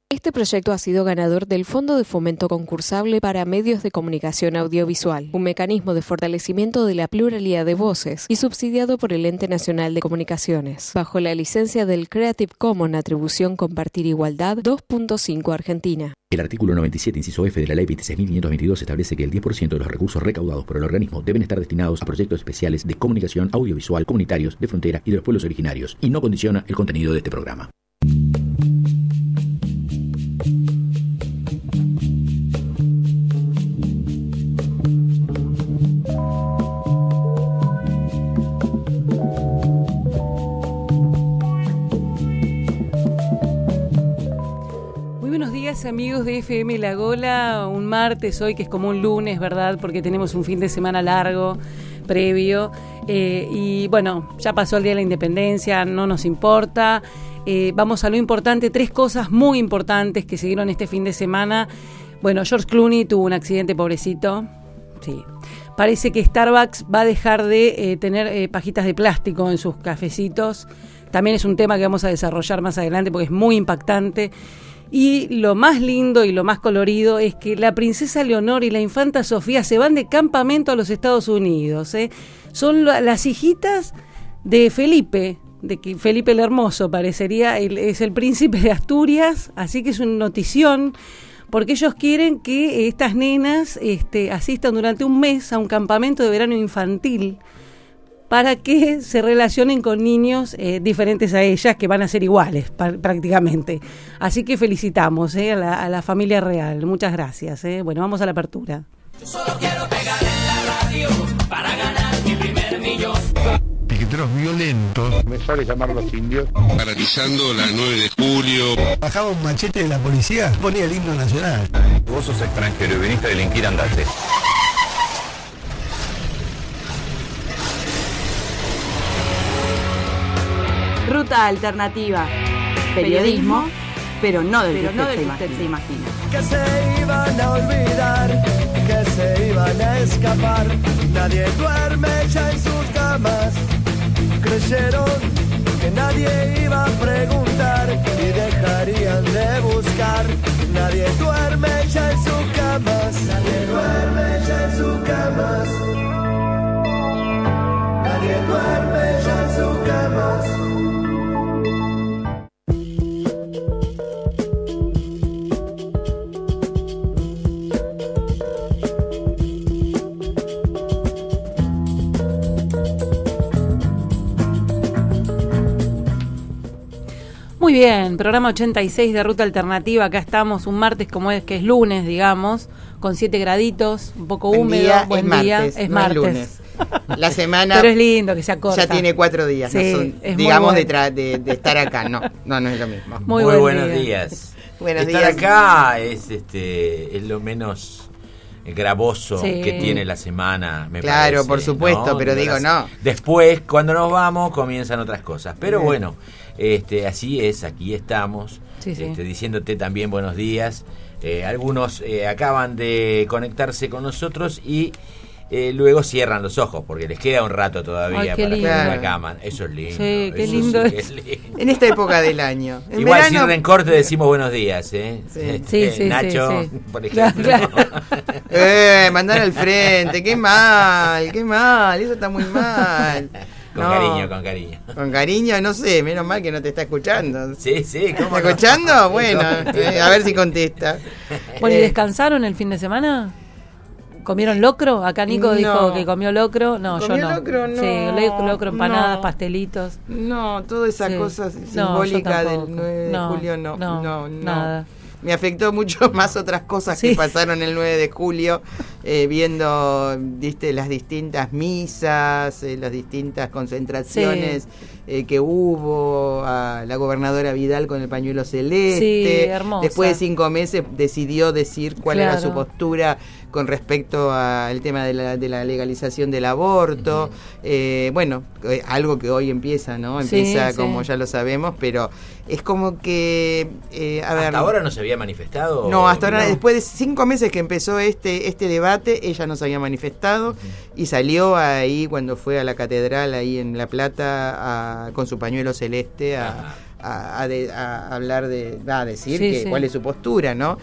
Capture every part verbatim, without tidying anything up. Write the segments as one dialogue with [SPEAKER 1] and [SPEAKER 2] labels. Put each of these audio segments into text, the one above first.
[SPEAKER 1] Este proyecto ha sido ganador del Fondo de Fomento Concursable para Medios de Comunicación Audiovisual, un mecanismo de fortalecimiento de la pluralidad de voces y subsidiado por el Ente Nacional de Comunicaciones, bajo la licencia del Creative Commons Atribución Compartir Igualdad dos punto cinco Argentina.
[SPEAKER 2] El artículo noventa y siete, inciso F de la Ley veintiséis mil quinientos veintidós establece que el diez por ciento de los recursos recaudados por el organismo deben estar destinados a proyectos especiales de comunicación audiovisual comunitarios de frontera y de los pueblos originarios, y no condiciona el contenido de este programa.
[SPEAKER 3] Amigos de F M La Gola, un martes hoy que es como un lunes, ¿verdad? Porque tenemos un fin de semana largo previo eh, y bueno, ya pasó el Día de la Independencia, no nos importa. Eh, vamos a lo importante, tres cosas muy importantes que se dieron este fin de semana. Bueno, George Clooney tuvo un accidente, pobrecito. Sí. Parece que Starbucks va a dejar de eh, tener eh, pajitas de plástico en sus cafecitos. También es un tema que vamos a desarrollar más adelante porque es muy impactante. Y lo más lindo y lo más colorido es que la princesa Leonor y la infanta Sofía se van de campamento a los Estados Unidos. ¿eh? Son la, las hijitas de Felipe, de que Felipe el Hermoso parecería, el, es el príncipe de Asturias, así que es una notición, porque ellos quieren que estas nenas este, asistan durante un mes a un campamento de verano infantil, para que se relacionen con niños eh, diferentes a ellas, que van a ser iguales pa- prácticamente. Así que felicitamos eh, a, la, a la familia real. Muchas gracias. Eh. Bueno, vamos a la apertura.
[SPEAKER 4] Yo solo quiero pegar en la radio para ganar mi primer millón.
[SPEAKER 5] Piqueteros violentos.
[SPEAKER 6] Me sale llamar a los indios.
[SPEAKER 7] Paralizando la nueve de julio.
[SPEAKER 5] Bajaba un machete de la policía, ponía el himno nacional.
[SPEAKER 6] Vos sos extranjero y viniste a delinquir, andate.
[SPEAKER 8] Ruta alternativa. Periodismo, pero no del que usted, usted se imagina.
[SPEAKER 9] Que se iban a olvidar, que se iban a escapar. Nadie duerme ya en sus camas. Creyeron que nadie iba a preguntar y dejarían de buscar. Nadie duerme ya en sus camas. Nadie duerme ya en sus camas. Nadie duerme ya en sus camas.
[SPEAKER 3] Muy bien, programa ochenta y seis de Ruta Alternativa, acá estamos un martes como es, que es lunes, digamos, con siete graditos, un poco
[SPEAKER 10] buen
[SPEAKER 3] húmedo,
[SPEAKER 10] día,
[SPEAKER 3] buen
[SPEAKER 10] es
[SPEAKER 3] día,
[SPEAKER 10] martes,
[SPEAKER 3] es
[SPEAKER 10] no
[SPEAKER 3] martes.
[SPEAKER 10] Es lunes. La semana
[SPEAKER 3] Pero es lindo que sea corta.
[SPEAKER 10] Ya tiene cuatro días,
[SPEAKER 3] sí,
[SPEAKER 10] no son,
[SPEAKER 3] es
[SPEAKER 10] digamos,
[SPEAKER 3] muy
[SPEAKER 10] de, tra- de, de estar acá, no, no, no es lo mismo.
[SPEAKER 11] Muy, muy buen buenos día. días.
[SPEAKER 10] Buenos
[SPEAKER 11] estar
[SPEAKER 10] días.
[SPEAKER 11] acá es, este, es lo menos gravoso
[SPEAKER 3] sí.
[SPEAKER 11] que tiene la semana, me
[SPEAKER 10] Claro,
[SPEAKER 11] parece,
[SPEAKER 10] por supuesto,
[SPEAKER 11] ¿no?
[SPEAKER 10] pero digo,
[SPEAKER 11] las,
[SPEAKER 10] no.
[SPEAKER 11] Después, cuando nos vamos, comienzan otras cosas. Pero bueno, este, así es, aquí estamos,
[SPEAKER 3] sí, sí.
[SPEAKER 11] Este, diciéndote también buenos días. Eh, algunos eh, acaban de conectarse con nosotros y eh, luego cierran los ojos porque les queda un rato todavía.
[SPEAKER 3] Ay,
[SPEAKER 11] para
[SPEAKER 3] lindo.
[SPEAKER 11] estar en la cama. Eso es lindo.
[SPEAKER 3] Sí, qué
[SPEAKER 11] eso
[SPEAKER 3] lindo
[SPEAKER 11] sí
[SPEAKER 3] es.
[SPEAKER 11] es lindo.
[SPEAKER 10] En esta época del año. En
[SPEAKER 11] Igual
[SPEAKER 10] verano,
[SPEAKER 11] sin rencor te decimos buenos días, ¿eh?
[SPEAKER 10] Sí.
[SPEAKER 11] Este,
[SPEAKER 3] Sí, sí,
[SPEAKER 11] Nacho,
[SPEAKER 3] sí, sí.
[SPEAKER 11] por ejemplo.
[SPEAKER 3] Claro,
[SPEAKER 10] Eh, mandar al frente, qué mal, qué mal, eso está muy mal.
[SPEAKER 11] Con
[SPEAKER 10] No.
[SPEAKER 11] cariño, con cariño.
[SPEAKER 10] Con cariño, no sé, menos mal que no te está escuchando.
[SPEAKER 11] Sí, sí, ¿cómo
[SPEAKER 10] ¿Está
[SPEAKER 11] no?
[SPEAKER 10] escuchando? Bueno, eh, a ver si contesta.
[SPEAKER 3] Bueno, ¿y
[SPEAKER 10] Eh,
[SPEAKER 3] descansaron el fin de semana? ¿Comieron locro? Acá Nico
[SPEAKER 10] No.
[SPEAKER 3] dijo que comió locro. No,
[SPEAKER 10] ¿Comió
[SPEAKER 3] yo no.
[SPEAKER 10] locro? No.
[SPEAKER 3] Sí, le- locro, empanadas,
[SPEAKER 10] No.
[SPEAKER 3] pastelitos.
[SPEAKER 10] No, toda esa
[SPEAKER 3] Sí.
[SPEAKER 10] cosa
[SPEAKER 3] No,
[SPEAKER 10] simbólica
[SPEAKER 3] yo
[SPEAKER 10] del
[SPEAKER 3] tampoco.
[SPEAKER 10] nueve de
[SPEAKER 3] No,
[SPEAKER 10] julio, no,
[SPEAKER 3] no,
[SPEAKER 10] no, no.
[SPEAKER 3] nada.
[SPEAKER 10] Me afectó mucho más otras cosas
[SPEAKER 3] Sí.
[SPEAKER 10] que pasaron el nueve de julio, eh, viendo ¿viste? Las distintas misas, eh, las distintas concentraciones
[SPEAKER 3] Sí.
[SPEAKER 10] eh, que hubo, a la gobernadora Vidal con el pañuelo celeste.
[SPEAKER 3] Sí, hermosa.
[SPEAKER 10] Después de cinco meses decidió decir cuál
[SPEAKER 3] Claro.
[SPEAKER 10] era su postura con respecto al tema de la, de la legalización del aborto. Uh-huh. eh, bueno, eh, algo que hoy empieza, ¿no? Empieza
[SPEAKER 3] Sí,
[SPEAKER 10] como
[SPEAKER 3] sí.
[SPEAKER 10] ya lo sabemos, pero es como que, eh, a ver...
[SPEAKER 11] ¿Hasta ahora no se había manifestado?
[SPEAKER 10] No, hasta ahora,
[SPEAKER 11] no.
[SPEAKER 10] después de cinco meses que empezó este este debate, ella no se había manifestado, uh-huh. y salió ahí cuando fue a la catedral, ahí en La Plata, a, con su pañuelo celeste, a, a, a, de, a hablar de, a decir
[SPEAKER 3] sí,
[SPEAKER 10] que,
[SPEAKER 3] sí.
[SPEAKER 10] cuál es su postura, ¿no?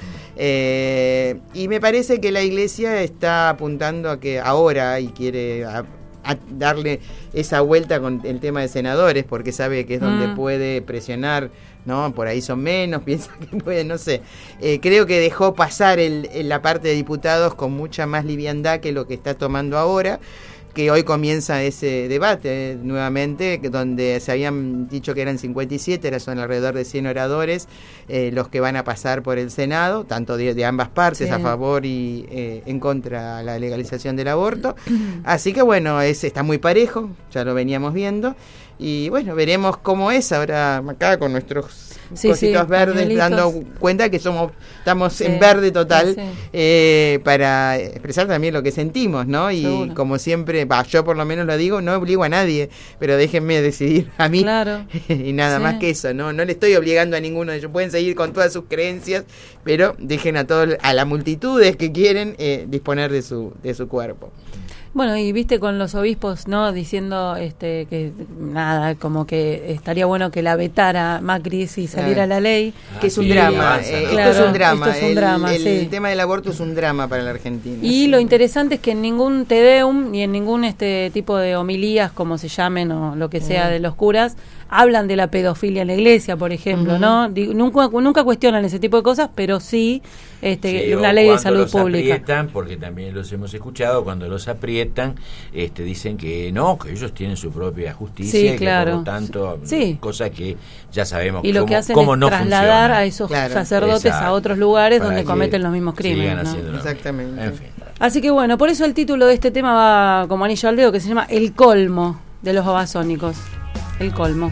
[SPEAKER 10] Eh, y me parece que la Iglesia está apuntando a que ahora, y quiere... A, a darle esa vuelta con el tema de senadores, porque sabe que es donde mm. puede presionar, ¿no? Por ahí son menos, piensa que puede, no sé. Eh, creo que dejó pasar el, el, la parte de diputados con mucha más liviandad que lo que está tomando ahora, que hoy comienza ese debate eh, nuevamente, que donde se habían dicho que eran cincuenta y siete, ahora son alrededor de cien oradores eh, los que van a pasar por el Senado, tanto de, de ambas partes, sí. a favor y eh, en contra de la legalización del aborto. Así que bueno, es, está muy parejo, ya lo veníamos viendo, y bueno, veremos cómo es ahora acá con nuestros sí, cositos sí, verdes, pañuelitos. Dando cuenta que somos estamos sí, en verde total, sí, sí. Eh, para expresar también lo que sentimos, ¿no? Y seguro. Como siempre, bah, yo por lo menos lo digo, no obligo a nadie, pero déjenme decidir a mí,
[SPEAKER 3] claro.
[SPEAKER 10] y nada sí. más que eso, ¿no? No le estoy obligando a ninguno de ellos, pueden seguir con todas sus creencias, pero dejen a todos, a las multitudes que quieren eh, disponer de su de su cuerpo.
[SPEAKER 3] Bueno, y viste con los obispos, ¿no? Diciendo este que nada, como que estaría bueno que la vetara Macri si saliera ah. la ley.
[SPEAKER 10] Ah, que es un sí, drama, avanza, ¿no? eh,
[SPEAKER 3] claro,
[SPEAKER 10] esto es un drama.
[SPEAKER 3] Esto es un
[SPEAKER 10] el,
[SPEAKER 3] drama,
[SPEAKER 10] el,
[SPEAKER 3] sí.
[SPEAKER 10] el tema del aborto es un drama para la Argentina.
[SPEAKER 3] Y
[SPEAKER 10] sí.
[SPEAKER 3] lo interesante es que en ningún Te Deum, ni en ningún este tipo de homilías, como se llamen, o lo que sea, mm. de los curas, hablan de la pedofilia en la iglesia, por ejemplo, uh-huh. ¿no? Digo, nunca, nunca cuestionan ese tipo de cosas, pero sí, este,
[SPEAKER 11] sí,
[SPEAKER 3] una ley de salud
[SPEAKER 11] los
[SPEAKER 3] pública.
[SPEAKER 11] Aprietan, porque también los hemos escuchado, cuando los aprietan, este, dicen que no, que ellos tienen su propia justicia,
[SPEAKER 3] sí,
[SPEAKER 11] y
[SPEAKER 3] claro.
[SPEAKER 11] que por lo tanto,
[SPEAKER 3] sí.
[SPEAKER 11] cosa que ya sabemos
[SPEAKER 3] y lo
[SPEAKER 11] cómo,
[SPEAKER 3] que hacen
[SPEAKER 11] cómo
[SPEAKER 3] es
[SPEAKER 11] no
[SPEAKER 3] trasladar
[SPEAKER 11] funciona.
[SPEAKER 3] a esos
[SPEAKER 10] claro.
[SPEAKER 3] sacerdotes
[SPEAKER 11] Exacto.
[SPEAKER 3] a otros lugares
[SPEAKER 11] Para
[SPEAKER 3] donde
[SPEAKER 11] que
[SPEAKER 3] cometen los mismos crímenes, ¿no?
[SPEAKER 10] Exactamente.
[SPEAKER 11] En fin.
[SPEAKER 3] Así que bueno, por eso el título de este tema va como anillo al dedo, que se llama El colmo de los babasónicos. El colmo.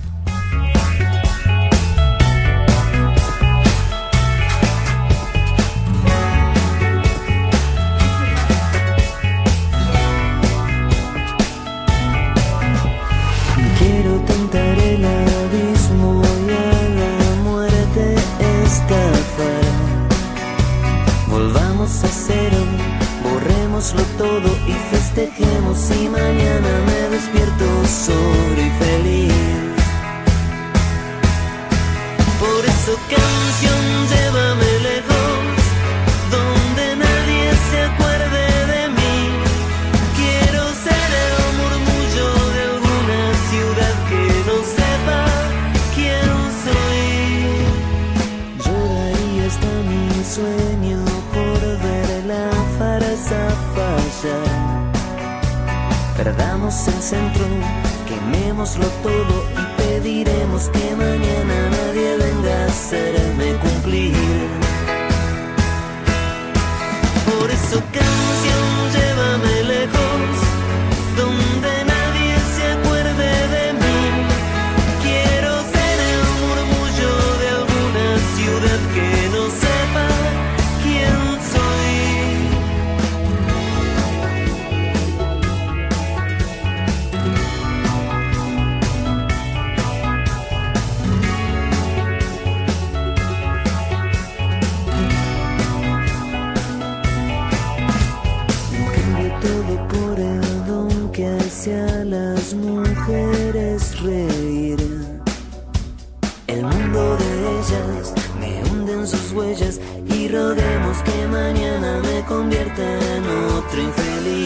[SPEAKER 12] Quiero tentar el abismo y a la muerte estafar. Volvamos a cero, borrémoslo todo y festejemos. Y mañana me despierto solo y feliz. Por eso, canción, llévame lejos, donde nadie se acuerde de mí. Quiero ser el murmullo de alguna ciudad que no sepa quién soy. Yo daría hasta mi sueño por ver la farsa fallar. Perdamos el centro, quemémoslo todo y pediremos que mañana nadie venga a hacerme cumplir. Por eso, canción, llévame lejos, donde nadie se acuerde de mí. Quiero ser el murmullo de alguna ciudad que no sepa quién soy. Cambio todo por el don que hace a las mujeres reír. El mundo de ellas me hunde en sus huellas y roguemos que mañana me convierta en otro infeliz.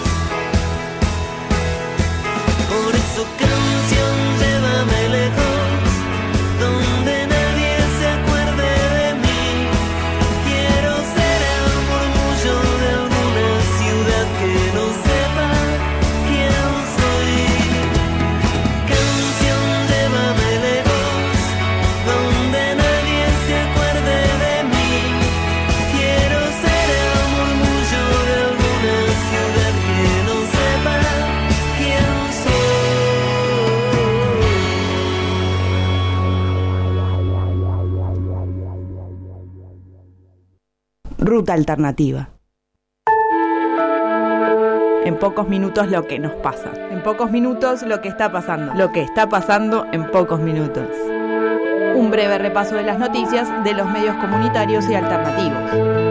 [SPEAKER 12] Por eso, canción, llévame lejos, donde nadie se acuerde de mí. Quiero ser el murmullo de alguna ciudad que no sepa quién soy. Canción, llévame lejos, donde nadie se acuerde de mí. Quiero ser el murmullo de alguna ciudad que no sepa quién soy.
[SPEAKER 8] Ruta alternativa. En pocos minutos lo que nos pasa. En pocos minutos lo que está pasando. Lo que está pasando en pocos minutos. Un breve repaso de las noticias de los medios comunitarios y alternativos.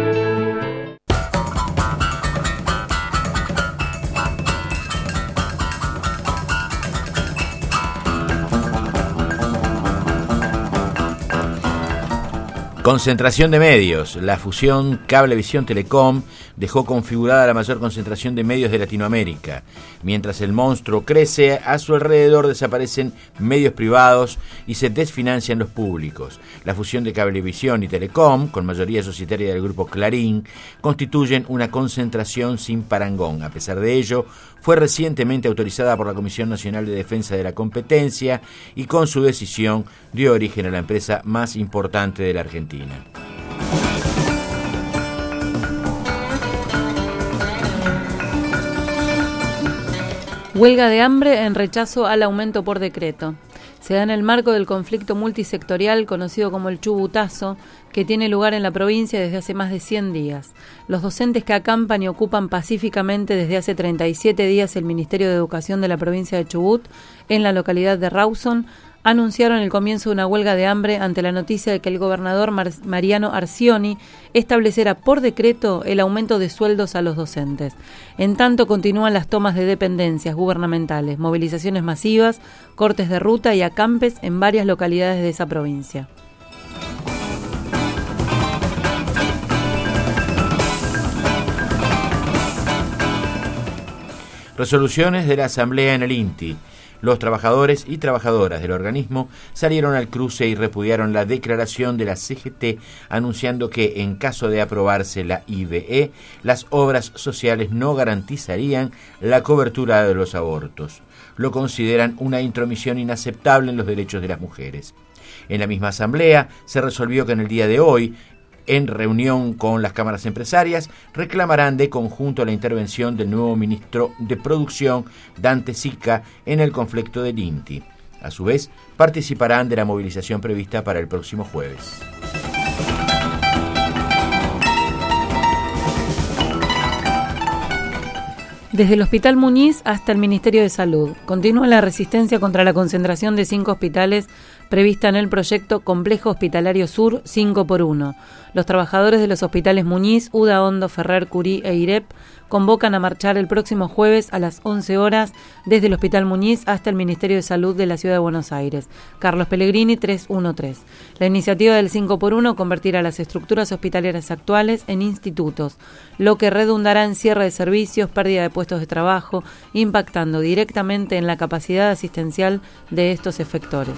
[SPEAKER 11] Concentración de medios. La fusión Cablevisión-Telecom dejó configurada la mayor concentración de medios de Latinoamérica. Mientras el monstruo crece, a su alrededor desaparecen medios privados y se desfinancian los públicos. La fusión de Cablevisión y Telecom, con mayoría societaria del grupo Clarín, constituyen una concentración sin parangón. A pesar de ello, fue recientemente autorizada por la Comisión Nacional de Defensa de la Competencia y con su decisión dio origen a la empresa más importante de la Argentina.
[SPEAKER 3] Huelga de hambre en rechazo al aumento por decreto. Se da en el marco del conflicto multisectorial conocido como el Chubutazo, que tiene lugar en la provincia desde hace más de cien días. Los docentes que acampan y ocupan pacíficamente desde hace treinta y siete días el Ministerio de Educación de la provincia de Chubut, en la localidad de Rawson, anunciaron el comienzo de una huelga de hambre ante la noticia de que el gobernador Mar- Mariano Arcioni establecerá por decreto el aumento de sueldos a los docentes. En tanto, continúan las tomas de dependencias gubernamentales, movilizaciones masivas, cortes de ruta y acampes en varias localidades de esa provincia.
[SPEAKER 11] Resoluciones de la Asamblea en el INTI. Los trabajadores y trabajadoras del organismo salieron al cruce y repudiaron la declaración de la C G T anunciando que, en caso de aprobarse la I V E, las obras sociales no garantizarían la cobertura de los abortos. Lo consideran una intromisión inaceptable en los derechos de las mujeres. En la misma asamblea se resolvió que en el día de hoy, en reunión con las cámaras empresarias, reclamarán de conjunto la intervención del nuevo ministro de Producción, Dante Sica, en el conflicto del INTI. A su vez, participarán de la movilización prevista para el próximo jueves.
[SPEAKER 3] Desde el Hospital Muñiz hasta el Ministerio de Salud, continúa la resistencia contra la concentración de cinco hospitales prevista en el proyecto Complejo Hospitalario Sur cinco por uno. Los trabajadores de los hospitales Muñiz, Uda Hondo, Ferrer, Curí e IREP convocan a marchar el próximo jueves a las once horas desde el Hospital Muñiz hasta el Ministerio de Salud de la Ciudad de Buenos Aires. Carlos Pellegrini, trescientos trece. La iniciativa del cinco por uno convertirá las estructuras hospitalarias actuales en institutos, lo que redundará en cierre de servicios, pérdida de puestos de trabajo, impactando directamente en la capacidad asistencial de estos efectores.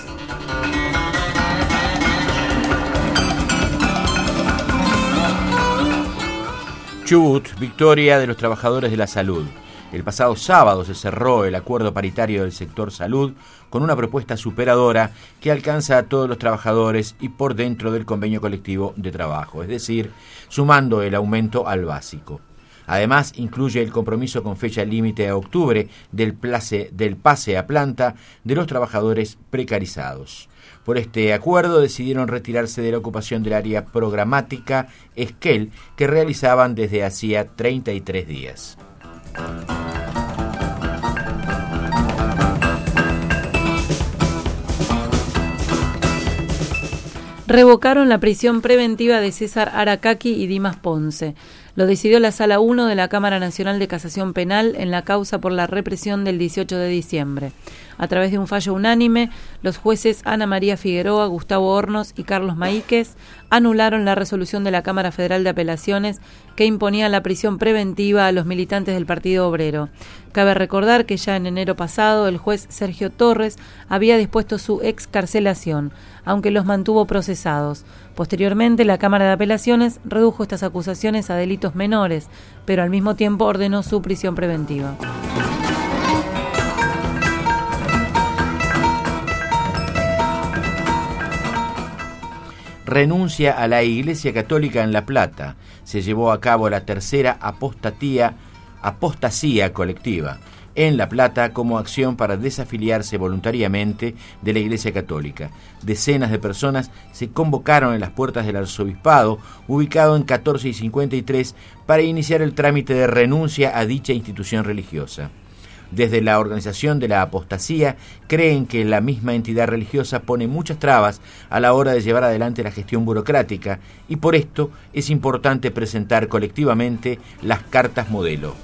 [SPEAKER 11] Chubut, victoria de los trabajadores de la salud. El pasado sábado se cerró el acuerdo paritario del sector salud con una propuesta superadora que alcanza a todos los trabajadores y por dentro del convenio colectivo de trabajo, es decir, sumando el aumento al básico. Además, incluye el compromiso con fecha límite a octubre del, place, del pase a planta de los trabajadores precarizados. Por este acuerdo decidieron retirarse de la ocupación del área programática Esquel que realizaban desde hacía treinta y tres días.
[SPEAKER 3] Revocaron la prisión preventiva de César Aracaki y Dimas Ponce. Lo decidió la Sala uno de la Cámara Nacional de Casación Penal en la causa por la represión del dieciocho de diciembre. A través de un fallo unánime, los jueces Ana María Figueroa, Gustavo Hornos y Carlos Maíquez anularon la resolución de la Cámara Federal de Apelaciones que imponía la prisión preventiva a los militantes del Partido Obrero. Cabe recordar que ya en enero pasado el juez Sergio Torres había dispuesto su excarcelación, aunque los mantuvo procesados. Posteriormente, la Cámara de Apelaciones redujo estas acusaciones a delitos menores, pero al mismo tiempo ordenó su prisión preventiva.
[SPEAKER 11] Renuncia a la Iglesia Católica en La Plata. Se llevó a cabo la tercera apostatía, apostasía colectiva en La Plata como acción para desafiliarse voluntariamente de la Iglesia Católica. Decenas de personas se convocaron en las puertas del arzobispado, ubicado en catorce y cincuenta y tres, para iniciar el trámite de renuncia a dicha institución religiosa. Desde la organización de la apostasía creen que la misma entidad religiosa pone muchas trabas a la hora de llevar adelante la gestión burocrática y por esto es importante presentar colectivamente las cartas modelo.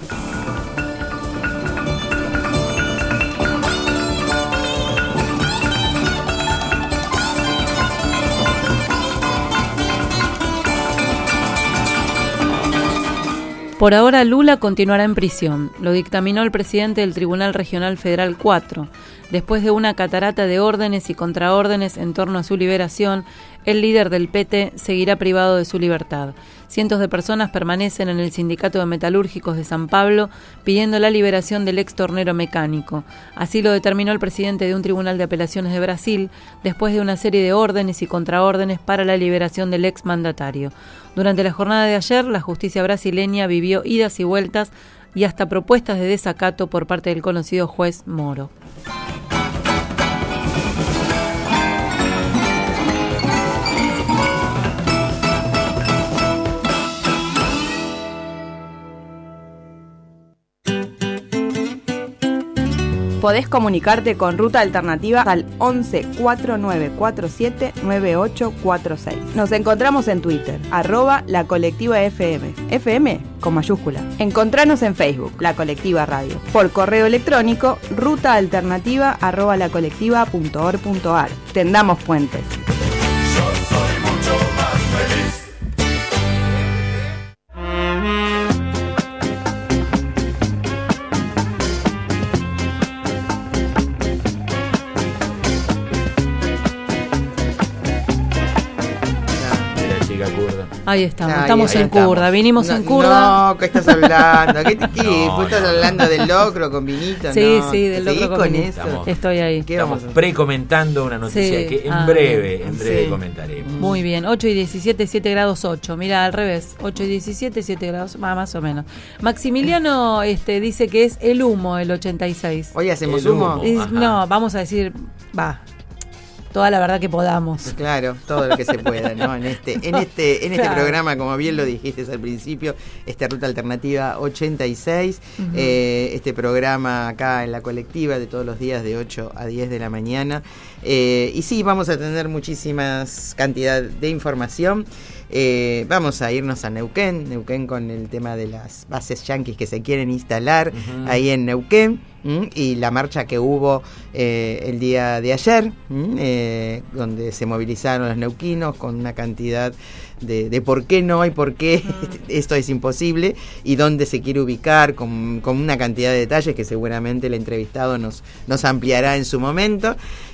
[SPEAKER 3] Por ahora Lula continuará en prisión, lo dictaminó el presidente del Tribunal Regional Federal cuatro. Después de una catarata de órdenes y contraórdenes en torno a su liberación, el líder del P T seguirá privado de su libertad. Cientos de personas permanecen en el Sindicato de Metalúrgicos de San Pablo pidiendo la liberación del ex tornero mecánico. Así lo determinó el presidente de un tribunal de apelaciones de Brasil, después de una serie de órdenes y contraórdenes para la liberación del ex mandatario. Durante la jornada de ayer, la justicia brasileña vivió idas y vueltas y hasta propuestas de desacato por parte del conocido juez Moro.
[SPEAKER 8] Podés comunicarte con Ruta Alternativa al once cuatro nueve cuatro siete nueve ocho cuatro seis. Nos encontramos en Twitter, arroba la colectiva F M. F M con mayúscula. Encontranos en Facebook, La Colectiva Radio. Por correo electrónico, rutaalternativa arroba lacolectiva punto org punto ar. Tendamos puentes.
[SPEAKER 9] Yo soy mucho más feliz.
[SPEAKER 3] Ahí estamos,
[SPEAKER 10] Ahí,
[SPEAKER 3] estamos
[SPEAKER 10] ahí
[SPEAKER 3] en
[SPEAKER 10] estamos.
[SPEAKER 3] curda, vinimos
[SPEAKER 10] no,
[SPEAKER 3] en curda.
[SPEAKER 10] No, ¿qué estás hablando? ¿Qué, qué?
[SPEAKER 11] No,
[SPEAKER 10] ¿Vos estás
[SPEAKER 11] no.
[SPEAKER 10] hablando del locro con vinito?
[SPEAKER 3] Sí,
[SPEAKER 10] no.
[SPEAKER 3] sí, del
[SPEAKER 10] ¿Seguís
[SPEAKER 3] locro con
[SPEAKER 10] con
[SPEAKER 3] vinito.
[SPEAKER 10] eso?
[SPEAKER 11] Estamos-
[SPEAKER 3] Estoy ahí.
[SPEAKER 10] ¿Qué
[SPEAKER 11] Estamos
[SPEAKER 10] vamos a-
[SPEAKER 11] precomentando una noticia
[SPEAKER 3] Sí.
[SPEAKER 11] que en
[SPEAKER 3] Ah,
[SPEAKER 11] breve, en breve
[SPEAKER 10] sí.
[SPEAKER 11] comentaremos.
[SPEAKER 3] Muy bien, ocho y diecisiete, siete grados ocho. Mira, al revés, ocho y diecisiete, siete grados, ah, más o menos. Maximiliano este, dice que es el humo el ochenta y seis.
[SPEAKER 10] Hoy hacemos
[SPEAKER 11] El
[SPEAKER 10] humo.
[SPEAKER 11] humo.
[SPEAKER 3] Y-
[SPEAKER 11] Ajá.
[SPEAKER 3] no, vamos a decir, va, toda la verdad que podamos.
[SPEAKER 10] Claro, todo lo que se pueda, ¿no? En este, en este, en este
[SPEAKER 3] Claro.
[SPEAKER 10] programa, como bien lo dijiste al principio, esta Ruta Alternativa ochenta y seis,
[SPEAKER 3] Ujú.
[SPEAKER 10] eh, este programa acá en la colectiva de todos los días de ocho a diez de la mañana. Eh, y sí, vamos a tener muchísimas cantidad de información. Eh, vamos a irnos a Neuquén, Neuquén con el tema de las bases yanquis que se quieren instalar
[SPEAKER 11] Ujú.
[SPEAKER 10] ahí en Neuquén, ¿m? Y la marcha que hubo eh, el día de ayer, ¿m? Eh, donde se movilizaron los neuquinos con una cantidad de, de por qué no y por qué esto es imposible y dónde se quiere ubicar con, con una cantidad de detalles que seguramente el entrevistado nos, nos ampliará en su momento.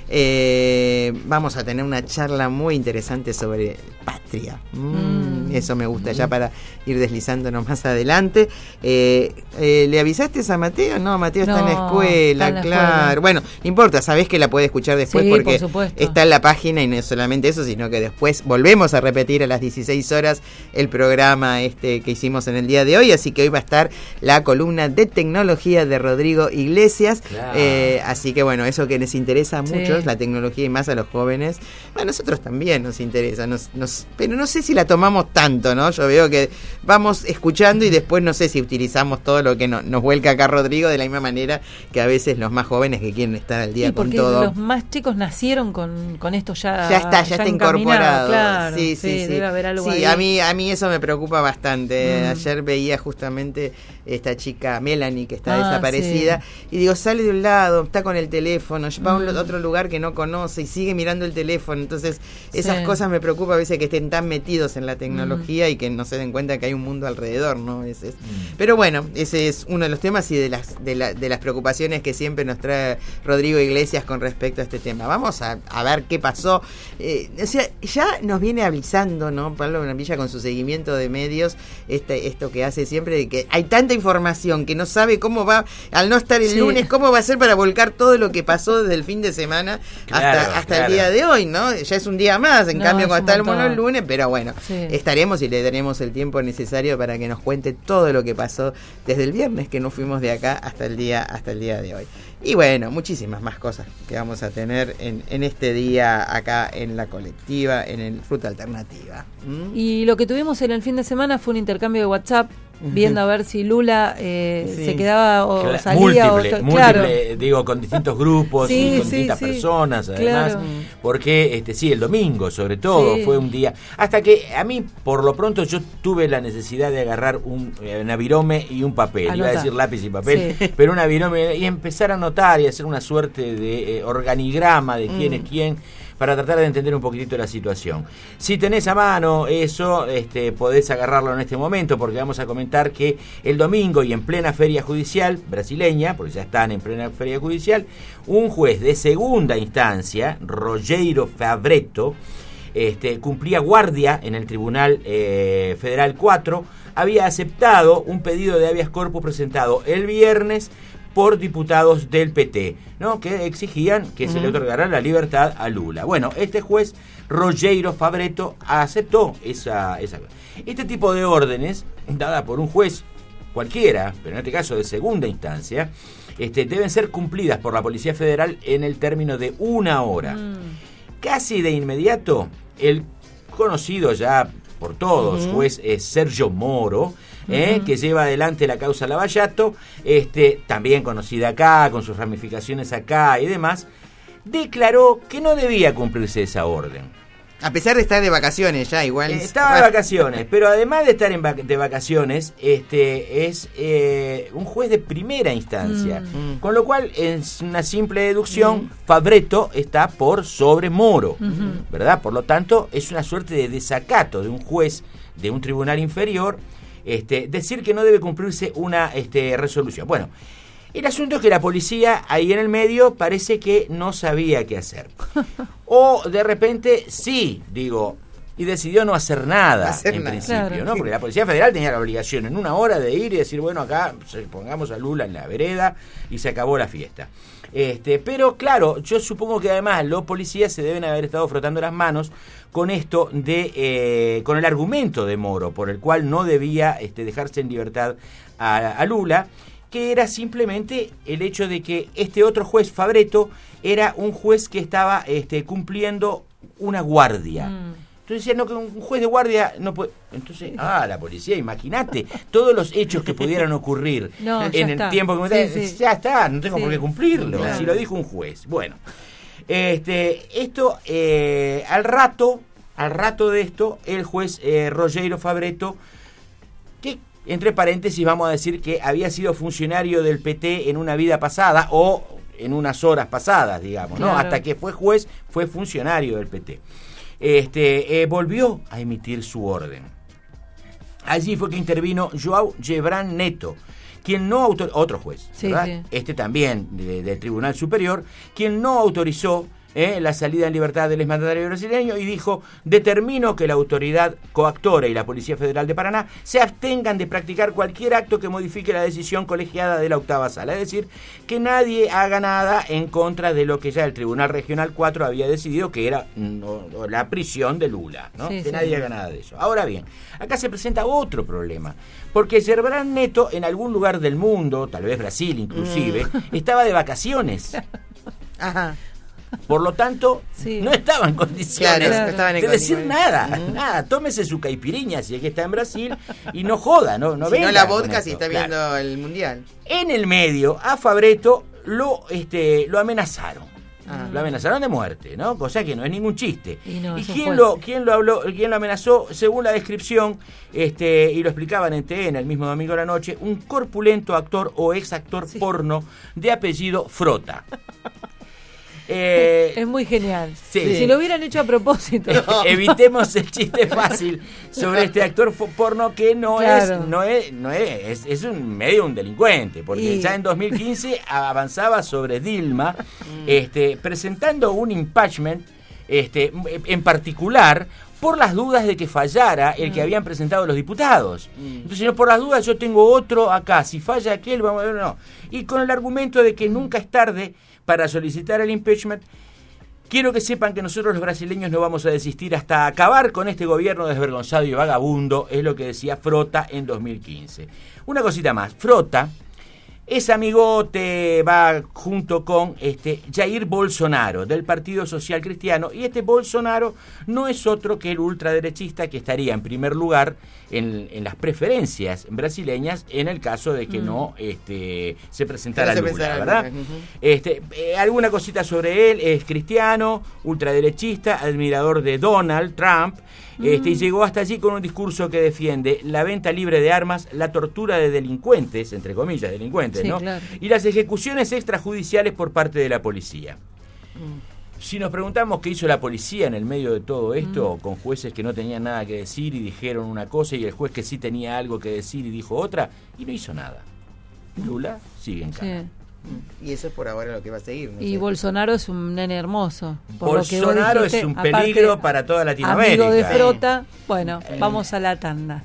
[SPEAKER 10] Eh, vamos a tener una charla muy interesante sobre patria. Mm,
[SPEAKER 3] Mm.
[SPEAKER 10] Eso me gusta, ya para ir deslizándonos más adelante. Eh, eh, ¿Le avisaste a Mateo? No, Mateo está en la
[SPEAKER 3] No,
[SPEAKER 10] escuela,
[SPEAKER 3] está en la
[SPEAKER 10] claro.
[SPEAKER 3] escuela.
[SPEAKER 10] Bueno, no importa, sabés que la podés escuchar después
[SPEAKER 3] Sí,
[SPEAKER 10] porque
[SPEAKER 3] por supuesto.
[SPEAKER 10] está en la página y no es solamente eso, sino que después volvemos a repetir a las dieciséis horas el programa este que hicimos en el día de hoy, así que hoy va a estar la columna de tecnología de Rodrigo Iglesias.
[SPEAKER 11] Claro.
[SPEAKER 10] Eh, así que bueno, eso que les interesa a
[SPEAKER 3] Sí.
[SPEAKER 10] muchos, la tecnología y más a los jóvenes, a nosotros también nos interesa, nos, nos, pero no sé si la tomamos tanto, ¿no? Yo veo que vamos escuchando y después no sé si utilizamos todo lo que no- nos vuelca acá Rodrigo de la misma manera que a veces los más jóvenes que quieren estar al día
[SPEAKER 3] Sí,
[SPEAKER 10] con
[SPEAKER 3] porque
[SPEAKER 10] todo.
[SPEAKER 3] los más chicos nacieron con, con esto ya
[SPEAKER 10] Ya está, ya, está
[SPEAKER 3] encaminado,
[SPEAKER 10] incorporado.
[SPEAKER 3] Claro,
[SPEAKER 10] sí, sí, sí.
[SPEAKER 3] debe haber algo
[SPEAKER 10] Sí,
[SPEAKER 3] ahí.
[SPEAKER 10] a mí, a mí eso me preocupa bastante.
[SPEAKER 3] Mm.
[SPEAKER 10] Ayer veía justamente esta chica Melanie que está
[SPEAKER 3] Ah,
[SPEAKER 10] desaparecida y digo, sale de un lado, está con el teléfono, va a un
[SPEAKER 3] Mm.
[SPEAKER 10] otro lugar que no conoce y sigue mirando el teléfono. Entonces, esas
[SPEAKER 3] Sí.
[SPEAKER 10] cosas me preocupa a veces que estén tan metidos en la
[SPEAKER 3] Mm.
[SPEAKER 10] tecnología y que no se den cuenta que hay un mundo alrededor, ¿no? Ese es. Pero bueno, ese es uno de los temas y de las de, la- de las preocupaciones que siempre nos trae Rodrigo Iglesias con respecto a este tema. Vamos a, a ver qué pasó. Eh, o sea, ya nos viene avisando, ¿no? Pablo Bonavilla con su seguimiento de medios, este, esto que hace siempre, de que hay tanta información que no sabe cómo va, al no estar el
[SPEAKER 3] Sí.
[SPEAKER 10] lunes, cómo va a ser para volcar todo lo que pasó desde el fin de semana
[SPEAKER 11] Claro,
[SPEAKER 10] hasta, hasta
[SPEAKER 11] claro.
[SPEAKER 10] el día de hoy, ¿no? Ya es un día más, en
[SPEAKER 3] No,
[SPEAKER 10] cambio
[SPEAKER 3] es
[SPEAKER 10] cuando
[SPEAKER 3] un
[SPEAKER 10] está el
[SPEAKER 3] montón.
[SPEAKER 10] mono el lunes, pero bueno,
[SPEAKER 3] Sí.
[SPEAKER 10] estaremos y le daremos el tiempo necesario para que nos cuente todo lo que pasó desde el viernes que nos fuimos de acá hasta el día hasta el día de hoy. Y bueno, muchísimas más cosas que vamos a tener en, en este día acá en la colectiva, en el Ruta Alternativa. ¿Mm?
[SPEAKER 3] Y lo que tuvimos en el fin de semana fue un intercambio de WhatsApp viendo a ver si Lula eh,
[SPEAKER 10] Sí.
[SPEAKER 3] se quedaba o
[SPEAKER 11] Cla-
[SPEAKER 3] salía.
[SPEAKER 11] múltiple,
[SPEAKER 3] o,
[SPEAKER 11] múltiple,
[SPEAKER 3] claro.
[SPEAKER 11] digo, con distintos grupos
[SPEAKER 3] Sí,
[SPEAKER 11] y con
[SPEAKER 3] sí,
[SPEAKER 11] distintas
[SPEAKER 3] sí.
[SPEAKER 11] personas, además,
[SPEAKER 3] Claro.
[SPEAKER 11] porque este sí, el domingo, sobre todo,
[SPEAKER 3] Sí.
[SPEAKER 11] fue un día, hasta que a mí, por lo pronto, yo tuve la necesidad de agarrar un eh, navirome y un papel,
[SPEAKER 3] Anota.
[SPEAKER 11] iba a decir lápiz y papel,
[SPEAKER 3] Sí.
[SPEAKER 11] pero un navirome, y empezar a anotar y hacer una suerte de eh, organigrama de quién
[SPEAKER 10] Mm.
[SPEAKER 11] es quién, para tratar de entender un poquitito la situación. Si tenés a mano eso, este, podés agarrarlo en este momento, porque vamos a comentar que el domingo y en plena feria judicial brasileña, porque ya están en plena feria judicial, un juez de segunda instancia, Rogério Fabretto, este, cumplía guardia en el Tribunal eh, Federal cuatro, había aceptado un pedido de habeas corpus presentado el viernes por diputados del P T, ¿no? Que exigían que se le otorgara la libertad a Lula. Bueno, este juez, Rogério Fabretto, aceptó esa, esa... Este tipo de órdenes, dada por un juez cualquiera, pero en este caso de segunda instancia, este, deben ser cumplidas por la Policía Federal en el término de una hora. Mm. Casi de inmediato, el conocido ya por todos, uh-huh. juez eh, Sergio Moro, eh, uh-huh. que lleva adelante la causa Lavallato, este, también conocida acá, con sus ramificaciones acá y demás, declaró que no debía cumplirse esa orden.
[SPEAKER 10] A pesar de estar de vacaciones ya, igual.
[SPEAKER 11] Eh, estaba de vacaciones, pero además de estar en vac- de vacaciones, este es eh, un juez de primera instancia. Mm. Con lo cual, en una simple deducción, mm. Fabretto está por sobre Moro, mm-hmm. ¿verdad? Por lo tanto, es una suerte de desacato de un juez de un tribunal inferior, este, decir que no debe cumplirse una este, resolución. Bueno, el asunto es que la policía ahí en el medio parece que no sabía qué hacer. O de repente sí, digo, y decidió no hacer nada hacer en nada. principio, claro, ¿no? Sí. Porque la Policía Federal tenía la obligación en una hora de ir y decir, bueno, acá pongamos a Lula en la vereda y se acabó la fiesta. Este, pero claro, yo supongo que además los policías se deben haber estado frotando las manos con esto de, eh, con el argumento de Moro, por el cual no debía este, dejarse en libertad a, a Lula, que era simplemente el hecho de que este otro juez, Fabretto, era un juez que estaba este, cumpliendo una guardia. Mm. Entonces decía, no, que un juez de guardia no puede... Entonces, ah, la policía, imagínate, todos los hechos que pudieran ocurrir no, en el está. tiempo que me sí, sí. ya está, no tengo sí. por qué cumplirlo, claro. si lo dijo un juez. Bueno, este, esto, eh, al rato, al rato de esto, el juez eh, Rogério Fabretto, que entre paréntesis vamos a decir que había sido funcionario del P T en una vida pasada o en unas horas pasadas, digamos, ¿no? Claro. Hasta que fue juez, fue funcionario del P T. Este, eh, volvió a emitir su orden. Allí fue que intervino João Gebran Neto, quien no autorizó, otro juez, sí, ¿verdad? Sí. Este también de, del Tribunal Superior, quien no autorizó Eh, la salida en libertad del exmandatario brasileño y dijo, determino que la autoridad coactora y la Policía Federal de Paraná se abstengan de practicar cualquier acto que modifique la decisión colegiada de la octava sala, es decir, que nadie haga nada en contra de lo que ya el Tribunal Regional cuatro había decidido, que era no, la prisión de Lula, ¿no? Sí, que sí. nadie haga nada de eso. Ahora bien, acá se presenta otro problema, porque Gebran Neto en algún lugar del mundo, tal vez Brasil inclusive, mm. estaba de vacaciones. Ajá. Por lo tanto, sí. no estaba en condiciones claro, claro. de decir nada, uh-huh. nada. Tómese su caipiriña si es que está en Brasil y no joda, no, no
[SPEAKER 10] si
[SPEAKER 11] venga.
[SPEAKER 10] No la vodka si está
[SPEAKER 11] claro.
[SPEAKER 10] viendo el mundial.
[SPEAKER 11] En el medio, a Fabretto lo, este, lo amenazaron. Ah. Lo amenazaron de muerte, ¿no? Cosa que no es ningún chiste. ¿Y, no, ¿Y quién lo, quién lo habló, quién lo amenazó? Según la descripción, este, y lo explicaban en T N el mismo domingo de la noche, un corpulento actor o ex actor sí. porno de apellido Frota.
[SPEAKER 3] Eh, es muy genial. Sí. Si lo hubieran hecho a propósito.
[SPEAKER 11] No. Evitemos el chiste fácil sobre este actor porno que no claro. es, no es, no es, es, es un medio un delincuente, porque y... ya en dos mil quince avanzaba sobre Dilma, mm. este, presentando un impeachment, este, en particular por las dudas de que fallara el que habían presentado los diputados. Mm. Entonces, no, por las dudas yo tengo otro acá, si falla aquel, vamos a ver, no. Y con el argumento de que nunca es tarde para solicitar el impeachment, quiero que sepan que nosotros los brasileños no vamos a desistir hasta acabar con este gobierno desvergonzado y vagabundo, es lo que decía Frota en dos mil quince. Una cosita más, Frota Es amigote, va junto con este Jair Bolsonaro del Partido Social Cristiano, y este Bolsonaro no es otro que el ultraderechista que estaría en primer lugar en, en las preferencias brasileñas en el caso de que mm. no este, se presentara Lula, Lula, ¿verdad? Uh-huh. Este, eh, alguna cosita sobre él: es cristiano, ultraderechista, admirador de Donald Trump. Este, y llegó hasta allí con un discurso que defiende la venta libre de armas, la tortura de delincuentes, entre comillas, delincuentes, sí, ¿no? Claro. Y las ejecuciones extrajudiciales por parte de la policía. Mm. Si nos preguntamos qué hizo la policía en el medio de todo esto, mm. con jueces que no tenían nada que decir y dijeron una cosa, y el juez que sí tenía algo que decir y dijo otra, y no hizo nada. Lula sigue en cama. Sí.
[SPEAKER 10] Y eso es por ahora lo que va a seguir. ¿No?
[SPEAKER 3] Y sé. Bolsonaro es un nene hermoso.
[SPEAKER 11] Bolsonaro dijiste, es un peligro aparte, para toda Latinoamérica.
[SPEAKER 3] Amigo de Frota. Bueno, eh. vamos a la tanda.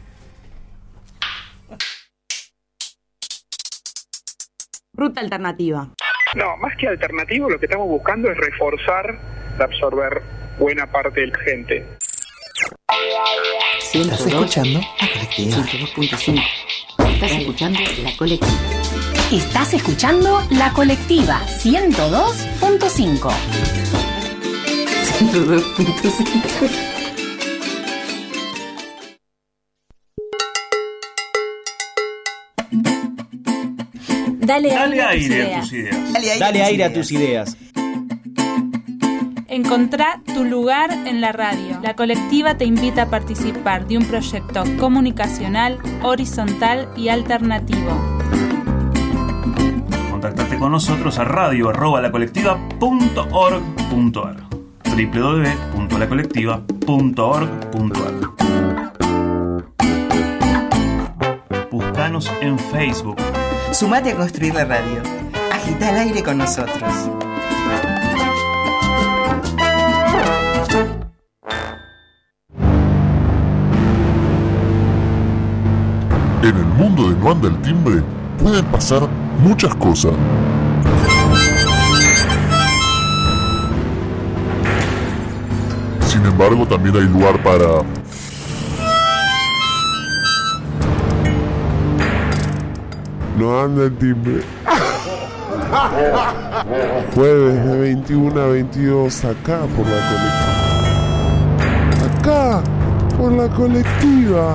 [SPEAKER 8] Ruta alternativa.
[SPEAKER 13] No, más que alternativo, lo que estamos buscando es reforzar, absorber buena parte de la gente.
[SPEAKER 14] ¿Estás escuchando? La colectiva. ciento dos punto cinco. Estás escuchando La Colectiva.
[SPEAKER 15] Estás escuchando La Colectiva ciento dos punto cinco.
[SPEAKER 14] ciento dos punto cinco.
[SPEAKER 15] Dale,
[SPEAKER 16] Dale
[SPEAKER 15] aire,
[SPEAKER 16] aire a tus ideas.
[SPEAKER 15] ideas.
[SPEAKER 16] Dale aire,
[SPEAKER 17] Dale aire a tus ideas.
[SPEAKER 18] Encontrá tu lugar en la radio. La Colectiva te invita a participar de un proyecto comunicacional, horizontal y alternativo.
[SPEAKER 16] Contactate con nosotros a radio arroba lacolectiva punto org punto ar doble u doble u doble u punto la colectiva punto org punto ar. Búscanos en Facebook.
[SPEAKER 10] Sumate a construir la radio. Agita el aire con nosotros.
[SPEAKER 19] En el mundo de No Anda el Timbre pueden pasar muchas cosas. Sin embargo, también hay lugar para... No Anda el Timbre. Jueves de veintiuno a veintidós, acá por la colectiva. Acá por la colectiva.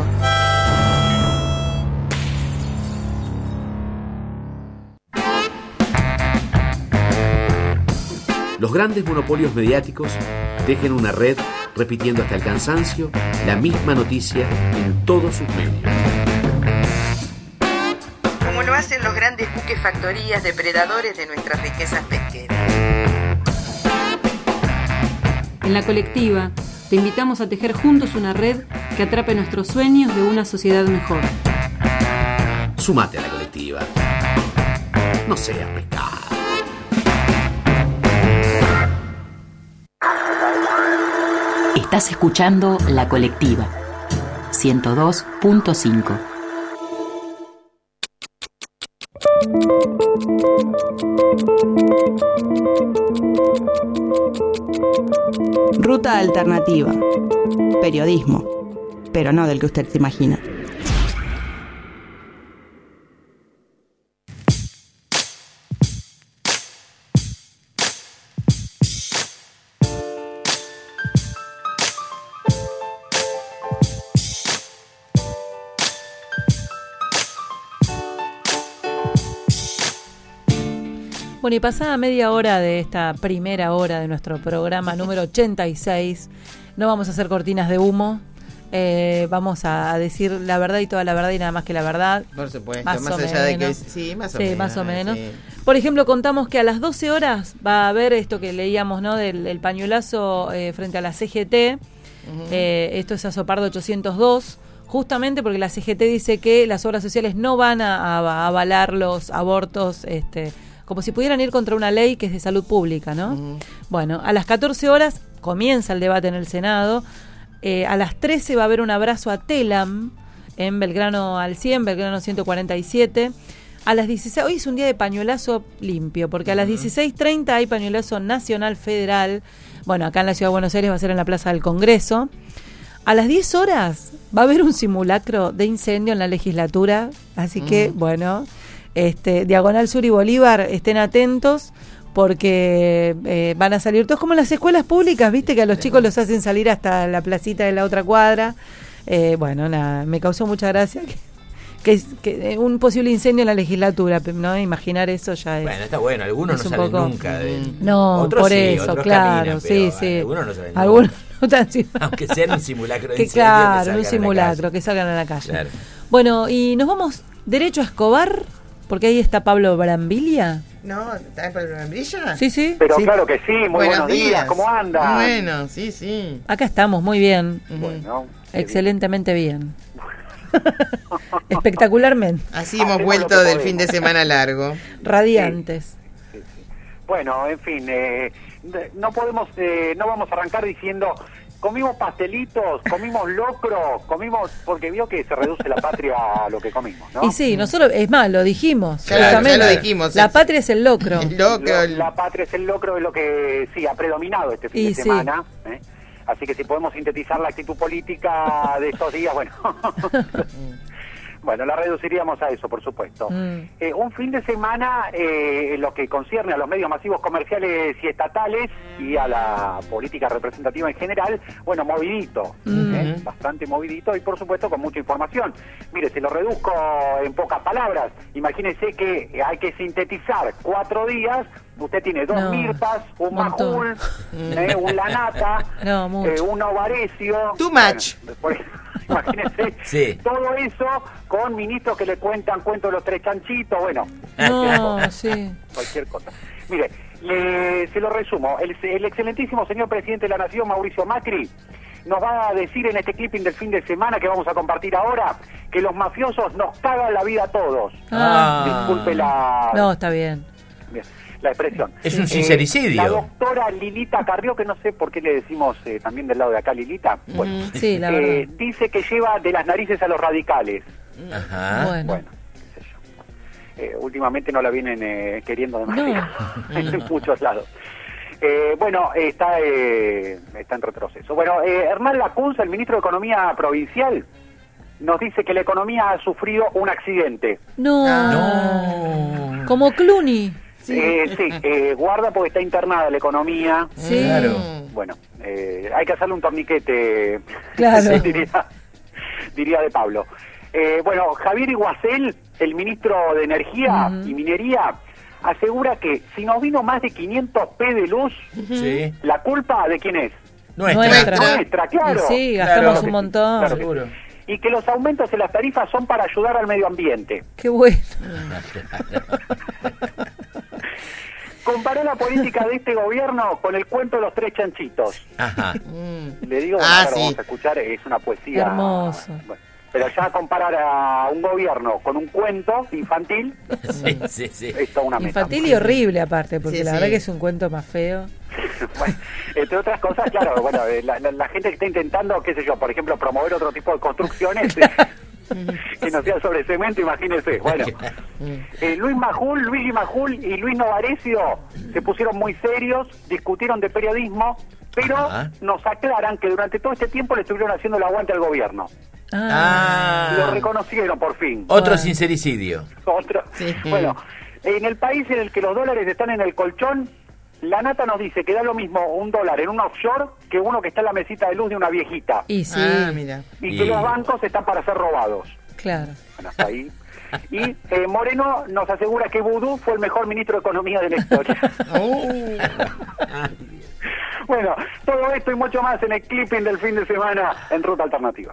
[SPEAKER 2] Los grandes monopolios mediáticos tejen una red repitiendo hasta el cansancio la misma noticia en todos sus medios.
[SPEAKER 8] Como lo hacen los grandes buques factorías depredadores de nuestras riquezas pesqueras.
[SPEAKER 20] En La Colectiva te invitamos a tejer juntos una red que atrape nuestros sueños de una sociedad mejor.
[SPEAKER 2] Sumate a La Colectiva. No seas pescado.
[SPEAKER 15] Estás escuchando La Colectiva ciento dos punto cinco.
[SPEAKER 8] Ruta alternativa. Periodismo, pero no del que usted se imagina.
[SPEAKER 3] Bueno, y pasada media hora de esta primera hora de nuestro programa número ochenta y seis, no vamos a hacer cortinas de humo, eh, vamos a decir la verdad y toda la verdad y nada más que la verdad.
[SPEAKER 10] Por supuesto,
[SPEAKER 3] más,
[SPEAKER 10] más
[SPEAKER 3] allá
[SPEAKER 10] menos. de que...
[SPEAKER 3] Sí,
[SPEAKER 10] más o
[SPEAKER 3] sí,
[SPEAKER 10] menos.
[SPEAKER 3] más o menos.
[SPEAKER 10] Sí.
[SPEAKER 3] Por ejemplo, contamos que a las doce horas va a haber esto que leíamos, ¿no? Del el pañuelazo eh, frente a la C G T. Uh-huh. eh, esto es Azopardo ochocientos dos. Justamente porque la C G T dice que las obras sociales no van a, a avalar los abortos, este... como si pudieran ir contra una ley que es de salud pública, ¿no? Uh-huh. Bueno, a las catorce horas comienza el debate en el Senado. Eh, a las trece va a haber un abrazo a Telam en Belgrano al cien, Belgrano ciento cuarenta y siete. A las dieciséis, hoy es un día de pañuelazo limpio, porque a las dieciséis treinta hay pañuelazo nacional federal. Bueno, acá en la Ciudad de Buenos Aires va a ser en la Plaza del Congreso. A las diez horas va a haber un simulacro de incendio en la legislatura, así que, uh-huh. bueno... este, Diagonal Sur y Bolívar, estén atentos porque eh, van a salir todos como en las escuelas públicas, viste que a los chicos los hacen salir hasta la placita de la otra cuadra. Eh, bueno, nada, me causó mucha gracia que, que, que un posible incendio en la legislatura, ¿no? Imaginar eso ya es.
[SPEAKER 11] Bueno, está bueno, algunos no salen
[SPEAKER 3] poco,
[SPEAKER 11] nunca. De,
[SPEAKER 3] no,
[SPEAKER 11] otros
[SPEAKER 3] por
[SPEAKER 11] sí,
[SPEAKER 3] eso,
[SPEAKER 11] otros
[SPEAKER 3] claro,
[SPEAKER 11] caminan,
[SPEAKER 3] sí,
[SPEAKER 11] pero,
[SPEAKER 3] sí.
[SPEAKER 11] Algunos no salen
[SPEAKER 3] algunos no tan
[SPEAKER 11] aunque sean un simulacro de
[SPEAKER 3] que
[SPEAKER 11] incendio.
[SPEAKER 3] claro,
[SPEAKER 11] que
[SPEAKER 3] un simulacro, que salgan a la calle.
[SPEAKER 11] Claro.
[SPEAKER 3] Bueno, y nos vamos derecho a Escobar, porque ahí está Pablo Brambilia.
[SPEAKER 10] No, ¿está Pablo Brambilia?
[SPEAKER 3] Sí, sí.
[SPEAKER 17] Pero
[SPEAKER 10] sí.
[SPEAKER 17] claro que sí, muy buenos,
[SPEAKER 10] buenos
[SPEAKER 17] días.
[SPEAKER 10] días,
[SPEAKER 17] ¿Cómo andan?
[SPEAKER 10] Bueno, sí, sí.
[SPEAKER 3] Acá estamos, muy bien.
[SPEAKER 17] Bueno,
[SPEAKER 3] excelentemente bien. Espectacularmente.
[SPEAKER 10] Así hemos vuelto del fin de semana largo.
[SPEAKER 3] Radiantes.
[SPEAKER 17] Sí, sí, sí. Bueno, en fin, eh, no podemos, eh, no vamos a arrancar diciendo comimos pastelitos, comimos locro, comimos, porque vio que se reduce la patria a lo que comimos, ¿no?
[SPEAKER 3] Y sí, nosotros, es más, lo dijimos.
[SPEAKER 10] Claro, ya lo dijimos.
[SPEAKER 3] La patria es el locro.
[SPEAKER 10] El locro.
[SPEAKER 17] Lo, la patria es el locro, es lo que sí ha predominado este fin
[SPEAKER 3] y
[SPEAKER 17] de
[SPEAKER 3] sí.
[SPEAKER 17] semana. ¿eh? Así que si podemos sintetizar la actitud política de estos días, bueno. Bueno, la reduciríamos a eso, por supuesto.
[SPEAKER 3] Mm.
[SPEAKER 17] Eh, un fin de semana eh, en lo que concierne a los medios masivos comerciales y estatales y a la política representativa en general, bueno, movidito,
[SPEAKER 3] Mm.
[SPEAKER 17] ¿eh? Bastante movidito y por supuesto con mucha información. Mire, si lo reduzco en pocas palabras, imagínese que hay que sintetizar cuatro días. Usted tiene dos
[SPEAKER 3] No,
[SPEAKER 17] mirtas, un
[SPEAKER 3] montón.
[SPEAKER 17] majul, eh, un lanata,
[SPEAKER 3] No, mucho.
[SPEAKER 17] eh, un ovarecio.
[SPEAKER 10] Too much.
[SPEAKER 17] Bueno, después, imagínense,
[SPEAKER 11] Sí.
[SPEAKER 17] todo eso con ministros que le cuentan cuentos de los tres chanchitos, bueno,
[SPEAKER 3] No, sí.
[SPEAKER 17] cualquier cosa. Mire, le- se lo resumo, el, el excelentísimo señor presidente de la Nación, Mauricio Macri, nos va a decir en este clipping del fin de semana que vamos a compartir ahora, que los mafiosos nos cagan la vida a todos.
[SPEAKER 3] Ah.
[SPEAKER 17] Disculpe la...
[SPEAKER 3] No, está bien.
[SPEAKER 17] Bien, la expresión.
[SPEAKER 11] Es un sincericidio.
[SPEAKER 17] Eh, la doctora Lilita Carrió, que no sé por qué le decimos eh, también del lado de acá Lilita, bueno,
[SPEAKER 3] Sí, la
[SPEAKER 17] eh,
[SPEAKER 3] verdad.
[SPEAKER 17] dice que lleva de las narices a los radicales.
[SPEAKER 11] Ajá.
[SPEAKER 3] Bueno.
[SPEAKER 17] Bueno, qué sé yo. Eh, últimamente no la vienen eh, queriendo demasiado en muchos lados. Eh, bueno, está eh, está en retroceso. Bueno, eh, Hernán Lacunza, el ministro de Economía provincial, nos dice que la economía ha sufrido un accidente.
[SPEAKER 3] No.
[SPEAKER 11] No.
[SPEAKER 3] Como Clooney.
[SPEAKER 17] Sí, eh, sí eh, guarda porque está internada la economía.
[SPEAKER 3] Sí.
[SPEAKER 11] Claro.
[SPEAKER 17] Bueno, eh, hay que hacerle un torniquete,
[SPEAKER 3] Claro.
[SPEAKER 17] diría, diría de Pablo. Eh, bueno, Javier Iguacel, el ministro de Energía
[SPEAKER 3] Ujú.
[SPEAKER 17] y Minería, asegura que si nos vino más de quinientos pe de luz,
[SPEAKER 11] Sí.
[SPEAKER 17] ¿la culpa de quién es?
[SPEAKER 11] Nuestra.
[SPEAKER 3] Nuestra.
[SPEAKER 17] Nuestra, claro.
[SPEAKER 3] Y sí,
[SPEAKER 11] Claro.
[SPEAKER 3] gastamos
[SPEAKER 17] Claro que
[SPEAKER 3] un
[SPEAKER 17] sí,
[SPEAKER 3] montón.
[SPEAKER 17] claro que sí.
[SPEAKER 11] Seguro.
[SPEAKER 17] Y que los aumentos en las tarifas son para ayudar al medio ambiente.
[SPEAKER 3] Qué bueno.
[SPEAKER 17] Comparó la política de este gobierno con el cuento de los tres chanchitos.
[SPEAKER 11] Ajá.
[SPEAKER 17] Le digo,
[SPEAKER 10] Ah,
[SPEAKER 17] ahora
[SPEAKER 10] sí.
[SPEAKER 17] vamos a escuchar, es una poesía.
[SPEAKER 3] Hermoso.
[SPEAKER 17] Bueno, pero ya comparar a un gobierno con un cuento infantil
[SPEAKER 11] Sí, sí, sí.
[SPEAKER 17] es toda una meta.
[SPEAKER 3] Infantil y horrible aparte, porque
[SPEAKER 10] Sí,
[SPEAKER 3] la
[SPEAKER 10] sí.
[SPEAKER 3] verdad que es un cuento más feo.
[SPEAKER 17] Bueno, entre otras cosas, claro, bueno, eh, la, la- la gente que está intentando, qué sé yo, por ejemplo, promover otro tipo de construcciones que no sea sobre cemento, imagínense. Bueno, eh, Luis Majul, Luigi Majul y Luis Novarecio se pusieron muy serios, discutieron de periodismo, pero
[SPEAKER 11] Ajá.
[SPEAKER 17] nos aclaran que durante todo este tiempo le estuvieron haciendo el aguante al gobierno.
[SPEAKER 3] Ah.
[SPEAKER 17] Lo
[SPEAKER 11] Ah.
[SPEAKER 17] reconocieron por fin.
[SPEAKER 11] Otro
[SPEAKER 3] Bueno.
[SPEAKER 11] sincericidio.
[SPEAKER 17] Otro.
[SPEAKER 10] Sí.
[SPEAKER 17] Bueno, en el país en el que los dólares están en el colchón, la nata nos dice que da lo mismo un dólar en un offshore que uno que está en la mesita de luz de una viejita.
[SPEAKER 3] Y sí,
[SPEAKER 10] Ah, mira.
[SPEAKER 17] Y que
[SPEAKER 11] Y-
[SPEAKER 17] los bancos están para ser robados.
[SPEAKER 3] claro.
[SPEAKER 17] Bueno, hasta ahí. Y eh, Moreno nos asegura que Vudú fue el mejor ministro de Economía de la historia. Bueno, todo esto y mucho más en el clipping del fin de semana en Ruta Alternativa.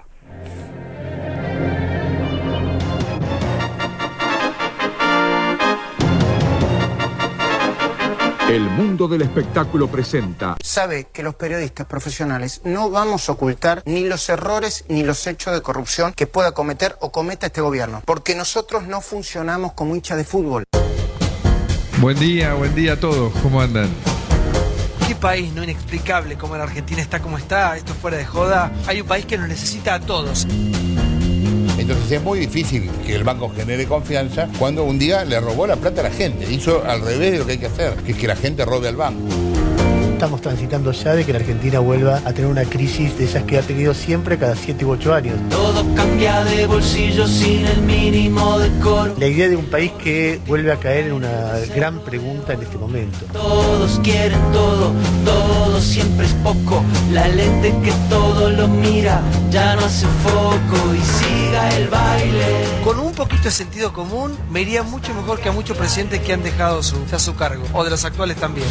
[SPEAKER 21] El mundo del espectáculo presenta.
[SPEAKER 22] Sabe que los periodistas profesionales no vamos a ocultar ni los errores ni los hechos de corrupción que pueda cometer o cometa este gobierno, porque nosotros no funcionamos como hinchas de fútbol.
[SPEAKER 23] Buen día, buen día a todos, ¿cómo andan?
[SPEAKER 24] ¿Qué país no inexplicable como la Argentina está como está? Esto fuera de joda. Hay un país que nos necesita a todos.
[SPEAKER 25] Entonces es muy difícil que el banco genere confianza cuando un día le robó la plata a la gente. Hizo al revés de lo que hay que hacer, que es que la gente robe al banco.
[SPEAKER 1] estamos transitando ya de que la Argentina vuelva a tener una crisis de esas que ha tenido siempre cada siete u ocho años.
[SPEAKER 12] Todo cambia de bolsillo sin el mínimo decoro.
[SPEAKER 1] La idea de un país que vuelve a caer en una gran pregunta en este momento.
[SPEAKER 12] Todos quieren todo, todo siempre es poco. La lente que todo lo mira ya no hace foco y siga el baile.
[SPEAKER 24] Con un poquito de sentido común me iría mucho mejor que a muchos presidentes que han dejado su, ya su cargo, o de los actuales también.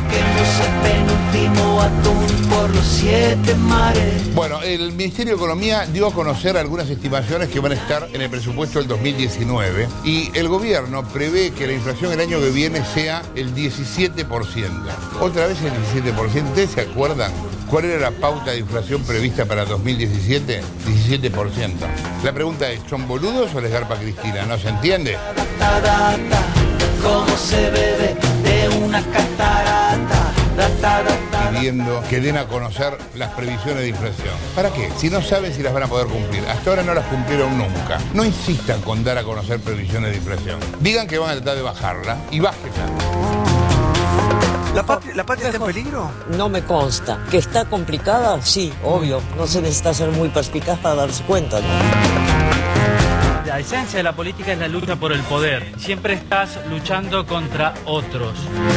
[SPEAKER 12] Por los siete mares.
[SPEAKER 25] Bueno, el Ministerio de Economía dio a conocer algunas estimaciones que van a estar en el presupuesto del dos mil diecinueve y el gobierno prevé que la inflación el año que viene sea el diecisiete por ciento. Otra vez el diecisiete por ciento. ¿Ustedes se acuerdan cuál era la pauta de inflación prevista para dos mil diecisiete? diecisiete por ciento. La pregunta es, ¿son boludos o les garpa Cristina? ¿No se entiende?
[SPEAKER 12] ¿Cómo se bebe de una catarata?
[SPEAKER 25] Pidiendo que den a conocer las previsiones de inflación. ¿Para qué? Si no saben si las van a poder cumplir. Hasta ahora no las cumplieron nunca. No insistan con dar a conocer previsiones de inflación. Digan que van a tratar de bajarla y bájenla.
[SPEAKER 24] ¿La patria, ¿La patria está en peligro?
[SPEAKER 4] No me consta. ¿Que está complicada? Sí, obvio. No se necesita ser muy perspicaz para darse cuenta, ¿no?
[SPEAKER 5] La esencia de la política es la lucha por el poder. Siempre estás luchando contra otros.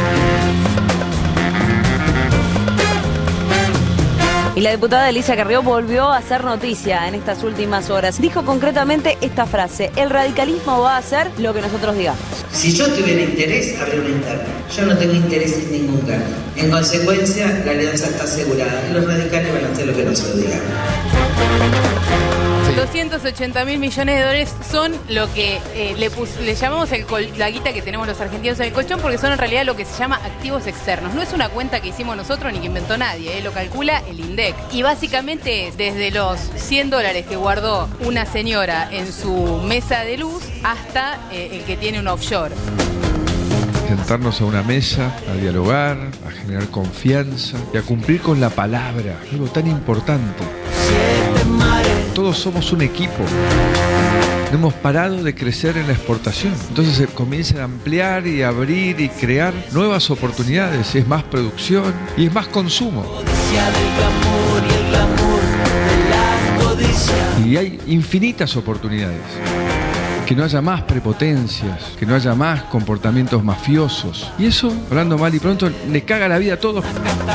[SPEAKER 6] Y la diputada Elisa Carrió volvió a hacer noticia en estas últimas horas. Dijo concretamente esta frase: el radicalismo va a hacer lo que nosotros digamos.
[SPEAKER 7] Si yo tuviera interés, habría una interna. Yo no tengo interés en ningún cargo. En consecuencia, la alianza está asegurada. Y los radicales van a hacer lo que nosotros digamos.
[SPEAKER 26] doscientos ochenta mil millones de dólares son lo que eh, le, pus, le llamamos el col, la guita que tenemos los argentinos en el colchón, porque son en realidad lo que se llama activos externos. No es una cuenta que hicimos nosotros ni que inventó nadie, eh, lo calcula el INDEC. Y básicamente es desde los cien dólares que guardó una señora en su mesa de luz hasta eh, el que tiene un offshore.
[SPEAKER 23] Sentarnos a una mesa, a dialogar, a generar confianza y a cumplir con la palabra, algo tan importante. Todos somos un equipo. No hemos parado de crecer en la exportación. Entonces se comienzan a ampliar y abrir y crear nuevas oportunidades. Es más producción y es más consumo. Y hay infinitas oportunidades. Que no haya más prepotencias, que no haya más comportamientos mafiosos. Y eso, hablando mal y pronto, le caga la vida a todos.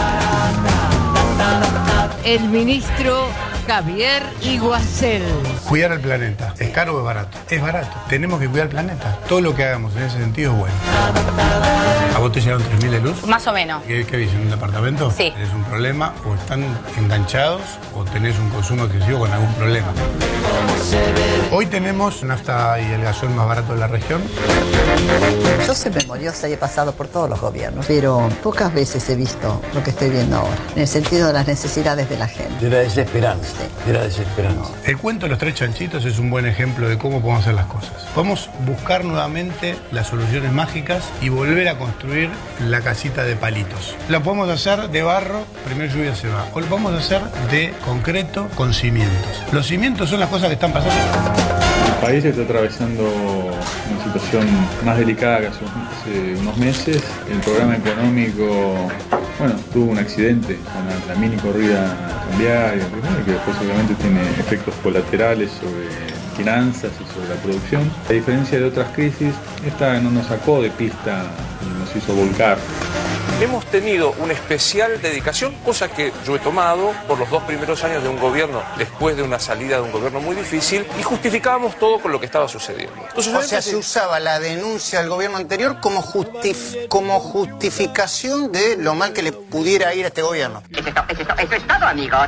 [SPEAKER 27] El ministro Javier Iguacel.
[SPEAKER 22] Cuidar al planeta. ¿Es caro o es barato? Es barato. Tenemos que cuidar el planeta. Todo lo que hagamos en ese sentido es bueno. ¿A vos te llegaron tres mil de luz?
[SPEAKER 26] Más o menos.
[SPEAKER 22] ¿Qué, qué viste? ¿En un departamento?
[SPEAKER 26] Sí.
[SPEAKER 22] ¿Tenés un problema? ¿O están enganchados? ¿O tenés un consumo excesivo con algún problema? Hoy tenemos nafta y el gasoil más barato de la región.
[SPEAKER 28] Yo soy memoriosa y he pasado por todos los gobiernos, pero pocas veces he visto lo que estoy viendo ahora, en el sentido de las necesidades de la gente.
[SPEAKER 22] De la desesperanza. De la desesperanza. El cuento de los tres chanchitos es un buen ejemplo de cómo podemos hacer las cosas. Podemos buscar nuevamente las soluciones mágicas y volver a construir la casita de palitos. Lo podemos hacer de barro, primero lluvia se va. O lo podemos hacer de concreto con cimientos. Los cimientos son las cosas que están pasando.
[SPEAKER 29] El país está atravesando una situación más delicada que hace, hace unos meses. El programa económico, bueno, tuvo un accidente con la, la mini corrida cambiaria, que después obviamente tiene efectos colaterales sobre finanzas y sobre la producción. A diferencia de otras crisis, esta no nos sacó de pista y nos hizo volcar.
[SPEAKER 30] Hemos tenido una especial dedicación, cosa que yo he tomado por los dos primeros años de un gobierno, después de una salida de un gobierno muy difícil, y justificábamos todo con lo que estaba sucediendo.
[SPEAKER 22] Entonces, o sea, se usaba la denuncia del gobierno anterior como, justif como justificación de lo mal que le pudiera ir a este gobierno.
[SPEAKER 26] Eso es, eso es, eso es todo, amigos.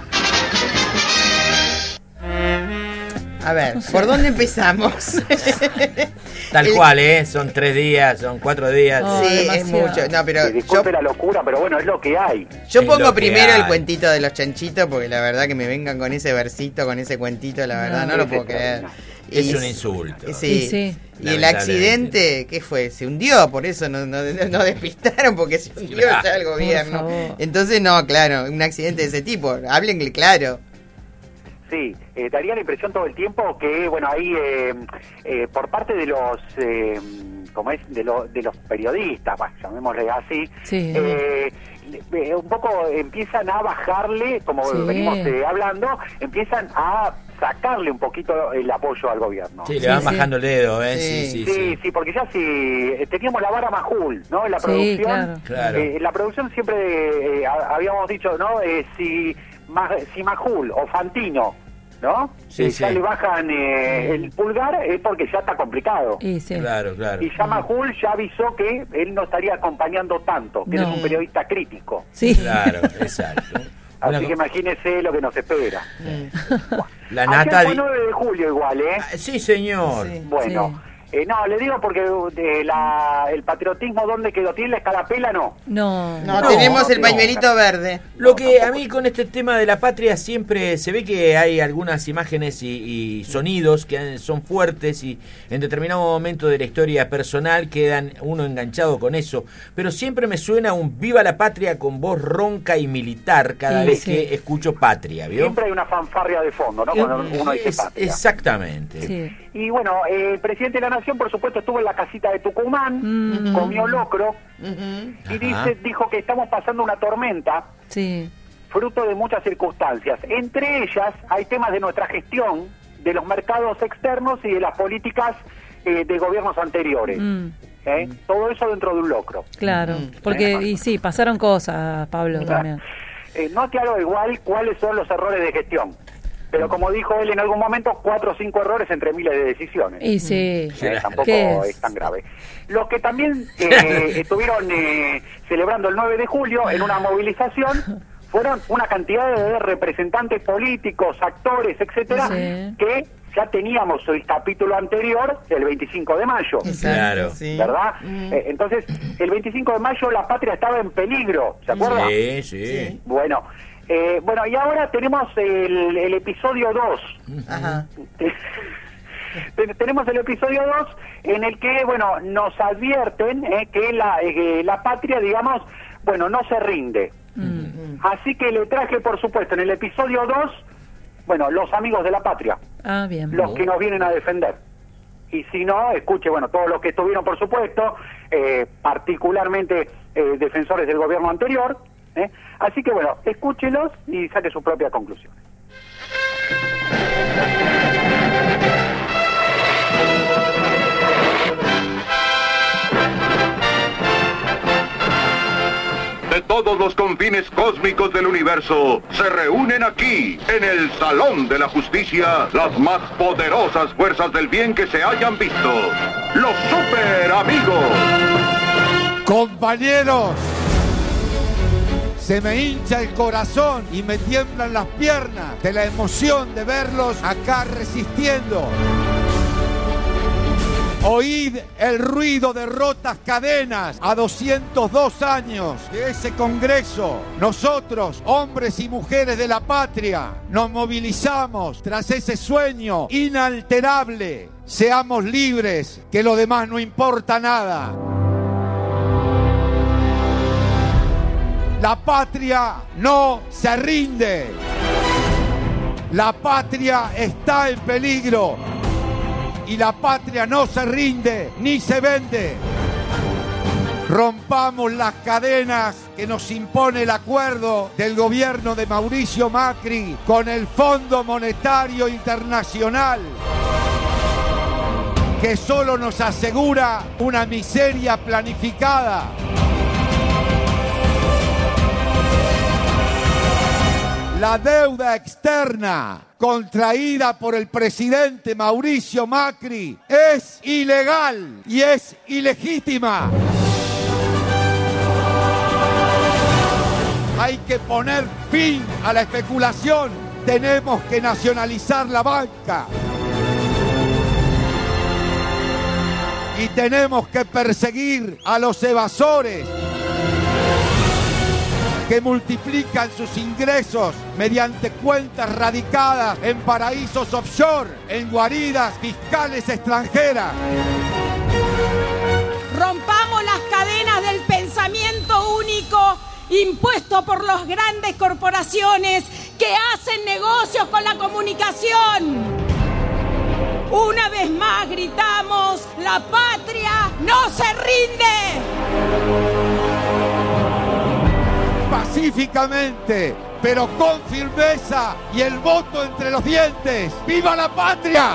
[SPEAKER 10] A ver, ¿por dónde empezamos?
[SPEAKER 11] Tal el... cual, ¿eh? Son tres días, son cuatro días.
[SPEAKER 10] Oh, sí, demasiado. Es mucho. No, pero
[SPEAKER 17] sí, disculpe
[SPEAKER 10] yo...
[SPEAKER 17] la locura, pero bueno, es lo que hay.
[SPEAKER 10] Yo
[SPEAKER 11] es
[SPEAKER 10] pongo primero
[SPEAKER 11] hay.
[SPEAKER 10] el cuentito de los chanchitos, porque la verdad que me vengan con ese versito, con ese cuentito, la verdad, no, no lo puedo creer.
[SPEAKER 11] Es
[SPEAKER 10] y,
[SPEAKER 11] un insulto.
[SPEAKER 10] Sí. sí. Y el accidente, ¿qué fue? Se hundió, por eso no, no, no despistaron, porque se hundió claro. ya el gobierno. Entonces, no, claro, un accidente de ese tipo, háblenle claro.
[SPEAKER 17] Sí, eh, daría la impresión todo el tiempo que, bueno, ahí eh, eh, por parte de los, eh, como es, de, lo, de los periodistas, bueno, llamémosle así, sí. eh, eh, un poco empiezan a bajarle, como
[SPEAKER 3] Sí.
[SPEAKER 17] venimos eh, hablando, empiezan a sacarle un poquito el apoyo al gobierno.
[SPEAKER 11] Sí, le van bajando el dedo, ¿eh? Sí, sí,
[SPEAKER 17] Sí,
[SPEAKER 11] sí.
[SPEAKER 17] sí, porque ya si eh, teníamos la vara Majul, ¿no? En la
[SPEAKER 3] Sí,
[SPEAKER 17] producción,
[SPEAKER 3] claro.
[SPEAKER 11] Claro.
[SPEAKER 17] eh, en la producción siempre eh, ha- habíamos dicho, ¿no? Eh, si, Ma- si Majul o Fantino, ¿no?
[SPEAKER 11] Sí,
[SPEAKER 17] Eh,
[SPEAKER 11] sí.
[SPEAKER 17] ya le bajan eh, el pulgar, es porque ya está complicado.
[SPEAKER 3] Y sí.
[SPEAKER 11] Claro, claro.
[SPEAKER 17] Y ya Majul ya avisó que él no estaría acompañando tanto, que él
[SPEAKER 3] No.
[SPEAKER 17] es un periodista crítico.
[SPEAKER 3] Sí.
[SPEAKER 11] Claro, exacto.
[SPEAKER 17] Así
[SPEAKER 11] Una
[SPEAKER 17] que
[SPEAKER 11] co-
[SPEAKER 17] imagínese lo que nos espera.
[SPEAKER 11] La
[SPEAKER 17] Ayer
[SPEAKER 11] nata...
[SPEAKER 17] fue
[SPEAKER 11] di-
[SPEAKER 17] nueve de julio igual, ¿eh?
[SPEAKER 11] Ah, Sí, señor.
[SPEAKER 17] Bueno, eh, no, le digo porque eh, la, el patriotismo, ¿dónde quedó? ¿Tiene la escarapela? No.
[SPEAKER 3] No.
[SPEAKER 10] No,
[SPEAKER 11] No,
[SPEAKER 10] tenemos
[SPEAKER 17] no
[SPEAKER 10] el
[SPEAKER 17] tengo
[SPEAKER 10] pañuelito verde.
[SPEAKER 11] Lo que a mí con este tema de la patria siempre se ve que hay algunas imágenes y, y sonidos que son fuertes y en determinado momento de la historia personal quedan uno enganchado con eso, pero siempre me suena un viva la patria con voz ronca y militar cada
[SPEAKER 3] Sí,
[SPEAKER 11] vez
[SPEAKER 3] sí.
[SPEAKER 11] que escucho patria, ¿vio?
[SPEAKER 17] Siempre hay una fanfarria de fondo, ¿no? Cuando uno dice
[SPEAKER 11] Es-
[SPEAKER 17] patria.
[SPEAKER 11] exactamente.
[SPEAKER 3] Sí.
[SPEAKER 17] Y bueno, eh, el presidente de la Nación, por supuesto, estuvo en la casita de Tucumán,
[SPEAKER 3] Mm.
[SPEAKER 17] comió locro
[SPEAKER 10] Ujú.
[SPEAKER 17] y dice, dijo que estamos pasando una tormenta
[SPEAKER 3] Sí.
[SPEAKER 17] fruto de muchas circunstancias. Entre ellas hay temas de nuestra gestión, de los mercados externos y de las políticas eh, de gobiernos anteriores.
[SPEAKER 3] Mm,
[SPEAKER 17] ¿eh? Todo eso dentro de un locro.
[SPEAKER 3] claro. Porque, y sí, pasaron cosas, Pablo, también.
[SPEAKER 17] Eh, no aclaró igual cuáles son los errores de gestión. Pero como dijo él en algún momento, cuatro o cinco errores entre miles de decisiones.
[SPEAKER 3] Y sí.
[SPEAKER 17] Eh, tampoco
[SPEAKER 3] ¿Qué
[SPEAKER 17] es?
[SPEAKER 3] es?
[SPEAKER 17] tan grave. Los que también eh, estuvieron eh, celebrando el nueve de julio en una movilización fueron una cantidad de representantes políticos, actores, etcétera,
[SPEAKER 3] Sí.
[SPEAKER 17] que ya teníamos el capítulo anterior, el veinticinco de mayo.
[SPEAKER 11] Claro.
[SPEAKER 10] Sí.
[SPEAKER 17] ¿Verdad?
[SPEAKER 10] Mm.
[SPEAKER 17] Eh, entonces, el veinticinco de mayo la patria estaba en peligro, ¿se acuerda?
[SPEAKER 11] Sí, sí.
[SPEAKER 17] Bueno, eh, bueno, y ahora tenemos el, el episodio dos.
[SPEAKER 10] Ajá.
[SPEAKER 17] Ten- tenemos el episodio dos en el que, bueno, nos advierten eh, que la, eh, la patria, digamos, bueno, no se rinde.
[SPEAKER 3] Mm.
[SPEAKER 17] Así que le traje, por supuesto, en el episodio dos, bueno, los amigos de la patria,
[SPEAKER 3] Ah, bien.
[SPEAKER 17] los que nos vienen a defender. Y si no, escuche, bueno, todos los que estuvieron, por supuesto, eh, particularmente eh, defensores del gobierno anterior. ¿eh? Así que, bueno, escúchelos y saque su propia conclusión.
[SPEAKER 21] De todos los confines cósmicos del universo se reúnen aquí, en el Salón de la Justicia, las más poderosas fuerzas del bien que se hayan visto. Los Super Amigos.
[SPEAKER 2] Compañeros, se me hincha el corazón y me tiemblan las piernas de la emoción de verlos acá resistiendo. Oíd el ruido de rotas cadenas a doscientos dos años de ese Congreso. Nosotros, hombres y mujeres de la patria, nos movilizamos tras ese sueño inalterable. Seamos libres, que lo demás no importa nada. La patria no se rinde. La patria está en peligro. Y la patria no se rinde ni se vende. Rompamos las cadenas que nos impone el acuerdo del gobierno de Mauricio Macri con el Fondo Monetario Internacional, que solo nos asegura una miseria planificada. La deuda externa contraída por el presidente Mauricio Macri es ilegal y es ilegítima. Hay que poner fin a la especulación. Tenemos que nacionalizar la banca. Y tenemos que perseguir a los evasores que multiplican sus ingresos mediante cuentas radicadas en paraísos offshore, en guaridas fiscales extranjeras.
[SPEAKER 8] Rompamos las cadenas del pensamiento único impuesto por las grandes corporaciones que hacen negocios con la comunicación. Una vez más gritamos, la patria no se rinde.
[SPEAKER 2] pacíficamente, pero con firmeza y el voto entre los dientes. ¡Viva la patria!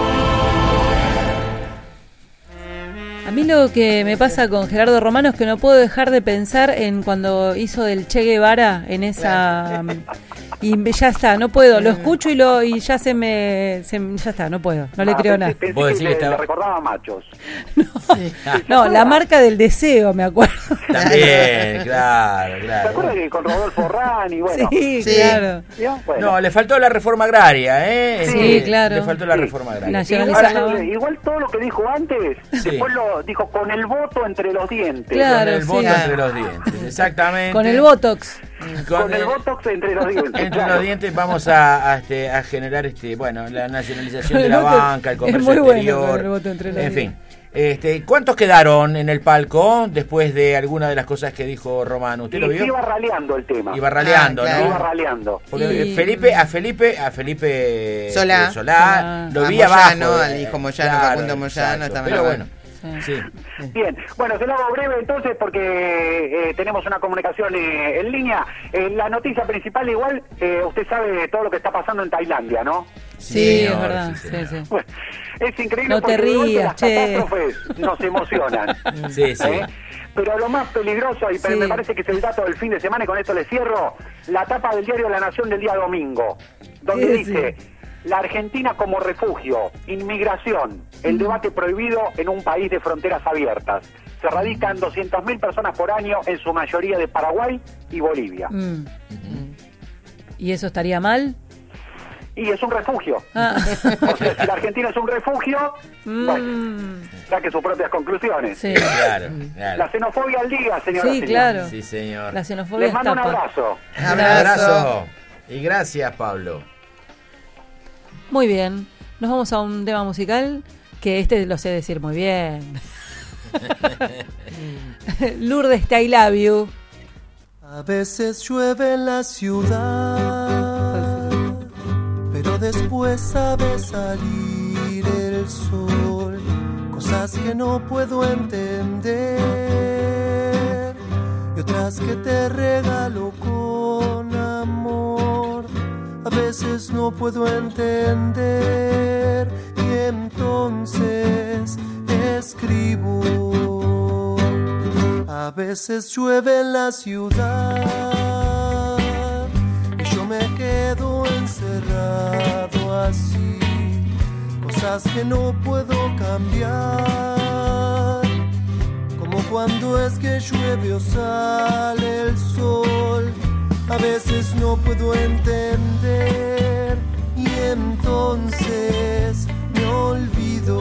[SPEAKER 3] A mí lo que me pasa con Gerardo Romano es que no puedo dejar de pensar en cuando hizo del Che Guevara en esa... Y ya está, no puedo, lo escucho y lo y ya se me... Se, ya está, no puedo, no le
[SPEAKER 17] ah,
[SPEAKER 3] creo
[SPEAKER 17] pensé,
[SPEAKER 3] nada.
[SPEAKER 17] Pensé
[SPEAKER 11] ¿Vos
[SPEAKER 17] que
[SPEAKER 11] decís
[SPEAKER 17] le,
[SPEAKER 11] que estaba...
[SPEAKER 17] le recordaba machos.
[SPEAKER 3] No, sí. no la marca del deseo, me acuerdo.
[SPEAKER 11] También, claro, claro.
[SPEAKER 17] ¿Se acuerdan que con Rodolfo Rani? Bueno,
[SPEAKER 3] sí, sí, claro.
[SPEAKER 17] Bueno.
[SPEAKER 11] No, le faltó la reforma agraria, ¿eh?
[SPEAKER 3] Sí,
[SPEAKER 11] eh,
[SPEAKER 3] claro.
[SPEAKER 11] Le faltó la
[SPEAKER 17] sí.
[SPEAKER 11] reforma agraria.
[SPEAKER 17] Igual, igual todo lo que dijo antes,
[SPEAKER 11] sí.
[SPEAKER 17] después lo dijo con el voto entre los dientes.
[SPEAKER 3] Claro,
[SPEAKER 11] con el
[SPEAKER 3] sí.
[SPEAKER 11] voto
[SPEAKER 3] Claro.
[SPEAKER 11] entre los dientes, exactamente.
[SPEAKER 3] Con el Botox.
[SPEAKER 17] Con,
[SPEAKER 11] Con
[SPEAKER 17] el,
[SPEAKER 11] el
[SPEAKER 17] botox entre los dientes.
[SPEAKER 11] Entre
[SPEAKER 17] claro.
[SPEAKER 11] los dientes vamos a, a, este, a generar este, bueno, la nacionalización de la
[SPEAKER 3] voto
[SPEAKER 11] banca, el
[SPEAKER 3] es
[SPEAKER 11] comercio
[SPEAKER 3] muy bueno
[SPEAKER 11] exterior.
[SPEAKER 3] con el voto entre los
[SPEAKER 11] en fin.
[SPEAKER 3] dientes.
[SPEAKER 11] Este, ¿cuántos quedaron en el palco después de alguna de las cosas que dijo Romano? ¿Usted
[SPEAKER 17] Y
[SPEAKER 11] lo vio?
[SPEAKER 17] iba raleando el tema.
[SPEAKER 11] Iba raleando,
[SPEAKER 10] Ah, claro.
[SPEAKER 11] ¿no?
[SPEAKER 17] Iba raleando.
[SPEAKER 11] Porque
[SPEAKER 3] Y-
[SPEAKER 11] Felipe, a Felipe, a Felipe
[SPEAKER 10] Solá.
[SPEAKER 11] eh, Solá, lo
[SPEAKER 10] A
[SPEAKER 11] vi
[SPEAKER 10] Moyano,
[SPEAKER 11] abajo.
[SPEAKER 10] al hijo Moyano,
[SPEAKER 11] Claro,
[SPEAKER 10] Facundo Moyano,
[SPEAKER 11] exacto.
[SPEAKER 10] estaban
[SPEAKER 11] Pero
[SPEAKER 10] abajo.
[SPEAKER 11] bueno, sí.
[SPEAKER 17] Bien, bueno, se lo hago breve entonces porque eh, tenemos una comunicación eh, en línea. Eh, la noticia principal igual, eh, usted sabe todo lo que está pasando en Tailandia, ¿no?
[SPEAKER 3] Sí,
[SPEAKER 11] señor,
[SPEAKER 3] es verdad.
[SPEAKER 11] sí,
[SPEAKER 3] Sí,
[SPEAKER 11] señor.
[SPEAKER 3] sí.
[SPEAKER 17] Bueno, es increíble
[SPEAKER 3] No te
[SPEAKER 17] porque de golpe
[SPEAKER 3] rías,
[SPEAKER 17] las
[SPEAKER 3] che.
[SPEAKER 17] catástrofes nos emocionan.
[SPEAKER 11] Sí, sí.
[SPEAKER 17] ¿eh? Pero lo más peligroso, y
[SPEAKER 3] Sí.
[SPEAKER 17] me parece que es el dato del fin de semana, y con esto le cierro, la tapa del diario La Nación del día domingo, donde
[SPEAKER 3] Sí,
[SPEAKER 17] dice...
[SPEAKER 3] sí.
[SPEAKER 17] La Argentina como refugio, inmigración, el debate prohibido en un país de fronteras abiertas. Se radican doscientas mil personas por año, en su mayoría de Paraguay y Bolivia.
[SPEAKER 3] Mm. ¿Y eso estaría mal?
[SPEAKER 17] Y es un refugio.
[SPEAKER 3] Ah.
[SPEAKER 17] O sea, si la Argentina es un refugio, bueno,
[SPEAKER 3] Mm.
[SPEAKER 17] saque sus propias conclusiones.
[SPEAKER 3] Sí.
[SPEAKER 11] Claro, claro.
[SPEAKER 17] La xenofobia al día, señora.
[SPEAKER 3] Sí,
[SPEAKER 17] señor.
[SPEAKER 3] claro.
[SPEAKER 11] Sí, señor.
[SPEAKER 3] La xenofobia
[SPEAKER 17] Les mando un
[SPEAKER 3] tapa.
[SPEAKER 17] abrazo.
[SPEAKER 11] Un
[SPEAKER 10] Abrazo.
[SPEAKER 11] abrazo. Y gracias, Pablo.
[SPEAKER 3] Muy bien. Nos vamos a un tema musical que este lo sé decir muy bien. Lourdes, I love you.
[SPEAKER 1] A veces llueve en la ciudad, pero después sabe salir el sol. Cosas que no puedo entender y otras que te regalo con amor. A veces no puedo entender y entonces escribo. A veces llueve en la ciudad y yo me quedo encerrado así. Cosas que no puedo cambiar, como cuando es que llueve o sale el sol. A veces no puedo entender y entonces me olvido.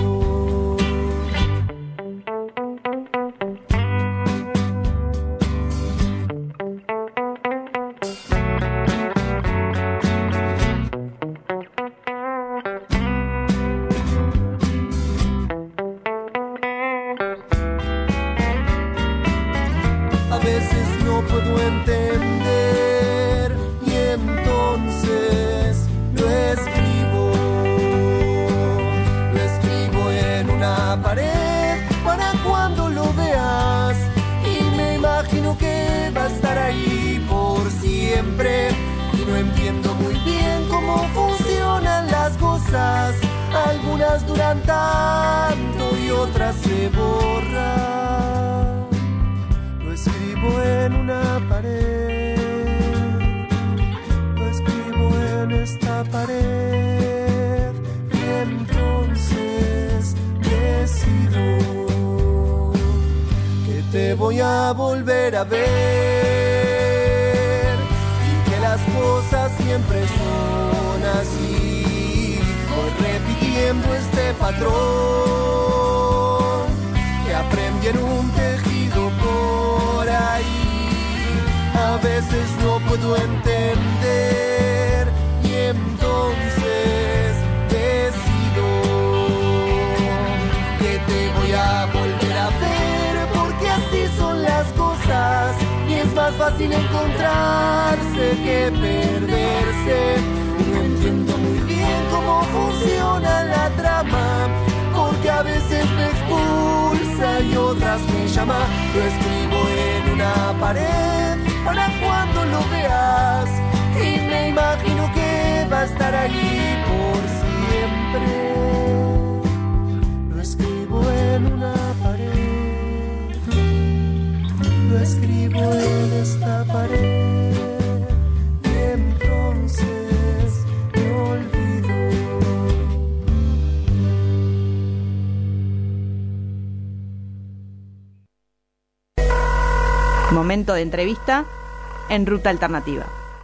[SPEAKER 1] A veces no puedo entender y entonces lo escribo. Lo escribo en una pared para cuando lo veas y me imagino que va a estar ahí por siempre. Y no entiendo muy bien cómo funcionan las cosas. Algunas duran tanto y otras se borran. Lo escribo en una pared, lo escribo en esta pared y entonces decido que te voy a volver a ver y que las cosas siempre son así. Voy repitiendo este patrón que aprendí en un tejido por ahí. A veces no puedo entender y entonces decido que te voy a volver a ver, porque así son las cosas y es más fácil encontrarse que perderse. No entiendo muy bien cómo funciona la trama, porque a veces me expulsa y otras me llama. Lo escribo en una pared para cuando lo veas. Y me imagino que va a estar ahí por siempre. Lo escribo en una pared, lo escribo en esta pared, y entonces me olvido.
[SPEAKER 6] Momento de entrevista en Ruta Alternativa.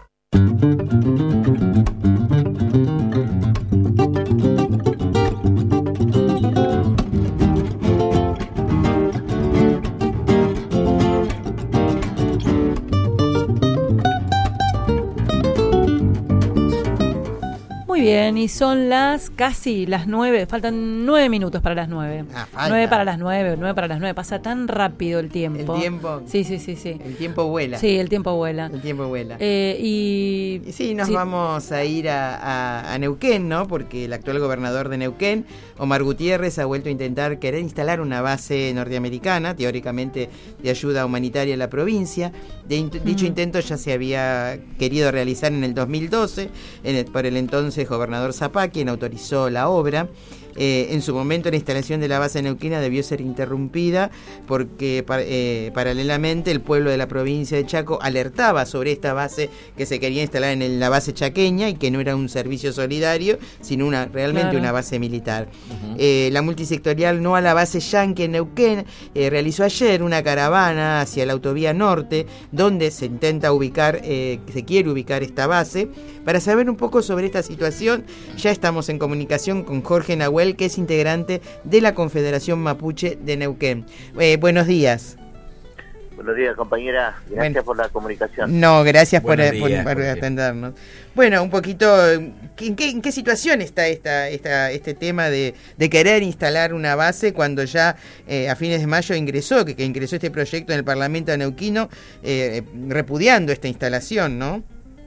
[SPEAKER 6] Muy bien, y son las casi las nueve, faltan nueve minutos para las nueve.
[SPEAKER 10] Ah, falta.
[SPEAKER 6] Nueve para las nueve, nueve para las nueve, pasa tan rápido el tiempo.
[SPEAKER 10] El tiempo.
[SPEAKER 6] Sí, sí, sí, sí.
[SPEAKER 10] El tiempo vuela.
[SPEAKER 6] Sí, el tiempo vuela.
[SPEAKER 10] El tiempo vuela.
[SPEAKER 6] Eh, y...
[SPEAKER 10] y sí, nos
[SPEAKER 6] sí.
[SPEAKER 10] vamos a ir a, a, a Neuquén, ¿no? Porque el actual gobernador de Neuquén, Omar Gutiérrez, ha vuelto a intentar querer instalar una base norteamericana, teóricamente de ayuda humanitaria en la provincia. De in- mm. Dicho intento ya se había querido realizar en el dos mil doce en el, por el entonces gobernador Zapá, quien autorizó la obra. Eh, en su momento la instalación de la base neuquina debió ser interrumpida porque pa- eh, paralelamente el pueblo de la provincia de Chaco alertaba sobre esta base que se quería instalar en el, la base chaqueña y que no era un servicio solidario, sino una realmente claro. una base militar. Uh-huh. Eh, la multisectorial No a la Base Yanqui en Neuquén eh, realizó ayer una caravana hacia la autovía norte donde se intenta ubicar, eh, se quiere ubicar esta base. Para saber un poco sobre esta situación ya estamos en comunicación con Jorge Nahuel, que es integrante de la Confederación Mapuche de Neuquén. Eh, buenos días.
[SPEAKER 9] Buenos días, compañera. Gracias bueno. por la comunicación.
[SPEAKER 10] No, gracias por,
[SPEAKER 9] días,
[SPEAKER 10] por, por atendernos. Bueno, un poquito, ¿en qué, en qué situación está esta, esta, este tema de, de querer instalar una base cuando ya eh, a fines de mayo ingresó, que, que ingresó este proyecto en el Parlamento neuquino, eh, repudiando esta instalación, ¿no?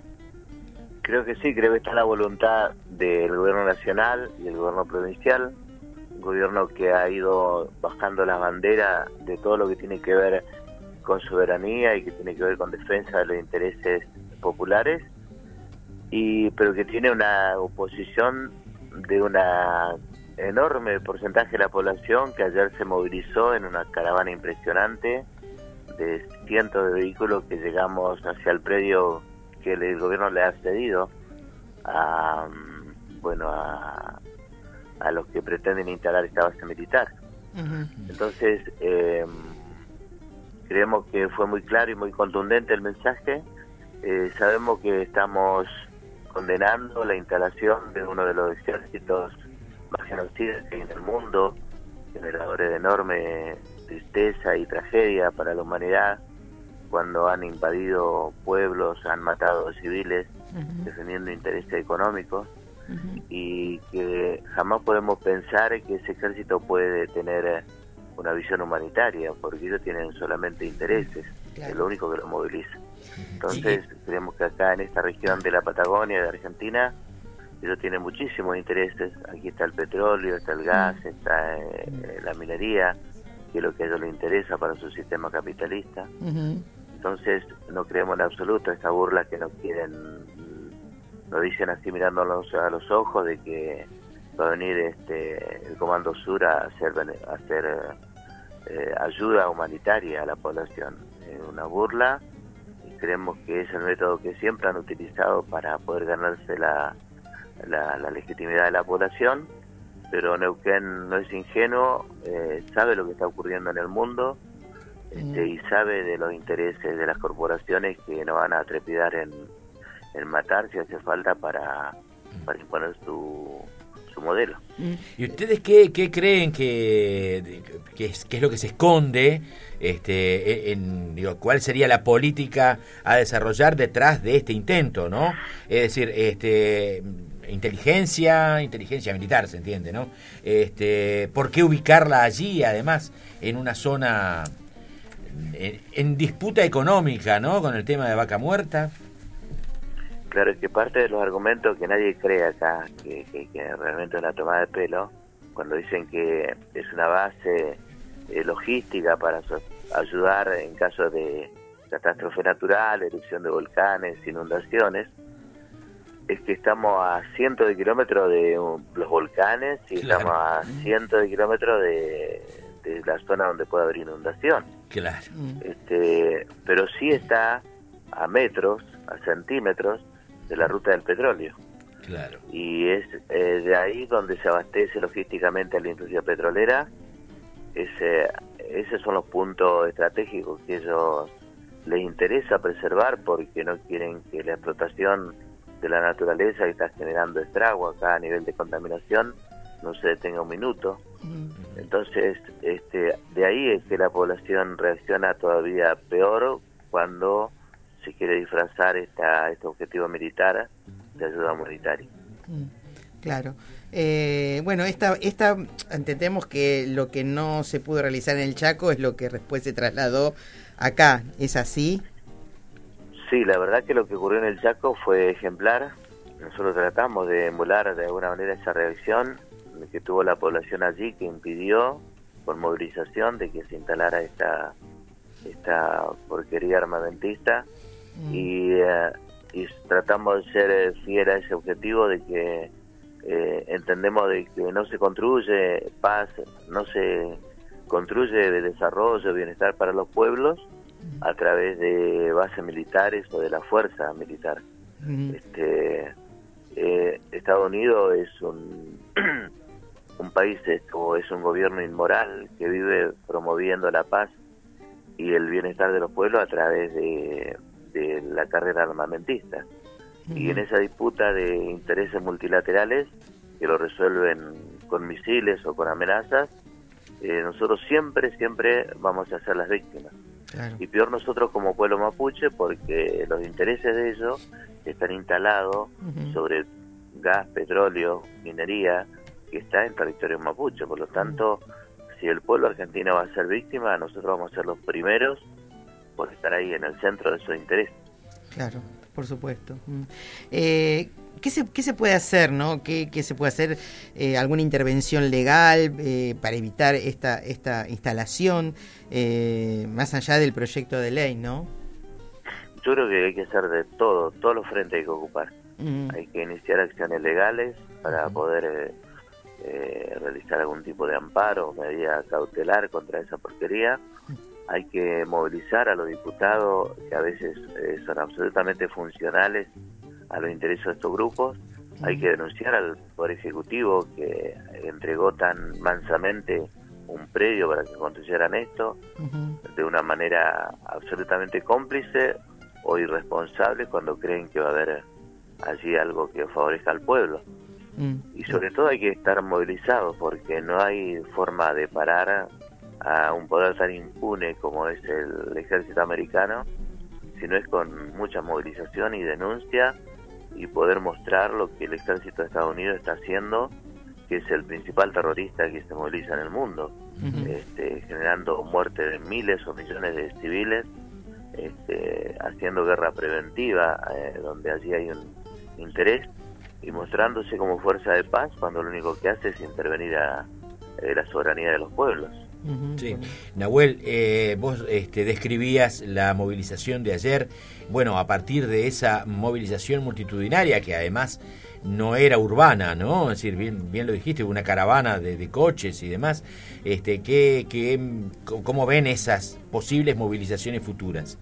[SPEAKER 9] Creo que sí, creo que está la voluntad del gobierno nacional y el gobierno provincial, un gobierno que ha ido bajando las banderas de todo lo que tiene que ver con soberanía y que tiene que ver con defensa de los intereses populares, y pero que tiene una oposición de una enorme porcentaje de la población que ayer se movilizó en una caravana impresionante de cientos de vehículos que llegamos hacia el predio que el gobierno le ha cedido a bueno a, a los que pretenden instalar esta base militar. Uh-huh. Entonces eh, creemos que fue muy claro y muy contundente el mensaje. Eh, sabemos que estamos condenando la instalación de uno de los ejércitos más genocidas que hay en el mundo, generadores de enorme tristeza y tragedia para la humanidad, cuando han invadido pueblos, han matado civiles, uh-huh. defendiendo intereses económicos, uh-huh. y que jamás podemos pensar que ese ejército puede tener una visión humanitaria, porque ellos tienen solamente intereses, claro. es lo único que los moviliza. Entonces, sí. creemos que acá en esta región de la Patagonia, de Argentina, ellos tienen muchísimos intereses. Aquí está el petróleo, está el gas, uh-huh. está eh, la minería, que es lo que a ellos les interesa para su sistema capitalista. Uh-huh. Entonces no creemos en absoluto esta burla que nos quieren, nos dicen así mirándonos a los ojos, de que va a venir este el Comando Sur a hacer, a hacer eh, ayuda humanitaria a la población. Es una burla, y creemos que es el método que siempre han utilizado para poder ganarse la, la, la legitimidad de la población. Pero Neuquén no es ingenuo, eh, sabe lo que está ocurriendo en el mundo, este, y sabe de los intereses de las corporaciones que no van a trepidar en, en matar si hace falta para, para imponer su, su modelo.
[SPEAKER 11] ¿Y ustedes qué, qué creen que, que, es, que es lo que se esconde? Este, en, digo, ¿cuál sería la política a desarrollar detrás de este intento, ¿no? Es decir, este... inteligencia, inteligencia militar, se entiende, ¿no? Este, ¿por qué ubicarla allí, además, en una zona en, en disputa económica, ¿no? Con el tema de Vaca Muerta.
[SPEAKER 9] Claro, es que parte de los argumentos que nadie cree acá, que, que, que realmente es una tomada de pelo, cuando dicen que es una base eh, logística para so- ayudar en caso de, catástrofe natural, erupción de volcanes, inundaciones, es que estamos a cientos de kilómetros de um, los volcanes y claro. estamos a cientos de kilómetros de, de la zona donde puede haber inundación.
[SPEAKER 11] Claro.
[SPEAKER 9] Este, pero sí está a metros, a centímetros de la ruta del petróleo.
[SPEAKER 11] Claro.
[SPEAKER 9] Y es eh, de ahí donde se abastece logísticamente a la industria petrolera. Ese, esos son los puntos estratégicos que ellos les interesa preservar porque no quieren que la explotación de la naturaleza que está generando estrago acá a nivel de contaminación no se detenga un minuto. Mm. Entonces, este, de ahí es que la población reacciona todavía peor cuando se quiere disfrazar esta, este objetivo militar de ayuda humanitaria.
[SPEAKER 10] Mm. Claro. Eh, bueno, esta, esta entendemos que lo que no se pudo realizar en el Chaco es lo que después se trasladó acá. ¿Es así?
[SPEAKER 9] Sí, la verdad que lo que ocurrió en el Chaco fue ejemplar. Nosotros tratamos de emular de alguna manera esa reacción que tuvo la población allí, que impidió, por movilización, de que se instalara esta esta porquería armamentista. Mm. Y, eh, y tratamos de ser fiel a ese objetivo de que eh, entendemos de que no se construye paz, no se construye desarrollo, bienestar para los pueblos a través de bases militares o de la fuerza militar. Mm. Este, eh, Estados Unidos es un un país o es un gobierno inmoral que vive promoviendo la paz y el bienestar de los pueblos a través de, de la carrera armamentista. Mm. Y en esa disputa de intereses multilaterales que lo resuelven con misiles o con amenazas, eh, nosotros siempre, siempre vamos a ser las víctimas. Claro. Y peor nosotros como pueblo mapuche, porque los intereses de ellos están instalados uh-huh. sobre gas, petróleo, minería, que está en territorio mapuche. Por lo tanto, uh-huh. si el pueblo argentino va a ser víctima, nosotros vamos a ser los primeros por estar ahí en el centro de su interés.
[SPEAKER 10] Claro, por supuesto. Eh, ¿qué, se, ¿Qué se puede hacer, no? ¿Qué, qué se puede hacer? Eh, ¿Alguna intervención legal eh, para evitar esta esta instalación, eh, más allá del proyecto de ley, no?
[SPEAKER 9] Yo creo que hay que hacer de todo, todos los frentes hay que ocupar. Uh-huh. Hay que iniciar acciones legales para uh-huh. poder eh, eh, realizar algún tipo de amparo, medida cautelar contra esa porquería. Hay que movilizar a los diputados que a veces eh, son absolutamente funcionales a los intereses de estos grupos. Uh-huh. Hay que denunciar al Poder Ejecutivo que entregó tan mansamente un predio para que construyeran esto uh-huh. de una manera absolutamente cómplice o irresponsable cuando creen que va a haber allí algo que favorezca al pueblo. Uh-huh. Y sobre todo hay que estar movilizados porque no hay forma de parar a un poder tan impune como es el ejército americano, sino es con mucha movilización y denuncia y poder mostrar lo que el ejército de Estados Unidos está haciendo, que es el principal terrorista que se moviliza en el mundo, uh-huh. este, generando muerte de miles o millones de civiles, este, haciendo guerra preventiva, eh, donde allí hay un interés, y mostrándose como fuerza de paz cuando lo único que hace es intervenir a eh, la soberanía de los pueblos.
[SPEAKER 11] Sí, Nahuel, eh, vos este, describías la movilización de ayer. Bueno, a partir de esa movilización multitudinaria que además no era urbana, ¿no? Es decir, bien, bien lo dijiste, una caravana de, de coches y demás. Este, ¿qué, qué, ¿Cómo ven esas posibles movilizaciones futuras?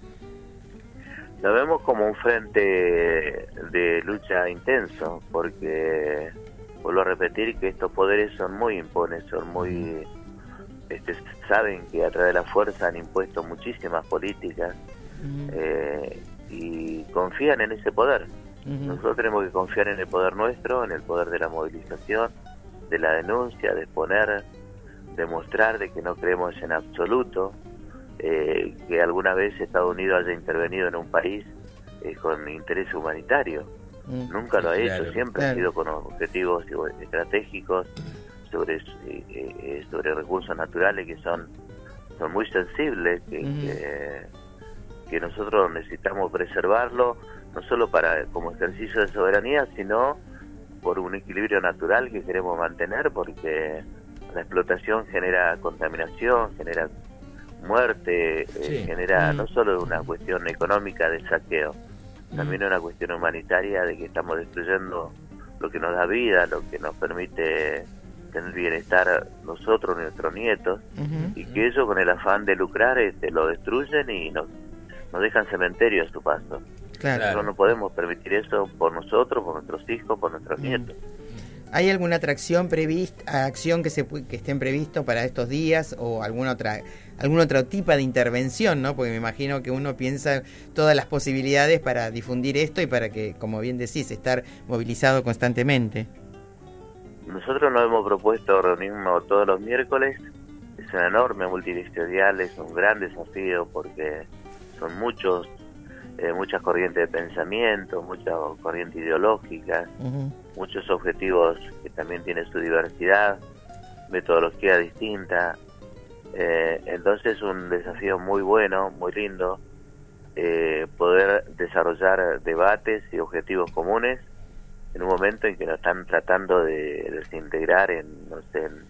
[SPEAKER 9] Lo vemos como un frente de lucha intenso, porque vuelvo a repetir que estos poderes son muy impones, son muy... Este, saben que a través de la fuerza han impuesto muchísimas políticas uh-huh. eh, y confían en ese poder. Uh-huh. Nosotros tenemos que confiar en el poder nuestro, en el poder de la movilización, de la denuncia, de exponer, de mostrar de que no creemos en absoluto eh, que alguna vez Estados Unidos haya intervenido en un país eh, con interés humanitario. Uh-huh. Nunca lo ha hecho, claro, siempre claro. ha sido con objetivos estratégicos sobre eh, sobre recursos naturales que son son muy sensibles, que, uh-huh. que, que nosotros necesitamos preservarlo, no solo para como ejercicio de soberanía, sino por un equilibrio natural que queremos mantener, porque la explotación genera contaminación, genera muerte,
[SPEAKER 11] Sí.
[SPEAKER 9] eh, genera
[SPEAKER 11] Mm.
[SPEAKER 9] no solo una cuestión económica de saqueo, también una cuestión humanitaria de que estamos destruyendo lo que nos da vida, lo que nos permite tener bienestar nosotros, nuestros nietos, y que ellos con el afán de lucrar este, lo destruyen y nos, nos dejan cementerio a su paso.
[SPEAKER 10] Claro.
[SPEAKER 9] Nosotros no podemos permitir eso por nosotros, por nuestros hijos, por nuestros nietos.
[SPEAKER 10] ¿Hay alguna atracción prevista, acción que se pu- que estén previsto para estos días o alguna otra algún otro tipo de intervención, ¿no? Porque me imagino que uno piensa todas las posibilidades para difundir esto y para que, como bien decís, estar movilizado constantemente.
[SPEAKER 9] Nosotros nos hemos propuesto reunirnos todos los miércoles. Es una enorme multidisciplinar, es un gran desafío porque son muchos, eh, muchas corrientes de pensamiento, muchas corrientes ideológicas, muchos objetivos que también tienen su diversidad, metodología distinta. Eh, entonces es un desafío muy bueno, muy lindo, eh, poder desarrollar debates y objetivos comunes en un momento en que nos están tratando de desintegrar en, no sé, en,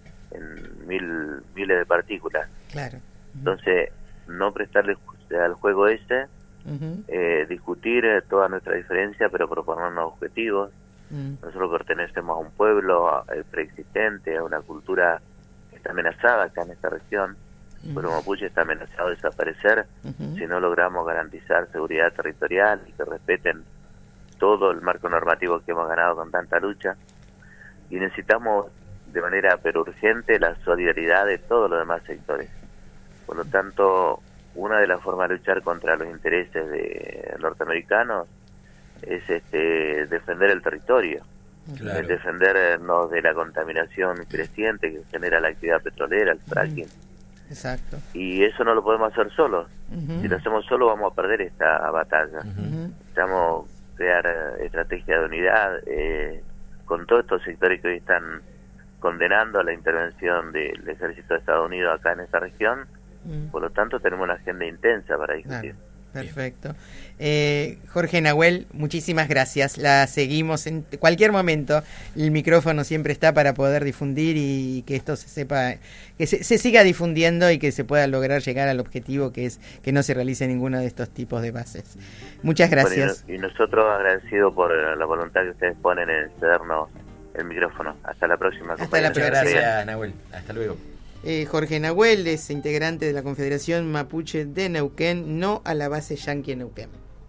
[SPEAKER 9] en mil, miles de partículas.
[SPEAKER 10] Claro.
[SPEAKER 9] Entonces, no prestarle ju- al juego ese,
[SPEAKER 10] Ujú.
[SPEAKER 9] eh, discutir eh, toda nuestra diferencia, pero proponernos objetivos.
[SPEAKER 10] Mm.
[SPEAKER 9] Nosotros pertenecemos a un pueblo a- eh, preexistente, a una cultura que está amenazada acá en esta región. El pueblo mapuche está amenazado de desaparecer
[SPEAKER 10] Ujú.
[SPEAKER 9] si no logramos garantizar seguridad territorial y que respeten todo el marco normativo que hemos ganado con tanta lucha. Y necesitamos de manera pero urgente la solidaridad de todos los demás sectores. Por lo tanto, una de las formas de luchar contra los intereses de norteamericanos es este defender el territorio,
[SPEAKER 11] Claro.
[SPEAKER 9] es defendernos de la contaminación creciente que genera la actividad petrolera, el fracking.
[SPEAKER 10] Exacto.
[SPEAKER 9] Y eso no lo podemos hacer solos.
[SPEAKER 10] Ujú.
[SPEAKER 9] Si lo hacemos solos vamos a perder esta batalla.
[SPEAKER 10] Ujú.
[SPEAKER 9] Necesitamos crear eh, estrategias de unidad eh, con todos estos sectores que hoy están condenando la intervención del ejército de Estados Unidos acá en esta región.
[SPEAKER 10] Mm.
[SPEAKER 9] Por lo tanto, tenemos una agenda intensa para discutir.
[SPEAKER 10] Claro. Perfecto. Eh, Jorge Nahuel, muchísimas gracias. La seguimos en cualquier momento. El micrófono siempre está para poder difundir y que esto se sepa, que se, se siga difundiendo y que se pueda lograr llegar al objetivo que es que no se realice ninguno de estos tipos de bases. Muchas gracias.
[SPEAKER 9] Bueno, y, no- y nosotros agradecidos por eh, la voluntad que ustedes ponen en cedernos el micrófono. Hasta la próxima.
[SPEAKER 10] Hasta la
[SPEAKER 9] compañeros.
[SPEAKER 10] próxima.
[SPEAKER 11] Gracias, Nahuel. Hasta luego.
[SPEAKER 10] Eh, Jorge Nahuel es integrante de la Confederación Mapuche de Neuquén, no a la base yanqui en Neuquén.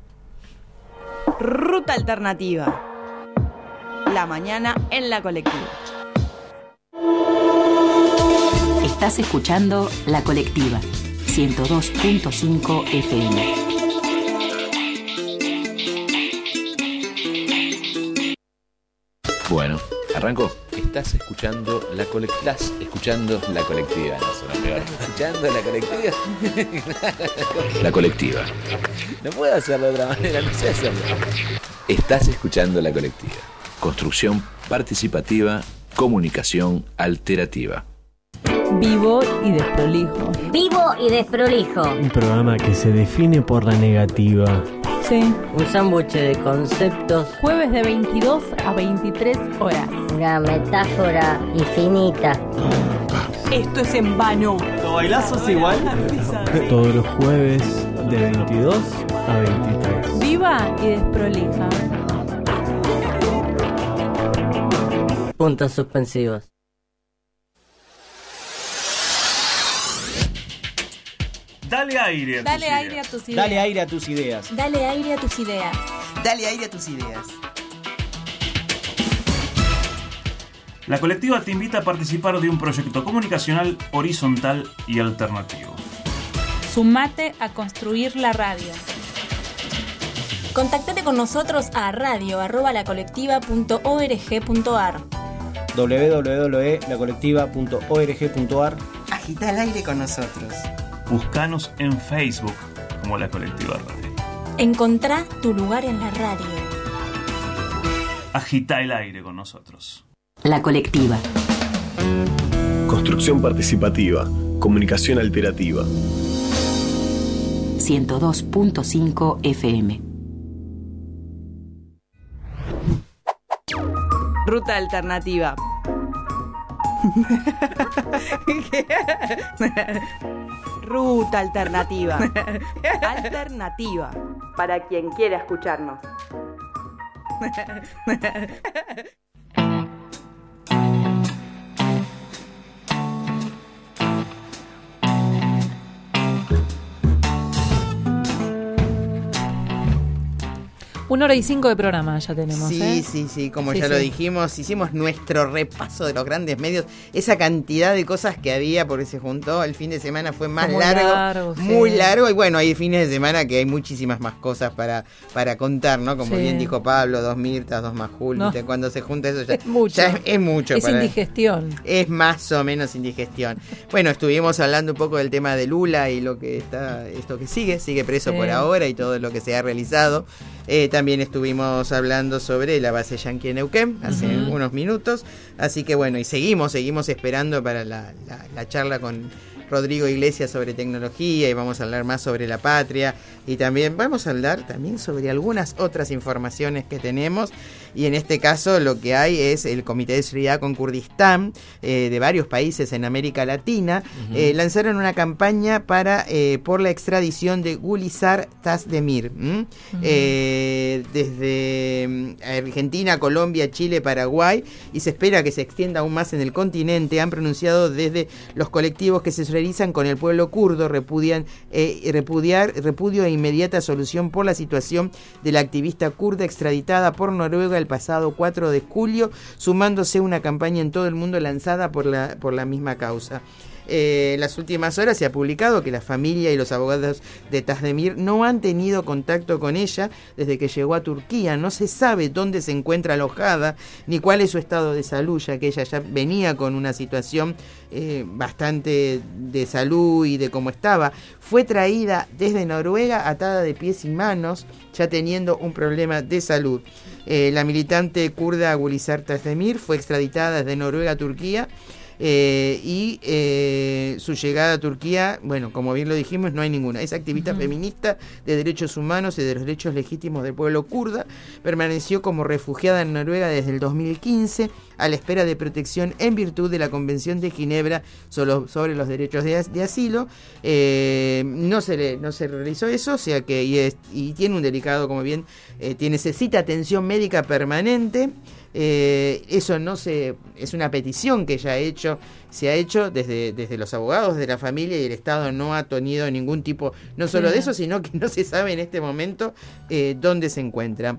[SPEAKER 6] Ruta alternativa. La mañana en la colectiva.
[SPEAKER 12] Estás escuchando La Colectiva, ciento dos punto cinco F M.
[SPEAKER 11] Bueno, arrancó. Estás escuchando la colectiva. Estás escuchando la colectiva. No suena peor. ¿Escuchando la colectiva? La colectiva. No puedo hacerlo de otra manera, no sé hacerlo. Estás escuchando la colectiva. Construcción participativa, comunicación alterativa.
[SPEAKER 13] Vivo y desprolijo.
[SPEAKER 14] Vivo y desprolijo.
[SPEAKER 15] Un programa que se define por la negativa.
[SPEAKER 13] Sí.
[SPEAKER 14] Un sándwich de conceptos.
[SPEAKER 13] Jueves de veintidós a veintitrés horas.
[SPEAKER 14] Una metáfora infinita.
[SPEAKER 13] Esto es en vano.
[SPEAKER 15] ¿Lo bailazos igual? Todos los jueves de veintidós a veintitrés.
[SPEAKER 13] Viva y desprolija.
[SPEAKER 14] Puntos suspensivos.
[SPEAKER 16] Dale aire a tus
[SPEAKER 13] Dale
[SPEAKER 16] ideas.
[SPEAKER 13] aire a tus ideas.
[SPEAKER 15] Dale aire a tus ideas.
[SPEAKER 13] Dale aire a tus ideas.
[SPEAKER 10] Dale aire a tus ideas.
[SPEAKER 16] La colectiva te invita a participar de un proyecto comunicacional horizontal y alternativo.
[SPEAKER 13] Sumate a construir la radio.
[SPEAKER 14] Contactate con nosotros a radio arroba lacolectiva punto org punto ar.
[SPEAKER 15] doble u doble u doble u punto la colectiva punto org punto ar.
[SPEAKER 10] Agita el aire con nosotros.
[SPEAKER 16] Buscanos en Facebook como La Colectiva Radio.
[SPEAKER 14] Encontrá tu lugar en la radio.
[SPEAKER 16] Agita el aire con nosotros.
[SPEAKER 12] La Colectiva.
[SPEAKER 18] Construcción participativa, comunicación alterativa.
[SPEAKER 12] ciento dos punto cinco F M.
[SPEAKER 6] Ruta alternativa.
[SPEAKER 4] Ruta Alternativa. Alternativa. Para quien quiera escucharnos.
[SPEAKER 3] Una hora y cinco de programa ya tenemos.
[SPEAKER 10] Sí,
[SPEAKER 3] ¿eh?
[SPEAKER 10] sí, sí, como
[SPEAKER 3] sí,
[SPEAKER 10] ya
[SPEAKER 3] sí.
[SPEAKER 10] lo dijimos, hicimos nuestro repaso de los grandes medios, esa cantidad de cosas que había porque se juntó, el fin de semana fue más
[SPEAKER 3] Muy
[SPEAKER 10] largo,
[SPEAKER 3] largo,
[SPEAKER 10] muy
[SPEAKER 3] sí.
[SPEAKER 10] largo, y bueno, hay fines de semana que hay muchísimas más cosas para, para contar, ¿no? Como
[SPEAKER 3] Sí.
[SPEAKER 10] bien dijo Pablo, dos Mirtas, dos Majul,
[SPEAKER 3] No.
[SPEAKER 10] ¿viste? Cuando se junta eso ya
[SPEAKER 3] Es mucho.
[SPEAKER 10] ya es, es mucho.
[SPEAKER 3] Es
[SPEAKER 10] para-
[SPEAKER 3] indigestión.
[SPEAKER 10] Es más o menos indigestión. Bueno, estuvimos hablando un poco del tema de Lula y lo que está, esto que sigue, sigue preso
[SPEAKER 3] Sí.
[SPEAKER 10] por ahora y todo lo que se ha realizado. Eh, también estuvimos hablando sobre la base yanqui en Neuquén hace
[SPEAKER 3] Ujú.
[SPEAKER 10] unos minutos. Así que bueno, y seguimos, seguimos esperando para la, la, la charla con Rodrigo Iglesias sobre tecnología, y vamos a hablar más sobre la patria, y también vamos a hablar también sobre algunas otras informaciones que tenemos, y en este caso lo que hay es el Comité de Solidaridad con Kurdistán, eh, de varios países en América Latina.
[SPEAKER 11] Ujú.
[SPEAKER 10] eh, lanzaron una campaña para eh, por la extradición de Gulizar Tasdemir, ¿m? eh, desde mm, Argentina, Colombia, Chile, Paraguay, y se espera que se extienda aún más en el continente. Han pronunciado desde los colectivos que se solidarizan con el pueblo kurdo, repudian eh, repudiar repudio e inmediata solución por la situación de la activista kurda extraditada por Noruega el pasado cuatro de julio, sumándose una campaña en todo el mundo lanzada por la por la misma causa. Eh, en las últimas horas se ha publicado que la familia y los abogados de Tasdemir no han tenido contacto con ella desde que llegó a Turquía. No se sabe dónde se encuentra alojada ni cuál es su estado de salud, ya que ella ya venía con una situación eh, bastante de salud y de cómo estaba. Fue traída desde Noruega atada de pies y manos, ya teniendo un problema de salud. Eh, la militante kurda Gulizar Tasdemir fue extraditada desde Noruega a Turquía. Eh, y eh, su llegada a Turquía, bueno, como bien lo dijimos, no hay ninguna. Es activista
[SPEAKER 3] Ujú.
[SPEAKER 10] feminista de derechos humanos y de los derechos legítimos del pueblo kurda. Permaneció como refugiada en Noruega desde el dos mil quince, a la espera de protección en virtud de la Convención de Ginebra sobre, sobre los derechos de, as- de asilo. Eh, no se le no se realizó eso, o sea que y, es- y tiene un delicado, como bien, eh, tiene, necesita atención médica permanente. Eh, eso no se es una petición que ya ha hecho se ha hecho desde, desde los abogados de la familia, y el Estado no ha tenido ningún tipo no solo de eso, sino que no se sabe en este momento eh, dónde se encuentra.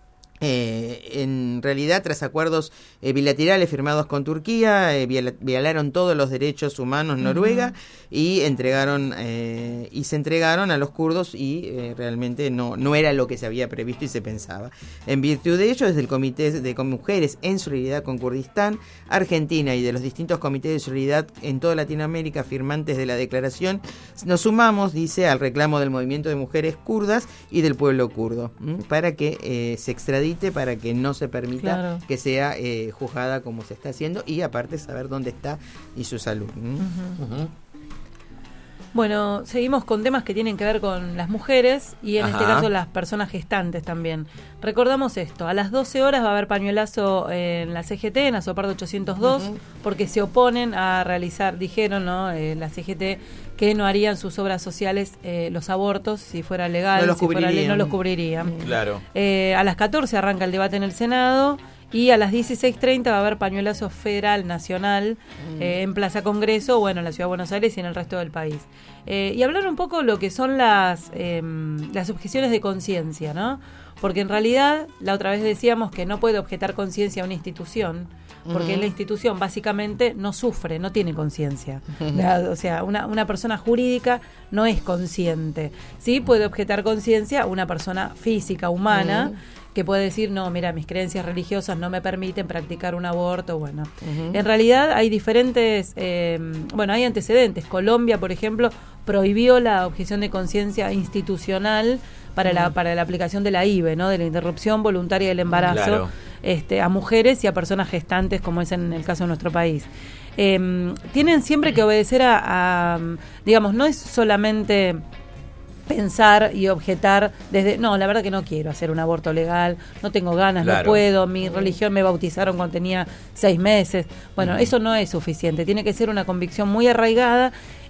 [SPEAKER 10] Eh, en realidad, tras acuerdos eh, bilaterales firmados con Turquía, eh, viola- violaron todos los derechos humanos Noruega, y entregaron eh, y se entregaron a los kurdos, y eh, realmente no no era lo que se había previsto y se pensaba. En virtud de ello, desde el Comité de con Mujeres en Solidaridad con Kurdistán, Argentina, y de los distintos comités de solidaridad en toda Latinoamérica firmantes de la declaración, nos sumamos, dice, al reclamo del movimiento de mujeres kurdas y del pueblo kurdo, ¿m? para que eh, se extradite, para que no se permita
[SPEAKER 3] Claro.
[SPEAKER 10] que sea eh, juzgada como se está haciendo, y aparte saber dónde está y su salud. ¿m?
[SPEAKER 3] Ujú. Bueno, seguimos con temas que tienen que ver con las mujeres y en
[SPEAKER 11] Ajá.
[SPEAKER 3] este caso las personas gestantes también. Recordamos esto, a las doce horas va a haber pañuelazo en la C G T, en Azopardo ochocientos dos,
[SPEAKER 10] Ujú.
[SPEAKER 3] porque se oponen a realizar, dijeron, ¿no? Eh, la C G T, que no harían sus obras sociales eh, los abortos, si fuera legal,
[SPEAKER 10] No los
[SPEAKER 3] si fuera ley,
[SPEAKER 10] cubrirían.
[SPEAKER 3] no los cubrirían.
[SPEAKER 11] Claro.
[SPEAKER 3] Eh, a las catorce arranca el debate en el Senado, y a las dieciséis treinta va a haber pañuelazo federal, nacional,
[SPEAKER 10] Mm.
[SPEAKER 3] eh, en Plaza Congreso, bueno, en la Ciudad de Buenos Aires y en el resto del país. Eh, y hablar un poco lo que son las, eh, las objeciones de conciencia, ¿no? Porque en realidad, la otra vez decíamos que no puede objetar conciencia a una institución, porque
[SPEAKER 10] Ujú.
[SPEAKER 3] la institución básicamente no sufre, no tiene conciencia.
[SPEAKER 10] Ujú.
[SPEAKER 3] La- O sea, una, una persona jurídica no es consciente. Sí puede objetar conciencia a una persona física, humana,
[SPEAKER 10] Ujú.
[SPEAKER 3] que puede decir, no, mira, mis creencias religiosas no me permiten practicar un aborto, bueno.
[SPEAKER 10] Ujú.
[SPEAKER 3] En realidad hay diferentes, eh, bueno, hay antecedentes. Colombia, por ejemplo, prohibió la objeción de conciencia institucional para la, para la aplicación de la I V E, ¿no? De la interrupción voluntaria del embarazo,
[SPEAKER 11] Claro.
[SPEAKER 3] este, a mujeres y a personas gestantes, como es en el caso de nuestro país. Eh, tienen siempre que obedecer a, a, digamos, no es solamente pensar y objetar desde, no, la verdad que no quiero hacer un aborto legal, no tengo ganas,
[SPEAKER 11] Claro.
[SPEAKER 3] no puedo, mi religión me bautizaron cuando tenía seis meses. Bueno,
[SPEAKER 11] Ujú.
[SPEAKER 3] eso no es suficiente, tiene que ser una convicción muy arraigada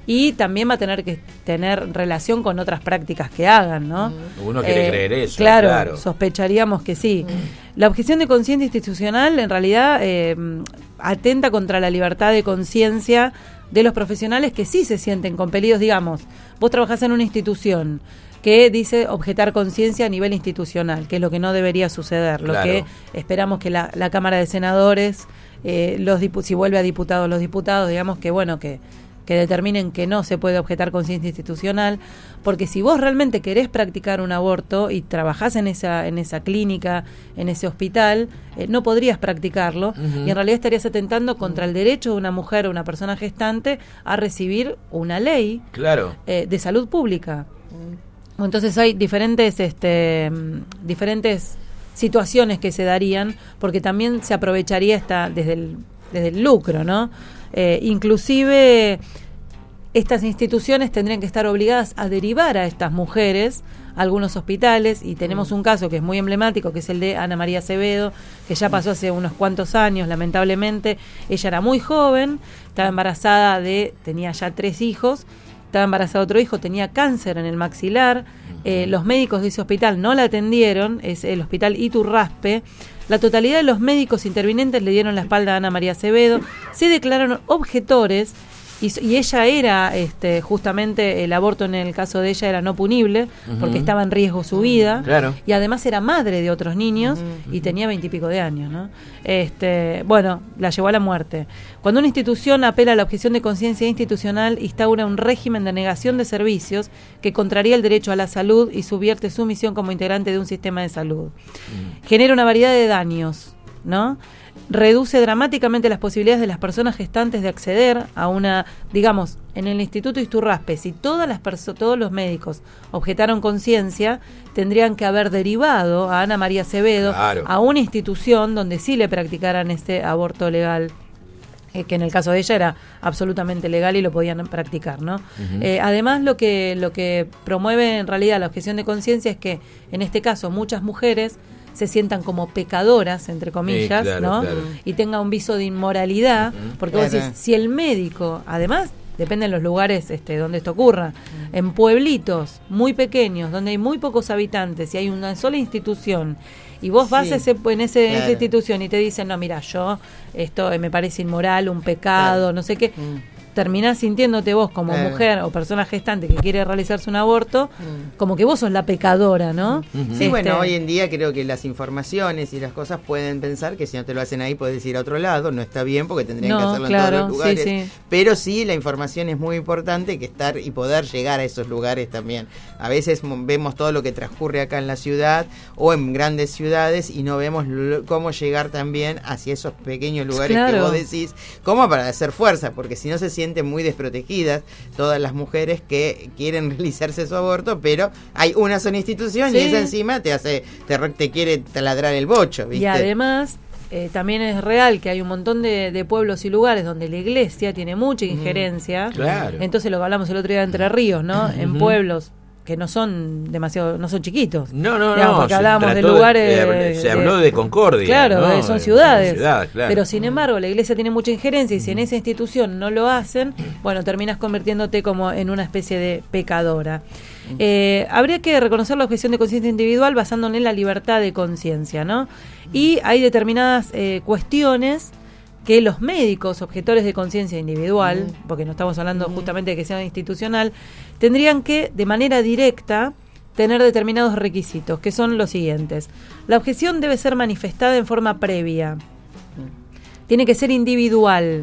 [SPEAKER 3] y también va a tener que tener relación con otras prácticas que hagan, ¿no?
[SPEAKER 11] Uno quiere
[SPEAKER 3] Eh,
[SPEAKER 11] creer eso.
[SPEAKER 3] Claro,
[SPEAKER 11] Claro.
[SPEAKER 3] sospecharíamos que sí. La objeción de conciencia institucional en realidad eh, atenta contra la libertad de conciencia de los profesionales que sí se sienten compelidos, digamos, vos trabajás en una institución que dice objetar conciencia a nivel institucional, que es lo que no debería suceder, lo
[SPEAKER 11] Claro.
[SPEAKER 3] que esperamos que la, la Cámara de Senadores, eh, los dipu- si vuelve a diputados, los diputados, digamos que bueno, que, que determinen que no se puede objetar conciencia institucional, porque si vos realmente querés practicar un aborto y trabajás en esa, en esa clínica, en ese hospital, eh, no podrías practicarlo,
[SPEAKER 11] Ujú.
[SPEAKER 3] y en realidad estarías atentando contra el derecho de una mujer o una persona gestante a recibir una ley
[SPEAKER 11] Claro.
[SPEAKER 3] eh, de salud pública. Entonces hay diferentes este mm, diferentes situaciones que se darían, porque también se aprovecharía esta desde el desde el lucro, ¿no? Eh, inclusive estas instituciones tendrían que estar obligadas a derivar a estas mujeres a algunos hospitales, y tenemos un caso que es muy emblemático, que es el de Ana María Acevedo, que ya pasó hace unos cuantos años, lamentablemente. Ella era muy joven, estaba embarazada de, tenía ya tres hijos, estaba embarazada de otro hijo, tenía cáncer en el maxilar, eh, los médicos de ese hospital no la atendieron, es el hospital Iturraspe. La totalidad de los médicos intervinientes le dieron la espalda a Ana María Acevedo, se declararon objetores, y, y ella era, este, justamente el aborto en el caso de ella era no punible,
[SPEAKER 11] Ujú.
[SPEAKER 3] porque estaba en riesgo su vida,
[SPEAKER 11] Claro.
[SPEAKER 3] y además era madre de otros niños, y tenía veintipico de años, ¿no? Este, bueno, la llevó a la muerte. Cuando una institución apela a la objeción de conciencia institucional, instaura un régimen de negación de servicios que contraría el derecho a la salud y subvierte su misión como integrante de un sistema de salud. Genera una variedad de daños, ¿no? Reduce dramáticamente las posibilidades de las personas gestantes de acceder a una, digamos, en el Instituto Iturraspe, si todas las perso- todos los médicos objetaron conciencia, tendrían que haber derivado a Ana María Acevedo
[SPEAKER 11] Claro.
[SPEAKER 3] a una institución donde sí le practicaran este aborto legal, eh, que en el caso de ella era absolutamente legal y lo podían practicar, ¿no?
[SPEAKER 11] Ujú.
[SPEAKER 3] Eh, además, lo que lo que promueve en realidad la objeción de conciencia es que en este caso muchas mujeres se sientan como pecadoras, entre comillas,
[SPEAKER 11] Sí, claro,
[SPEAKER 3] ¿no?
[SPEAKER 11] claro.
[SPEAKER 3] Y tenga un viso de inmoralidad, porque vos
[SPEAKER 10] Claro.
[SPEAKER 3] decís, si el médico, además, depende de los lugares este, donde esto ocurra, en pueblitos muy pequeños, donde hay muy pocos habitantes y hay una sola institución, y vos vas
[SPEAKER 10] Sí.
[SPEAKER 3] a ese, en, ese, en esa
[SPEAKER 10] Claro.
[SPEAKER 3] institución y te dicen, no, mira, yo, esto eh, me parece inmoral, un pecado,
[SPEAKER 10] Claro.
[SPEAKER 3] no sé qué, terminás sintiéndote vos como
[SPEAKER 10] Claro.
[SPEAKER 3] mujer o persona gestante que quiere realizarse un aborto, como que vos sos la pecadora, ¿no?
[SPEAKER 10] Sí,
[SPEAKER 3] Este,
[SPEAKER 10] bueno, hoy en día creo que las informaciones y las cosas pueden pensar que si no te lo hacen ahí puedes ir a otro lado, no está bien porque tendrían
[SPEAKER 3] No,
[SPEAKER 10] que hacerlo
[SPEAKER 3] claro,
[SPEAKER 10] en todos los lugares,
[SPEAKER 3] sí, sí.
[SPEAKER 10] pero sí la información es muy importante, que estar y poder llegar a esos lugares también. A veces m- vemos todo lo que transcurre acá en la ciudad o en grandes ciudades y no vemos lo- cómo llegar también hacia esos pequeños lugares que
[SPEAKER 3] Claro.
[SPEAKER 10] vos decís, como para hacer fuerza, porque si no se sienten muy desprotegidas todas las mujeres que quieren realizarse su aborto, pero hay una sola institución
[SPEAKER 3] Sí.
[SPEAKER 10] y esa encima te hace te, re- te quiere taladrar el bocho, ¿viste?
[SPEAKER 3] Y además, eh, también es real que hay un montón de, de pueblos y lugares donde la iglesia tiene mucha injerencia.
[SPEAKER 11] Claro.
[SPEAKER 3] Entonces, lo que hablamos el otro día de Entre Ríos, ¿no? En
[SPEAKER 11] Ujú.
[SPEAKER 3] pueblos que no son demasiado, no son chiquitos.
[SPEAKER 11] No, no,
[SPEAKER 3] Digamos,
[SPEAKER 11] no.
[SPEAKER 3] porque
[SPEAKER 11] se
[SPEAKER 3] hablábamos de
[SPEAKER 11] trató
[SPEAKER 3] lugares.
[SPEAKER 11] eh, se
[SPEAKER 3] de-
[SPEAKER 11] habló de Concordia.
[SPEAKER 3] Claro,
[SPEAKER 11] ¿no?
[SPEAKER 3] eh, son ciudades.
[SPEAKER 11] ciudad, claro.
[SPEAKER 3] Pero sin embargo, la iglesia tiene mucha injerencia y si en esa institución no lo hacen, bueno, terminas convirtiéndote como en una especie de pecadora. Eh, habría que reconocer la objeción de conciencia individual basándola en la libertad de conciencia, ¿no? Y hay determinadas eh, cuestiones que los médicos objetores de conciencia individual, porque no estamos hablando justamente de que sea institucional, tendrían que, de manera directa, tener determinados requisitos, que son los siguientes. La objeción debe ser manifestada en forma previa. Tiene que ser individual.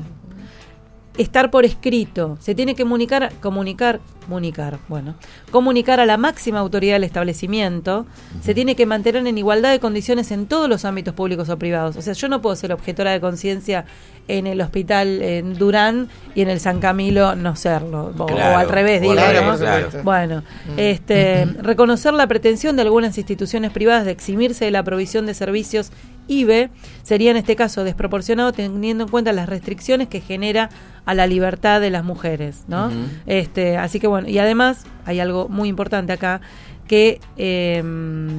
[SPEAKER 3] Estar por escrito. Se tiene que comunicar, comunicar, comunicar, bueno, comunicar a la máxima autoridad del establecimiento. Se tiene que mantener en igualdad de condiciones en todos los ámbitos públicos o privados. O sea, yo no puedo ser objetora de conciencia en el hospital en Durán y en el San Camilo no serlo. O,
[SPEAKER 11] Claro,
[SPEAKER 3] o al revés,
[SPEAKER 11] o
[SPEAKER 3] digo,
[SPEAKER 11] al revés,
[SPEAKER 3] ¿no?
[SPEAKER 11] claro.
[SPEAKER 3] Bueno, este, reconocer la pretensión de algunas instituciones privadas de eximirse de la provisión de servicios I B E sería en este caso desproporcionado teniendo en cuenta las restricciones que genera a la libertad de las mujeres, ¿no?
[SPEAKER 11] Ujú.
[SPEAKER 3] Este, así que bueno, y además hay algo muy importante acá, que eh,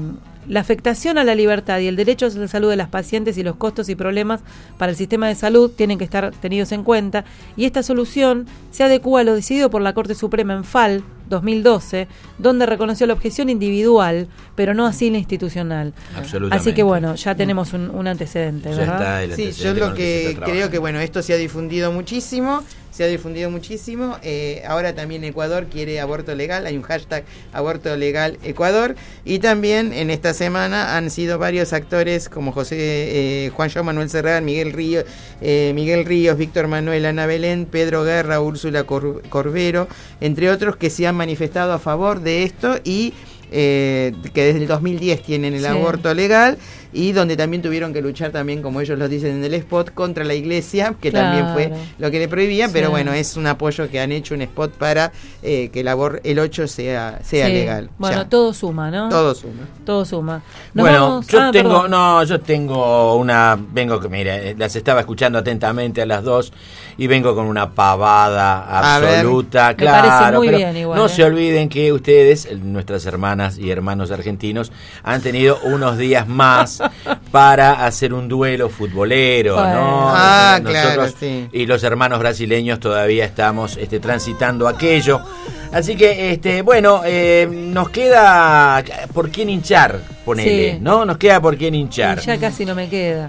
[SPEAKER 3] La afectación a la libertad y el derecho a la salud de las pacientes y los costos y problemas para el sistema de salud tienen que estar tenidos en cuenta, y esta solución se adecúa a lo decidido por la Corte Suprema en F A L dos mil doce, donde reconoció la objeción individual, pero no así la institucional.
[SPEAKER 11] Absolutamente.
[SPEAKER 3] Así que bueno, ya tenemos un, un antecedente,
[SPEAKER 11] Ya
[SPEAKER 3] ¿verdad?
[SPEAKER 11] está el
[SPEAKER 10] Sí,
[SPEAKER 11] antecedente
[SPEAKER 10] yo
[SPEAKER 11] con
[SPEAKER 10] lo
[SPEAKER 11] el que se
[SPEAKER 10] que
[SPEAKER 11] está
[SPEAKER 10] creo
[SPEAKER 11] trabajando.
[SPEAKER 10] que bueno, esto se ha difundido muchísimo, se ha difundido muchísimo. Eh, ahora también Ecuador quiere aborto legal, hay un hashtag aborto legal Ecuador, y también en esta semana han sido varios actores como José eh, Juan João Manuel Serrat, Miguel Ríos, eh, Miguel Ríos, Víctor Manuel, Ana Belén, Pedro Guerra, Úrsula Cor- Corbero, entre otros, que se han manifestado a favor de esto y eh, que desde el dos mil diez tienen el
[SPEAKER 3] Sí.
[SPEAKER 10] aborto legal, y donde también tuvieron que luchar también, como ellos lo dicen en el spot, contra la iglesia, que
[SPEAKER 3] Claro.
[SPEAKER 10] también fue lo que le prohibía,
[SPEAKER 3] Sí.
[SPEAKER 10] pero bueno, es un apoyo que han hecho, un spot para eh, que el abor el ocho sea sea
[SPEAKER 3] Sí.
[SPEAKER 10] legal.
[SPEAKER 3] Bueno,
[SPEAKER 10] Ya.
[SPEAKER 3] todo suma, ¿no?
[SPEAKER 10] Todo suma.
[SPEAKER 3] Todo suma. Nos
[SPEAKER 11] Bueno,
[SPEAKER 3] vamos-
[SPEAKER 11] yo
[SPEAKER 3] ah,
[SPEAKER 11] tengo,
[SPEAKER 3] perdón.
[SPEAKER 11] no, yo tengo una, vengo que, mira, eh, las estaba escuchando atentamente a las dos y vengo con una pavada
[SPEAKER 10] A ver.
[SPEAKER 11] absoluta,
[SPEAKER 3] Me
[SPEAKER 11] claro,
[SPEAKER 3] parece muy
[SPEAKER 11] pero
[SPEAKER 3] bien igual,
[SPEAKER 11] no
[SPEAKER 3] eh.
[SPEAKER 11] se olviden que ustedes, eh, nuestras hermanas y hermanos argentinos, han tenido unos días más para hacer un duelo futbolero,
[SPEAKER 10] Bueno.
[SPEAKER 11] ¿no?
[SPEAKER 10] Ah,
[SPEAKER 11] Nosotros
[SPEAKER 10] claro, sí.
[SPEAKER 11] y los hermanos brasileños todavía estamos este, transitando aquello. Así que, este, bueno, eh, nos queda por quién hinchar, ponele,
[SPEAKER 3] Sí.
[SPEAKER 11] ¿no? Nos queda por quién hinchar.
[SPEAKER 3] Y ya casi no me queda.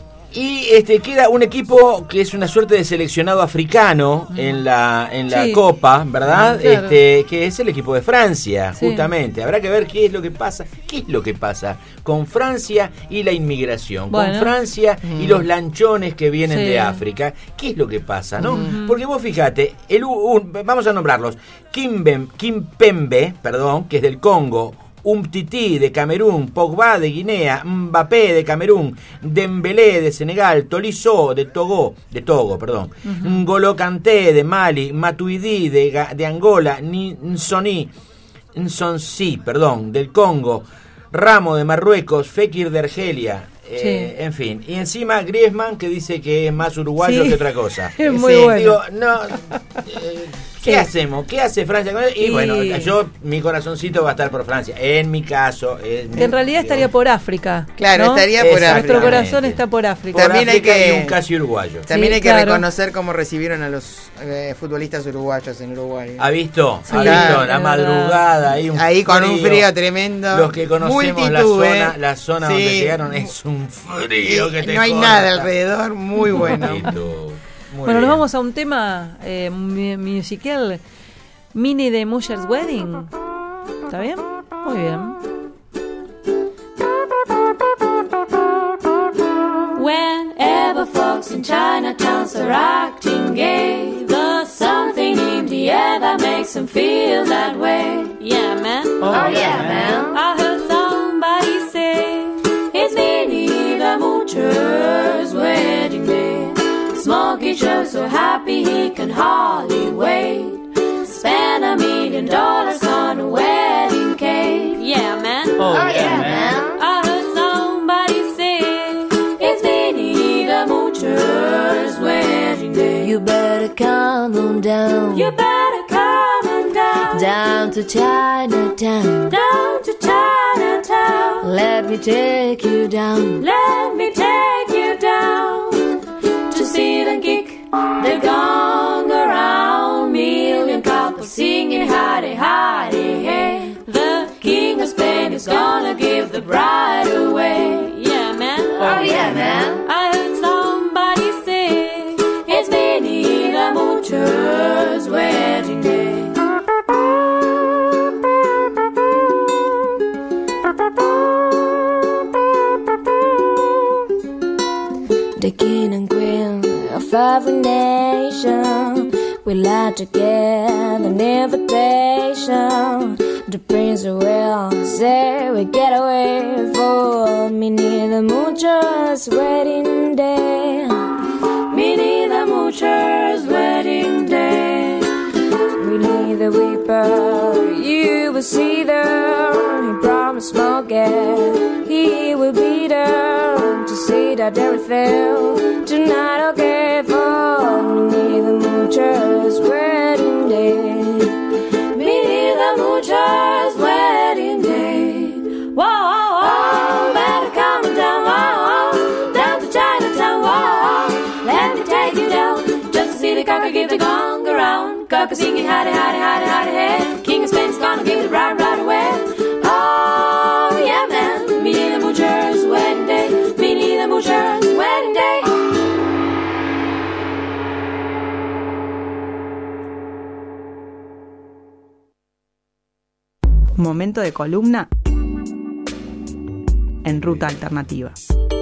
[SPEAKER 11] Y este queda un equipo que es una suerte de seleccionado africano en la en la
[SPEAKER 3] Sí.
[SPEAKER 11] Copa, ¿verdad?
[SPEAKER 3] Claro.
[SPEAKER 11] Este que es el equipo de Francia,
[SPEAKER 3] Sí.
[SPEAKER 11] justamente. Habrá que ver qué es lo que pasa, qué es lo que pasa con Francia y la inmigración,
[SPEAKER 3] Bueno.
[SPEAKER 11] con Francia y
[SPEAKER 3] Mm.
[SPEAKER 11] los lanchones que vienen
[SPEAKER 3] Sí.
[SPEAKER 11] de África. ¿Qué es lo que pasa, no?
[SPEAKER 3] Ujú.
[SPEAKER 11] Porque vos fíjate, el u- un- vamos a nombrarlos. Kimbem, Kimpembe, perdón, que es del Congo. Umtiti de Camerún, Pogba de Guinea, Mbappé de Camerún, Dembélé de Senegal, Tolisso de Togo, de Togo, perdón,
[SPEAKER 3] Ujú.
[SPEAKER 11] N'Golo Kanté de Mali, Matuidi de, Ga- de Angola, Ni- Nsoni, Nsonsi, perdón, del Congo, Ramo de Marruecos, Fekir de Argelia, eh, en fin, y encima Griezmann, que dice que es más uruguayo
[SPEAKER 3] Sí.
[SPEAKER 11] que otra cosa.
[SPEAKER 3] Es muy
[SPEAKER 11] Sí,
[SPEAKER 3] bueno.
[SPEAKER 11] digo, no, eh, ¿qué
[SPEAKER 3] Sí.
[SPEAKER 11] hacemos? ¿Qué hace Francia con eso? Y,
[SPEAKER 3] Y-
[SPEAKER 11] bueno, yo, mi corazoncito va a estar por Francia. En mi caso. En,
[SPEAKER 3] Que en realidad estaría por África.
[SPEAKER 10] Claro,
[SPEAKER 3] ¿no?
[SPEAKER 10] estaría por
[SPEAKER 3] Nuestro
[SPEAKER 10] África.
[SPEAKER 3] corazón está por África.
[SPEAKER 10] También hay
[SPEAKER 11] África
[SPEAKER 10] que-
[SPEAKER 11] y un casi uruguayo.
[SPEAKER 10] También
[SPEAKER 3] Sí,
[SPEAKER 10] hay que
[SPEAKER 3] claro.
[SPEAKER 10] reconocer cómo recibieron a los eh, futbolistas uruguayos en Uruguay.
[SPEAKER 11] ¿Ha visto?
[SPEAKER 10] Sí,
[SPEAKER 11] ¿Ha
[SPEAKER 10] claro,
[SPEAKER 11] visto? La
[SPEAKER 10] es verdad.
[SPEAKER 11] madrugada, ahí, un
[SPEAKER 10] Ahí con un frío tremendo.
[SPEAKER 11] Los que conocemos la
[SPEAKER 10] Multitud,
[SPEAKER 11] zona,
[SPEAKER 10] ¿eh?
[SPEAKER 11] la zona
[SPEAKER 10] Sí.
[SPEAKER 11] donde llegaron es un frío
[SPEAKER 10] Y
[SPEAKER 11] que te
[SPEAKER 10] no hay
[SPEAKER 11] corta.
[SPEAKER 10] nada alrededor, muy bueno.
[SPEAKER 11] Multitud. Muy
[SPEAKER 3] Bueno,
[SPEAKER 11] bien.
[SPEAKER 3] nos vamos a un tema eh, mu- musical, Mini de Musher's Wedding. ¿Está bien? Muy bien.
[SPEAKER 5] Whenever folks in Chinatowns are acting gay, there's something in the air that makes them feel that way. Yeah, man.
[SPEAKER 7] Oh, Oh, yeah, yeah, man.
[SPEAKER 5] I heard somebody say it's Minnie the Moocher's wedding day. Smokey Joe's so happy he can hardly wait. Spend a million dollars on a wedding cake. Yeah, man.
[SPEAKER 7] Oh, Oh, yeah, yeah, man.
[SPEAKER 5] I heard somebody say it's Minnie the Moocher's wedding day. You better come on down. You better come on down. Down to Chinatown. Down to Chinatown. Let me take you down. Let me take you down. To see the kick the gong around. Million couples singing hidey, hidey, hey. The king of Spain is gonna give the bride away. Yeah, man.
[SPEAKER 7] Oh, yeah, man.
[SPEAKER 5] I heard somebody say it's Minnie the Moocher's wedding day. The king and queen of every nation will lie together an invitation. The prince will say we get away for Minnie the Moocher's wedding day. Minnie the Moocher's wedding day. Minnie the Weeper, you will see there. He promised Smokey he will be there to see that everything tonight okay for Minnie the Moocher's wedding day. Minnie the Moocher's wedding day. Whoa, whoa, whoa. cock singing, howdy, howdy, howdy, howdy, hey. King of Spain's gonna give it right, right away. Oh, yeah, man. Minnie the Moocher's wedding day. Minnie the Moocher's wedding day.
[SPEAKER 4] Momento de columna en Ruta Alternativa.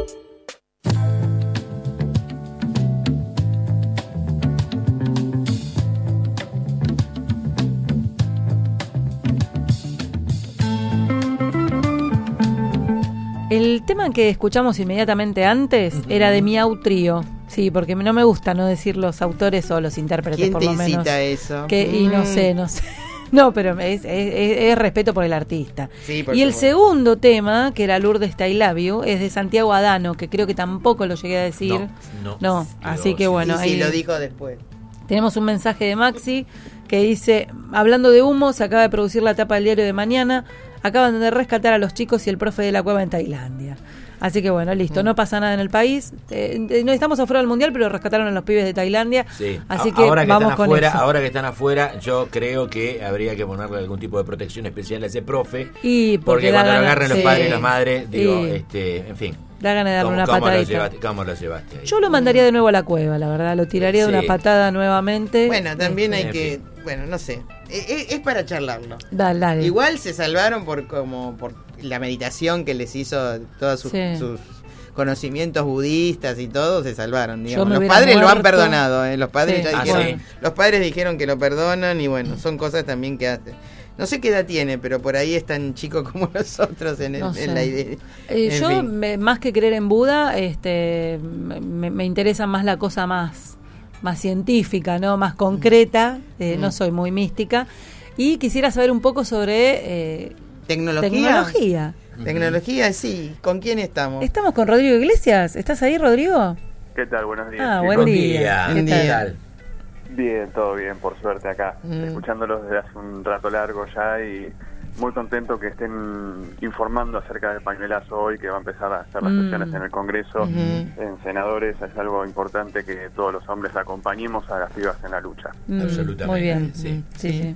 [SPEAKER 3] El tema que escuchamos inmediatamente antes uh-huh. era de Miau Trío. Sí, porque no me gusta no decir los autores o los intérpretes,
[SPEAKER 10] ¿Quién
[SPEAKER 3] por
[SPEAKER 10] te
[SPEAKER 3] lo menos.
[SPEAKER 10] incita eso?
[SPEAKER 3] Que, y no sé, no sé. No, pero es, es, es respeto por el artista.
[SPEAKER 10] Sí, por
[SPEAKER 3] y el
[SPEAKER 10] supuesto.
[SPEAKER 3] segundo tema, que era Lourdes I Love You, es de Santiago Adano, que creo que tampoco lo llegué a decir.
[SPEAKER 11] No, no.
[SPEAKER 3] No, así que bueno.
[SPEAKER 10] Sí, sí,
[SPEAKER 3] ahí
[SPEAKER 10] lo dijo después.
[SPEAKER 3] Tenemos un mensaje de Maxi que dice, hablando de humo, se acaba de producir la tapa del diario de mañana, acaban de rescatar a los chicos y el profe de la cueva en Tailandia. Así que bueno, listo, no pasa nada en el país. Eh, no estamos afuera del mundial, pero rescataron a los pibes de Tailandia.
[SPEAKER 11] Sí.
[SPEAKER 3] Así que
[SPEAKER 11] ahora que
[SPEAKER 3] vamos
[SPEAKER 11] están
[SPEAKER 3] con
[SPEAKER 11] afuera,
[SPEAKER 3] eso.
[SPEAKER 11] ahora que están afuera, yo creo que habría que ponerle algún tipo de protección especial a ese profe.
[SPEAKER 3] Y porque,
[SPEAKER 11] porque cuando
[SPEAKER 3] gana,
[SPEAKER 11] lo agarren los
[SPEAKER 3] sí.
[SPEAKER 11] padres y las madres, digo,
[SPEAKER 3] Sí.
[SPEAKER 11] este, en fin.
[SPEAKER 3] Da ganas de darle
[SPEAKER 11] ¿Cómo,
[SPEAKER 3] una
[SPEAKER 11] cómo
[SPEAKER 3] patadita.
[SPEAKER 11] Lo llevaste, ¿Cómo lo llevaste ahí?
[SPEAKER 3] Yo lo mandaría de nuevo a la cueva, la verdad. Lo tiraría
[SPEAKER 11] Sí.
[SPEAKER 3] de una patada nuevamente.
[SPEAKER 10] Bueno, también hay
[SPEAKER 11] En
[SPEAKER 10] que,
[SPEAKER 11] fin.
[SPEAKER 10] bueno, no sé, es, es para charlarlo.
[SPEAKER 3] Dale, dale.
[SPEAKER 10] Igual se salvaron por como por la meditación que les hizo todos sus,
[SPEAKER 3] Sí.
[SPEAKER 10] sus conocimientos budistas y todo, se salvaron, digamos.
[SPEAKER 3] me
[SPEAKER 10] Los
[SPEAKER 3] hubiera
[SPEAKER 10] padres lo han
[SPEAKER 3] muerto.
[SPEAKER 10] perdonado, ¿eh? Los padres
[SPEAKER 3] Sí.
[SPEAKER 10] ya
[SPEAKER 11] Ah,
[SPEAKER 10] dijeron,
[SPEAKER 11] sí.
[SPEAKER 10] los padres dijeron que lo perdonan y bueno, son cosas también que hacen. No sé qué edad tiene, pero por ahí es tan chico como nosotros en, el,
[SPEAKER 3] No sé.
[SPEAKER 10] en la idea.
[SPEAKER 3] Eh,
[SPEAKER 10] En
[SPEAKER 3] yo,
[SPEAKER 10] fin.
[SPEAKER 3] me- más que creer en Buda, este, me, me interesa más la cosa más, más científica, ¿no? Más concreta. Eh,
[SPEAKER 10] Mm.
[SPEAKER 3] No soy muy mística. Y quisiera saber un poco sobre eh,
[SPEAKER 10] ¿Tecnología?
[SPEAKER 3] tecnología.
[SPEAKER 10] Tecnología, sí. ¿Con quién estamos?
[SPEAKER 3] Estamos con Rodrigo Iglesias. ¿Estás ahí, Rodrigo?
[SPEAKER 19] ¿Qué tal? Buenos días.
[SPEAKER 3] Ah,
[SPEAKER 19] chicos.
[SPEAKER 3] buen
[SPEAKER 11] Buen
[SPEAKER 3] día.
[SPEAKER 11] día.
[SPEAKER 3] ¿Qué
[SPEAKER 11] ¿Qué
[SPEAKER 3] tal?
[SPEAKER 11] tal?
[SPEAKER 19] Bien, todo bien, por suerte acá.
[SPEAKER 10] Mm.
[SPEAKER 19] Escuchándolos desde hace un rato largo ya y muy contento que estén informando acerca del pañuelazo hoy, que va a empezar a hacer las
[SPEAKER 3] Mm.
[SPEAKER 19] sesiones en el Congreso,
[SPEAKER 10] Ujú.
[SPEAKER 19] en senadores. Es algo importante que todos los hombres acompañemos a las pibas en la lucha.
[SPEAKER 3] Mm,
[SPEAKER 11] Absolutamente,
[SPEAKER 3] Muy bien.
[SPEAKER 11] sí.
[SPEAKER 3] Mm, sí, sí.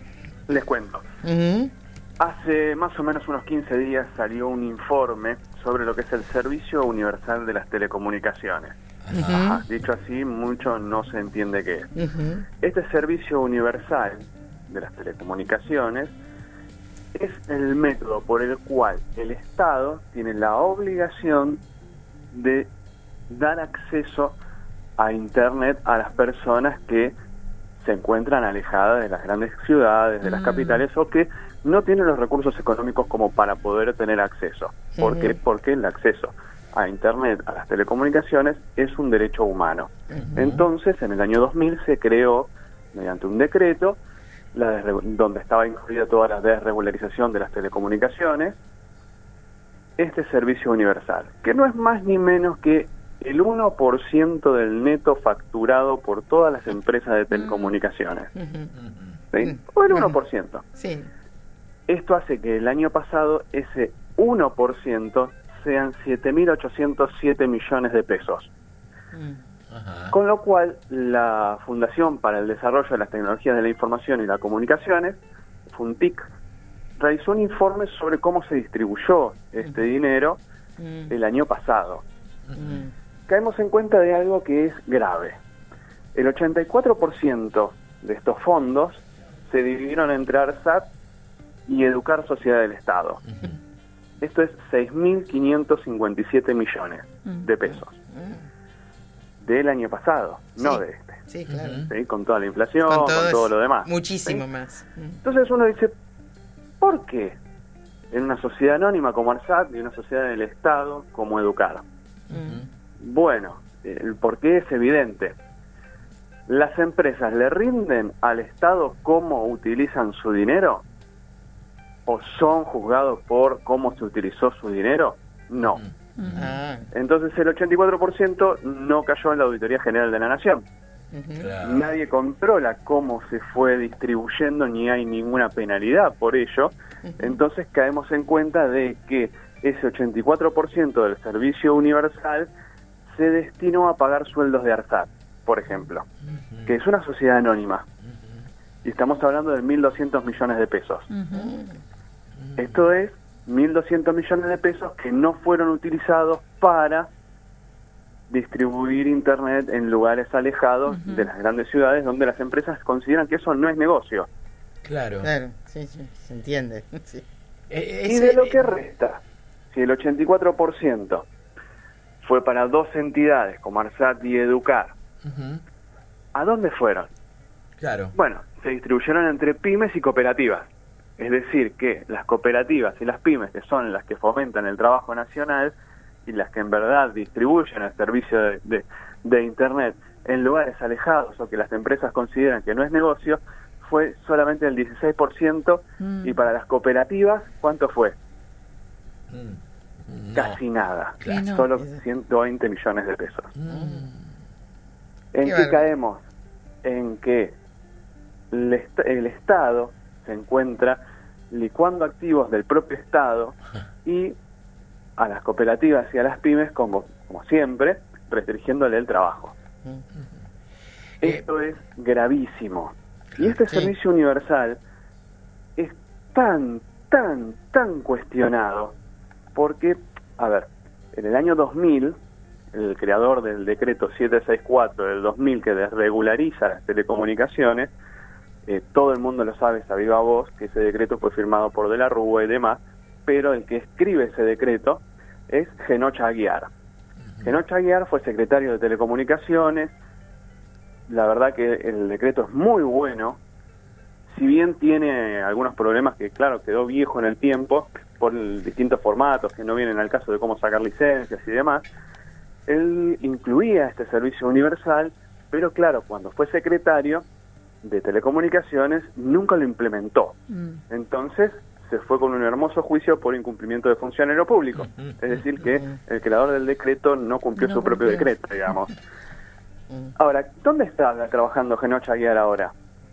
[SPEAKER 19] Les cuento.
[SPEAKER 10] Ujú.
[SPEAKER 19] Hace más o menos unos quince días salió un informe sobre lo que es el Servicio Universal de las Telecomunicaciones. Ajá. Dicho así, mucho no se entiende qué es.
[SPEAKER 10] Ujú.
[SPEAKER 19] Este Servicio Universal de las Telecomunicaciones es el método por el cual el Estado tiene la obligación de dar acceso a Internet a las personas que se encuentran alejadas de las grandes ciudades, de las
[SPEAKER 10] Mm.
[SPEAKER 19] capitales, o que no tienen los recursos económicos como para poder tener acceso. ¿Por qué?
[SPEAKER 10] Ujú.
[SPEAKER 19] Porque el acceso a Internet, a las telecomunicaciones, es un derecho humano.
[SPEAKER 10] Ujú.
[SPEAKER 19] Entonces, en el año dos mil se creó, mediante un decreto, la desregu- donde estaba incluida toda la desregularización de las telecomunicaciones, este servicio universal, que no es más ni menos que el uno por ciento del neto facturado por todas las empresas de telecomunicaciones.
[SPEAKER 10] Ujú.
[SPEAKER 19] ¿Sí? O el uno por ciento.
[SPEAKER 10] Sí.
[SPEAKER 19] Esto hace que el año pasado ese uno por ciento sean siete mil ochocientos siete millones de pesos.
[SPEAKER 11] Ajá.
[SPEAKER 19] Con lo cual, la Fundación para el Desarrollo de las Tecnologías de la Información y las Comunicaciones, FUNTIC, realizó un informe sobre cómo se distribuyó este dinero
[SPEAKER 10] Mm.
[SPEAKER 19] el año pasado.
[SPEAKER 10] Mm.
[SPEAKER 19] Caemos en cuenta de algo que es grave. El ochenta y cuatro por ciento de estos fondos se dividieron entre ARSAT y Educar Sociedad del Estado. Esto es seis mil quinientos cincuenta y siete millones de pesos. Del año pasado, no
[SPEAKER 10] Sí.
[SPEAKER 19] de este.
[SPEAKER 10] Sí, claro.
[SPEAKER 19] ¿Sí? Con toda la inflación,
[SPEAKER 10] Con
[SPEAKER 19] con
[SPEAKER 10] todo
[SPEAKER 19] todo,
[SPEAKER 10] es
[SPEAKER 19] lo demás.
[SPEAKER 10] Muchísimo
[SPEAKER 19] ¿sí?
[SPEAKER 10] más. Mm.
[SPEAKER 19] Entonces uno dice, ¿por qué en una sociedad anónima como ARSAT y una sociedad del Estado como Educar?
[SPEAKER 10] Mm.
[SPEAKER 19] Bueno, el porqué es evidente. ¿Las empresas le rinden al Estado cómo utilizan su dinero? ¿O son juzgados por cómo se utilizó su dinero? No.
[SPEAKER 10] Ah.
[SPEAKER 19] Entonces el ochenta y cuatro por ciento no cayó en la Auditoría General de la Nación.
[SPEAKER 10] Ujú.
[SPEAKER 11] Claro.
[SPEAKER 19] Nadie controla cómo se fue distribuyendo, ni hay ninguna penalidad por ello. Entonces caemos en cuenta de que ese ochenta y cuatro por ciento del servicio universal se destinó a pagar sueldos de ARSAT, por ejemplo, que es una sociedad anónima. Y estamos hablando de mil doscientos millones de pesos. Uh-huh. Esto es mil doscientos millones de pesos que no fueron utilizados para distribuir Internet en lugares alejados uh-huh. de las grandes ciudades, donde las empresas consideran que eso no es negocio.
[SPEAKER 10] Claro. Claro, sí, sí, se entiende. Sí.
[SPEAKER 19] Eh, y de lo que resta, si el ochenta y cuatro por ciento fue para dos entidades como ARSAT y Educar, uh-huh. ¿a dónde fueron?
[SPEAKER 11] Claro.
[SPEAKER 19] Bueno, se distribuyeron entre pymes y cooperativas. Es decir, que las cooperativas y las pymes, que son las que fomentan el trabajo nacional y las que en verdad distribuyen el servicio de, de, de Internet en lugares alejados o que las empresas consideran que no es negocio, fue solamente el dieciséis por ciento. Mm. Y para las cooperativas, ¿cuánto fue? Mm. No. Casi nada. Claro. Solo ciento veinte millones de pesos. Mm. ¿En qué, qué caemos? En que el, est el Estado se encuentra licuando activos del propio Estado y a las cooperativas y a las pymes, como, como siempre, restringiéndole el trabajo. Eh, Esto es gravísimo. Y este sí. servicio universal es tan, tan, tan cuestionado porque, a ver, en el año dos mil, el creador del decreto setecientos sesenta y cuatro del dos mil que desregulariza las telecomunicaciones, eh, todo el mundo lo sabe, a viva voz, que ese decreto fue firmado por De la Rúa y demás, pero el que escribe ese decreto es Genocha Aguiar. Uh-huh. Genocha Aguiar fue secretario de Telecomunicaciones. La verdad que el decreto es muy bueno, si bien tiene algunos problemas que, claro, quedó viejo en el tiempo por el, distintos formatos que no vienen al caso de cómo sacar licencias y demás. Él incluía este servicio universal, pero claro, cuando fue secretario de Telecomunicaciones nunca lo implementó. Mm. Entonces se fue con un hermoso juicio por incumplimiento de funcionario público. Es decir, que el creador del decreto no cumplió no su cumplió. propio decreto, digamos. Ahora, ¿dónde está trabajando Genocha Aguiar ahora?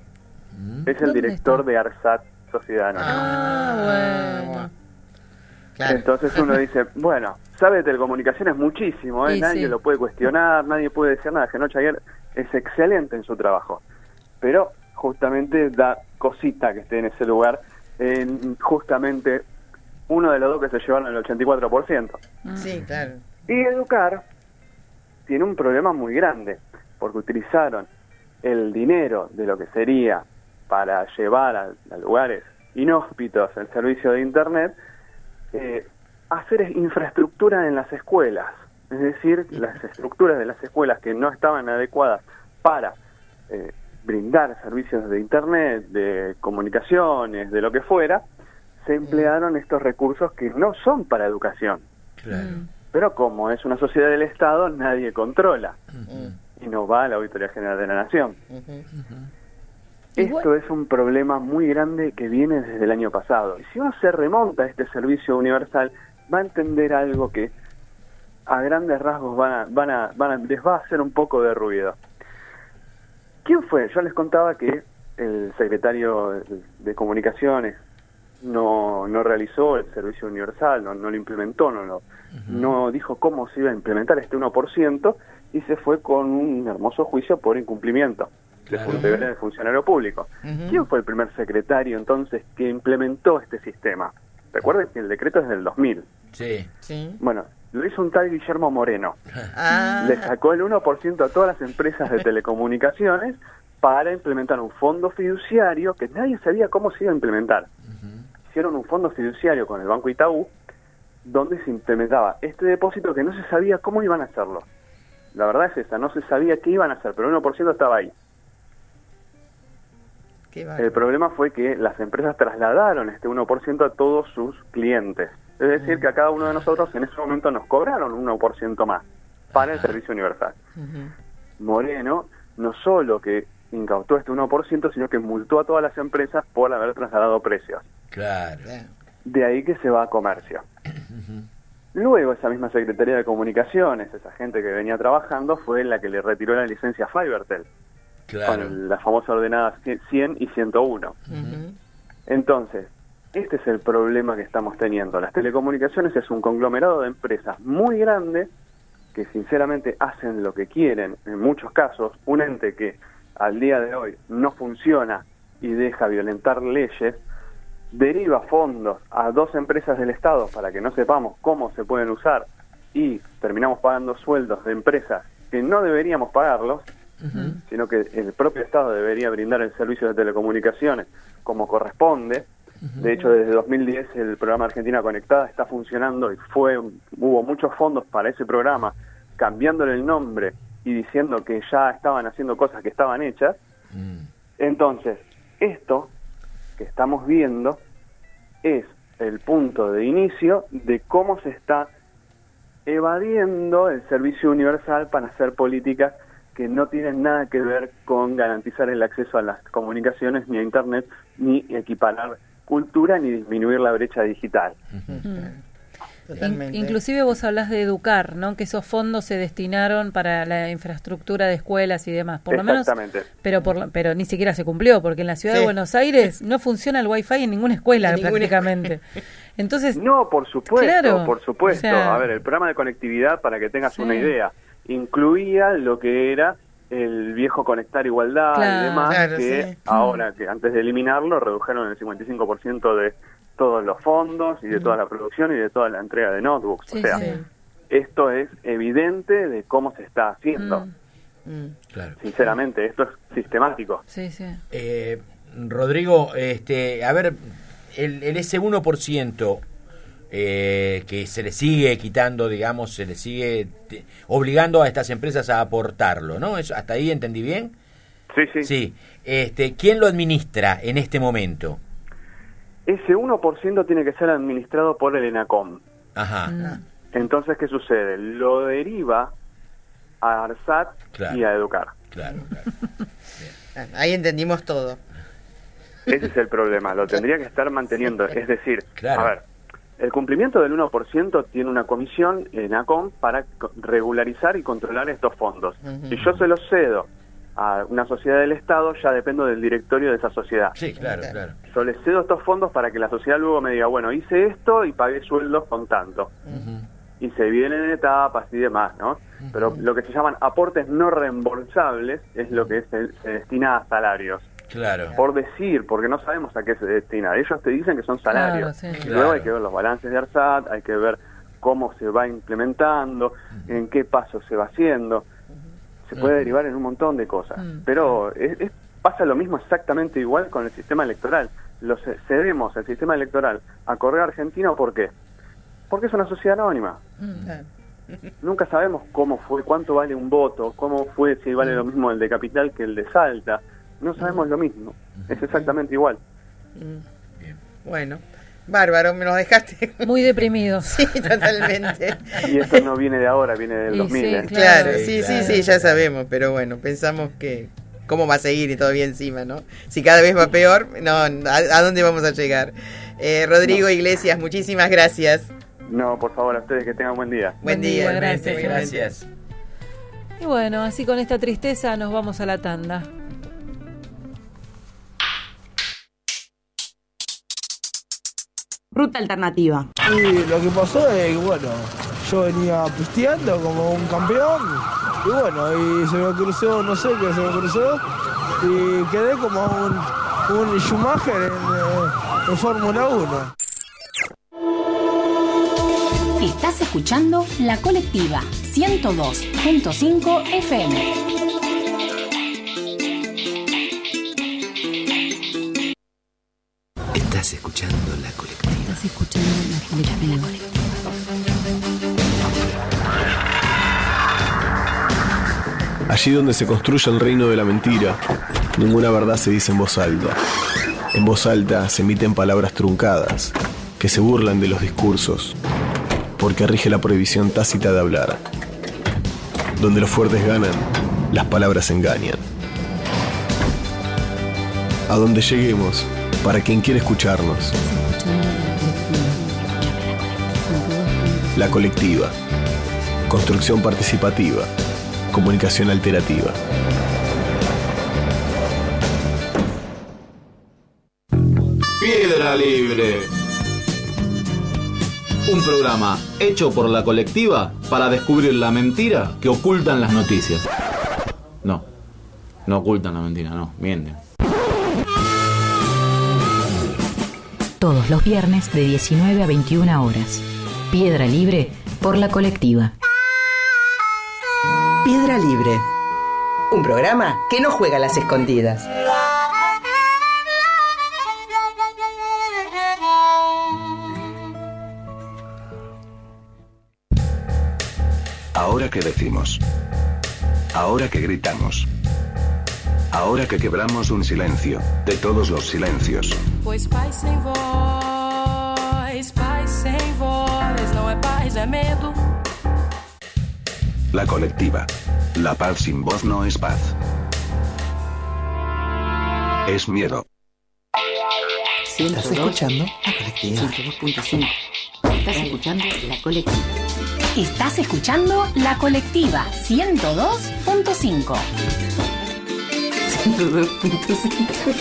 [SPEAKER 19] Es el director está? de ARSAT Sociedad Anónima.
[SPEAKER 10] Ah, bueno. Claro.
[SPEAKER 19] Entonces uno dice, bueno, sabe de telecomunicaciones muchísimo, ¿eh? Sí, nadie sí. lo puede cuestionar, nadie puede decir nada. Genocha Aguiar es excelente en su trabajo, pero justamente da cosita que esté en ese lugar, en justamente uno de los dos que se llevaron el ochenta y cuatro por ciento.
[SPEAKER 10] Sí, claro.
[SPEAKER 19] Y Educar tiene un problema muy grande, porque utilizaron el dinero de lo que sería para llevar a, a lugares inhóspitos el servicio de Internet, eh, hacer infraestructura en las escuelas. Es decir, las estructuras de las escuelas que no estaban adecuadas para eh, brindar servicios de Internet, de comunicaciones, de lo que fuera, se emplearon estos recursos que no son para educación.
[SPEAKER 11] Claro.
[SPEAKER 19] Pero como es una sociedad del Estado, nadie controla. Uh-huh. Y no va a la Auditoría General de la Nación. Uh-huh. Uh-huh. Esto es un problema muy grande que viene desde el año pasado. Y si uno se remonta a este servicio universal, va a entender algo que a grandes rasgos van a, van a, van a, les va a hacer un poco de ruido. ¿Quién fue? Yo les contaba que el secretario de, de Comunicaciones no, no realizó el servicio universal, no, no lo implementó, no, no, uh-huh. no dijo cómo se iba a implementar este uno por ciento y se fue con un hermoso juicio por incumplimiento. Claro. De deberes de funcionario público. Uh-huh. ¿Quién fue el primer secretario entonces que implementó este sistema? Recuerden que el decreto es del dos mil.
[SPEAKER 11] Sí.
[SPEAKER 10] sí.
[SPEAKER 19] Bueno, lo hizo un tal Guillermo Moreno.
[SPEAKER 10] Ah.
[SPEAKER 19] Le sacó el uno por ciento a todas las empresas de telecomunicaciones para implementar un fondo fiduciario que nadie sabía cómo se iba a implementar. Uh-huh. Hicieron un fondo fiduciario con el Banco Itaú donde se implementaba este depósito que no se sabía cómo iban a hacerlo. La verdad es esa, no se sabía qué iban a hacer, pero el uno por ciento estaba ahí. El problema fue que las empresas trasladaron este uno por ciento a todos sus clientes. Es decir, uh-huh. que a cada uno de nosotros en ese momento nos cobraron un uno por ciento más para el servicio universal. Uh-huh. Moreno no solo que incautó este uno por ciento, sino que multó a todas las empresas por haber trasladado precios.
[SPEAKER 11] Claro.
[SPEAKER 19] De ahí que se va a comercio. Uh-huh. Luego esa misma Secretaría de Comunicaciones, esa gente que venía trabajando, fue la que le retiró la licencia a Fibertel.
[SPEAKER 11] Claro.
[SPEAKER 19] Con las famosas ordenadas cien y ciento uno.
[SPEAKER 10] Uh-huh.
[SPEAKER 19] Entonces, este es el problema que estamos teniendo. Las telecomunicaciones es un conglomerado de empresas muy grande que sinceramente hacen lo que quieren. En muchos casos, un ente que al día de hoy no funciona y deja violentar leyes, deriva fondos a dos empresas del Estado para que no sepamos cómo se pueden usar y terminamos pagando sueldos de empresas que no deberíamos pagarlos, uh-huh. sino que el propio Estado debería brindar el servicio de telecomunicaciones como corresponde. Uh-huh. De hecho, desde dos mil diez el programa Argentina Conectada está funcionando y fue hubo muchos fondos para ese programa, cambiándole el nombre y diciendo que ya estaban haciendo cosas que estaban hechas. Uh-huh. Entonces, esto que estamos viendo es el punto de inicio de cómo se está evadiendo el servicio universal para hacer políticas que no tienen nada que ver con garantizar el acceso a las comunicaciones, ni a Internet, ni equiparar cultura, ni disminuir la brecha digital.
[SPEAKER 3] In, inclusive vos hablás de educar, ¿no? Que esos fondos se destinaron para la infraestructura de escuelas y demás. Por lo menos, pero por, pero ni siquiera se cumplió, porque en la ciudad sí. de Buenos Aires no funciona el Wi-Fi en ninguna escuela en prácticamente. Ninguna... Entonces,
[SPEAKER 19] no, por supuesto,
[SPEAKER 3] claro,
[SPEAKER 19] por supuesto.
[SPEAKER 3] O sea,
[SPEAKER 19] a ver, el programa de conectividad, para que tengas sí. una idea, incluía lo que era el viejo Conectar Igualdad claro, y demás, claro, que sí. ahora, que antes de eliminarlo, redujeron el cincuenta y cinco por ciento de todos los fondos y de toda la producción y de toda la entrega de notebooks. Sí, o sea, sí. esto es evidente de cómo se está haciendo. Mm. Claro. Sinceramente, esto es sistemático.
[SPEAKER 3] Sí, sí.
[SPEAKER 11] Eh, Rodrigo, este, a ver, el, el ese uno por ciento eh, que se le sigue quitando, digamos, se le sigue te, obligando a estas empresas a aportarlo, ¿no? Eso, ¿hasta ahí entendí bien?
[SPEAKER 19] Sí, sí.
[SPEAKER 11] Sí. Este, ¿quién lo administra en este momento?
[SPEAKER 19] Ese uno por ciento tiene que ser administrado por el ENACOM.
[SPEAKER 11] Ajá.
[SPEAKER 19] Entonces, ¿qué sucede? Lo deriva a ARSAT claro. y a Educar.
[SPEAKER 11] Claro, claro.
[SPEAKER 10] Ahí entendimos todo.
[SPEAKER 19] Ese es el problema, lo tendría que estar manteniendo. Es decir,
[SPEAKER 11] claro.
[SPEAKER 19] a ver, el cumplimiento del uno por ciento tiene una comisión, ENACOM, para regularizar y controlar estos fondos. Uh-huh. Si yo se los cedo a una sociedad del Estado, ya dependo del directorio de esa sociedad.
[SPEAKER 11] Sí, claro, claro.
[SPEAKER 19] Yo les cedo estos fondos para que la sociedad luego me diga, bueno, hice esto y pagué sueldos con tanto. Uh-huh. Y se dividen en etapas y demás, ¿no? Uh-huh. Pero lo que se llaman aportes no reembolsables es lo que se, se destina a salarios.
[SPEAKER 11] Claro.
[SPEAKER 19] Por decir, porque no sabemos a qué se destina. Ellos te dicen que son salarios.
[SPEAKER 3] Claro, sí.
[SPEAKER 19] Y luego hay que ver los balances de ARSAT, hay que ver cómo se va implementando, uh-huh. en qué paso se va haciendo. Se puede derivar en un montón de cosas, mm. pero es, es, pasa lo mismo exactamente igual con el sistema electoral. Lo cedemos el sistema electoral a Correo Argentino, ¿por qué? Porque es una sociedad anónima. Mm. Nunca sabemos cómo fue, cuánto vale un voto, cómo fue, si vale mm. lo mismo el de Capital que el de Salta. No sabemos mm. lo mismo, es exactamente igual.
[SPEAKER 10] Mm. Bien. Bueno. Bárbaro, me los dejaste
[SPEAKER 3] muy deprimidos.
[SPEAKER 10] Sí, totalmente.
[SPEAKER 19] Y esto no viene de ahora, viene del
[SPEAKER 3] y
[SPEAKER 19] dos mil.
[SPEAKER 3] Sí,
[SPEAKER 19] ¿eh?
[SPEAKER 10] Claro, sí, sí, sí, ya sabemos, pero bueno, pensamos que cómo va a seguir y todavía encima, ¿no? Si cada vez va peor, no, ¿a, a dónde vamos a llegar? Eh, Rodrigo no. Iglesias, muchísimas gracias.
[SPEAKER 19] No, por favor, a ustedes que tengan buen día.
[SPEAKER 10] Buen día,
[SPEAKER 3] buen día gracias.
[SPEAKER 11] Gracias.
[SPEAKER 3] Y bueno, así con esta tristeza nos vamos a la tanda.
[SPEAKER 12] Ruta alternativa.
[SPEAKER 20] Y lo que pasó es que, bueno, yo venía pisteando como un campeón y bueno, y se me cruzó, no sé qué se me cruzó y quedé como un, un Schumacher en, en Fórmula uno.
[SPEAKER 12] Estás escuchando La Colectiva ciento dos punto cinco F M.
[SPEAKER 11] Estás escuchando La Colectiva.
[SPEAKER 12] Estás escuchando La Colectiva.
[SPEAKER 18] Allí donde se construye el reino de la mentira, ninguna verdad se dice en voz alta. En voz alta se emiten palabras truncadas, que se burlan de los discursos, porque rige la prohibición tácita de hablar. Donde los fuertes ganan, las palabras engañan. A donde lleguemos, para quien quiere escucharnos. La Colectiva. Construcción participativa. Comunicación alterativa.
[SPEAKER 22] Piedra Libre. Un programa hecho por La Colectiva para descubrir la mentira que ocultan las noticias. No, no ocultan la mentira, no, mienten.
[SPEAKER 12] Todos los viernes de diecinueve a veintiuna horas. Piedra Libre por La Colectiva.
[SPEAKER 8] Piedra Libre. Un programa que no juega a las escondidas.
[SPEAKER 21] Ahora que decimos. Ahora que gritamos. Ahora que quebramos un silencio, de todos los silencios.
[SPEAKER 23] Pois paz sem voz, paz sem voz, não é paz, é medo.
[SPEAKER 21] La Colectiva. La paz sin voz no es paz. Es miedo.
[SPEAKER 8] ¿Estás escuchando? La Colectiva.
[SPEAKER 12] ciento dos punto cinco. Estás escuchando La Colectiva. Estás escuchando La Colectiva ciento dos punto cinco. ciento dos punto cinco.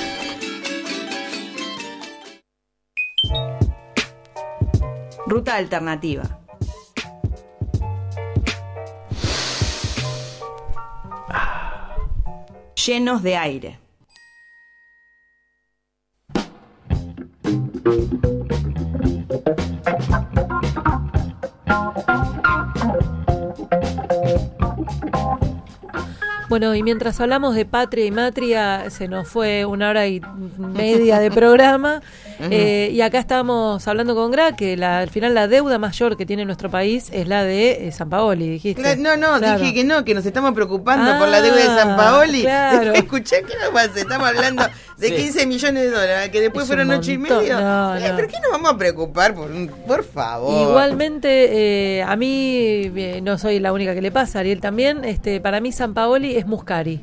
[SPEAKER 4] Ruta alternativa. Llenos de aire.
[SPEAKER 3] Bueno, y mientras hablamos de patria y matria, se nos fue una hora y media de programa. eh, y acá estábamos hablando con Gra, que la, al final la deuda mayor que tiene nuestro país es la de eh, San Paoli, dijiste.
[SPEAKER 10] Claro, no, no,
[SPEAKER 3] Claro.
[SPEAKER 10] dije que no, que nos estamos preocupando
[SPEAKER 3] Ah,
[SPEAKER 10] por la deuda de San Paoli.
[SPEAKER 3] claro.
[SPEAKER 10] Escuché que no pasa, estamos hablando de
[SPEAKER 3] Sí.
[SPEAKER 10] quince millones de dólares, que después
[SPEAKER 3] Es
[SPEAKER 10] fueron
[SPEAKER 3] un
[SPEAKER 10] ocho y
[SPEAKER 3] montón.
[SPEAKER 10] medio.
[SPEAKER 3] No,
[SPEAKER 10] Eh,
[SPEAKER 3] no.
[SPEAKER 10] ¿Por qué nos vamos a preocupar? Por, un- por favor.
[SPEAKER 3] Igualmente, eh, a mí, eh, no soy la única que le pasa, Ariel también, este, para mí San Paoli es Muscari.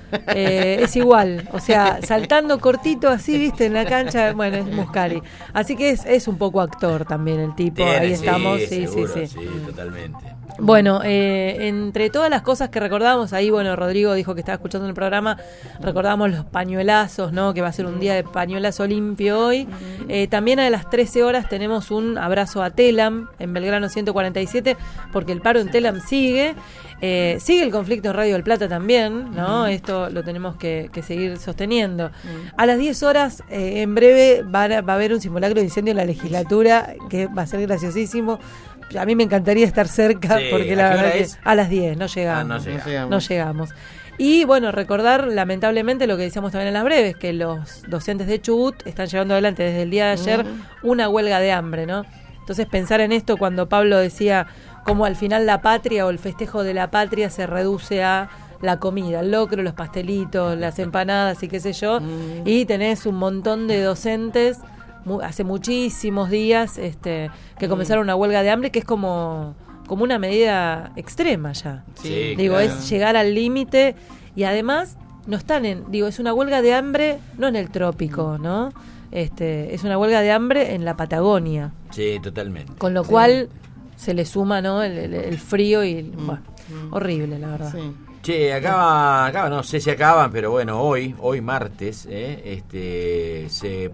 [SPEAKER 3] Eh, es igual, o sea, saltando cortito así, viste, en la cancha, bueno, es Muscari. Así que es, es un poco actor también el tipo,
[SPEAKER 11] Tiene,
[SPEAKER 3] ahí
[SPEAKER 11] sí,
[SPEAKER 3] estamos, sí,
[SPEAKER 11] seguro,
[SPEAKER 3] sí, sí.
[SPEAKER 11] sí, totalmente.
[SPEAKER 3] Bueno, eh, entre todas las cosas que recordábamos, ahí, bueno, Rodrigo dijo que estaba escuchando el programa, recordamos los pañuelazos, ¿no? Que va a ser un día de pañuelazo limpio hoy. Eh, también a las trece horas tenemos un abrazo a Telam en Belgrano ciento cuarenta y siete, porque el paro en Telam sigue. Eh, sigue el conflicto en Radio del Plata también, ¿no?
[SPEAKER 4] Ujú.
[SPEAKER 3] Esto lo tenemos que, que seguir sosteniendo. A las diez horas, eh, en breve, va a, va a haber un simulacro de incendio en la legislatura, que va a ser graciosísimo. A mí me encantaría estar cerca,
[SPEAKER 11] Sí,
[SPEAKER 3] porque
[SPEAKER 11] ¿a
[SPEAKER 3] la
[SPEAKER 11] qué hora
[SPEAKER 3] verdad que
[SPEAKER 11] es?
[SPEAKER 3] a las diez, no llegamos.
[SPEAKER 11] Ah, no llegamos.
[SPEAKER 3] No llegamos. Y bueno, recordar lamentablemente lo que decíamos también en las breves, que los docentes de Chubut están llevando adelante desde el día de ayer
[SPEAKER 4] Mm.
[SPEAKER 3] una huelga de hambre, ¿no? Entonces pensar en esto cuando Pablo decía cómo al final la patria o el festejo de la patria se reduce a la comida, el locro, los pastelitos, las empanadas y qué sé yo, y tenés un montón de docentes mu- hace muchísimos días este que comenzaron una huelga de hambre, que es como como una medida extrema ya.
[SPEAKER 11] Sí,
[SPEAKER 3] Digo,
[SPEAKER 11] claro.
[SPEAKER 3] es llegar al límite y además no están en, digo, es una huelga de hambre no en el trópico, ¿no? Este, es una huelga de hambre en la Patagonia.
[SPEAKER 11] Sí, totalmente.
[SPEAKER 3] Con lo cual se le suma, ¿no? El, el- el frío y bueno, horrible, la verdad.
[SPEAKER 11] Che, acaba, acaba, no sé si acaban, pero bueno, hoy, hoy martes, eh, este, se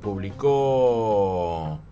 [SPEAKER 11] publicó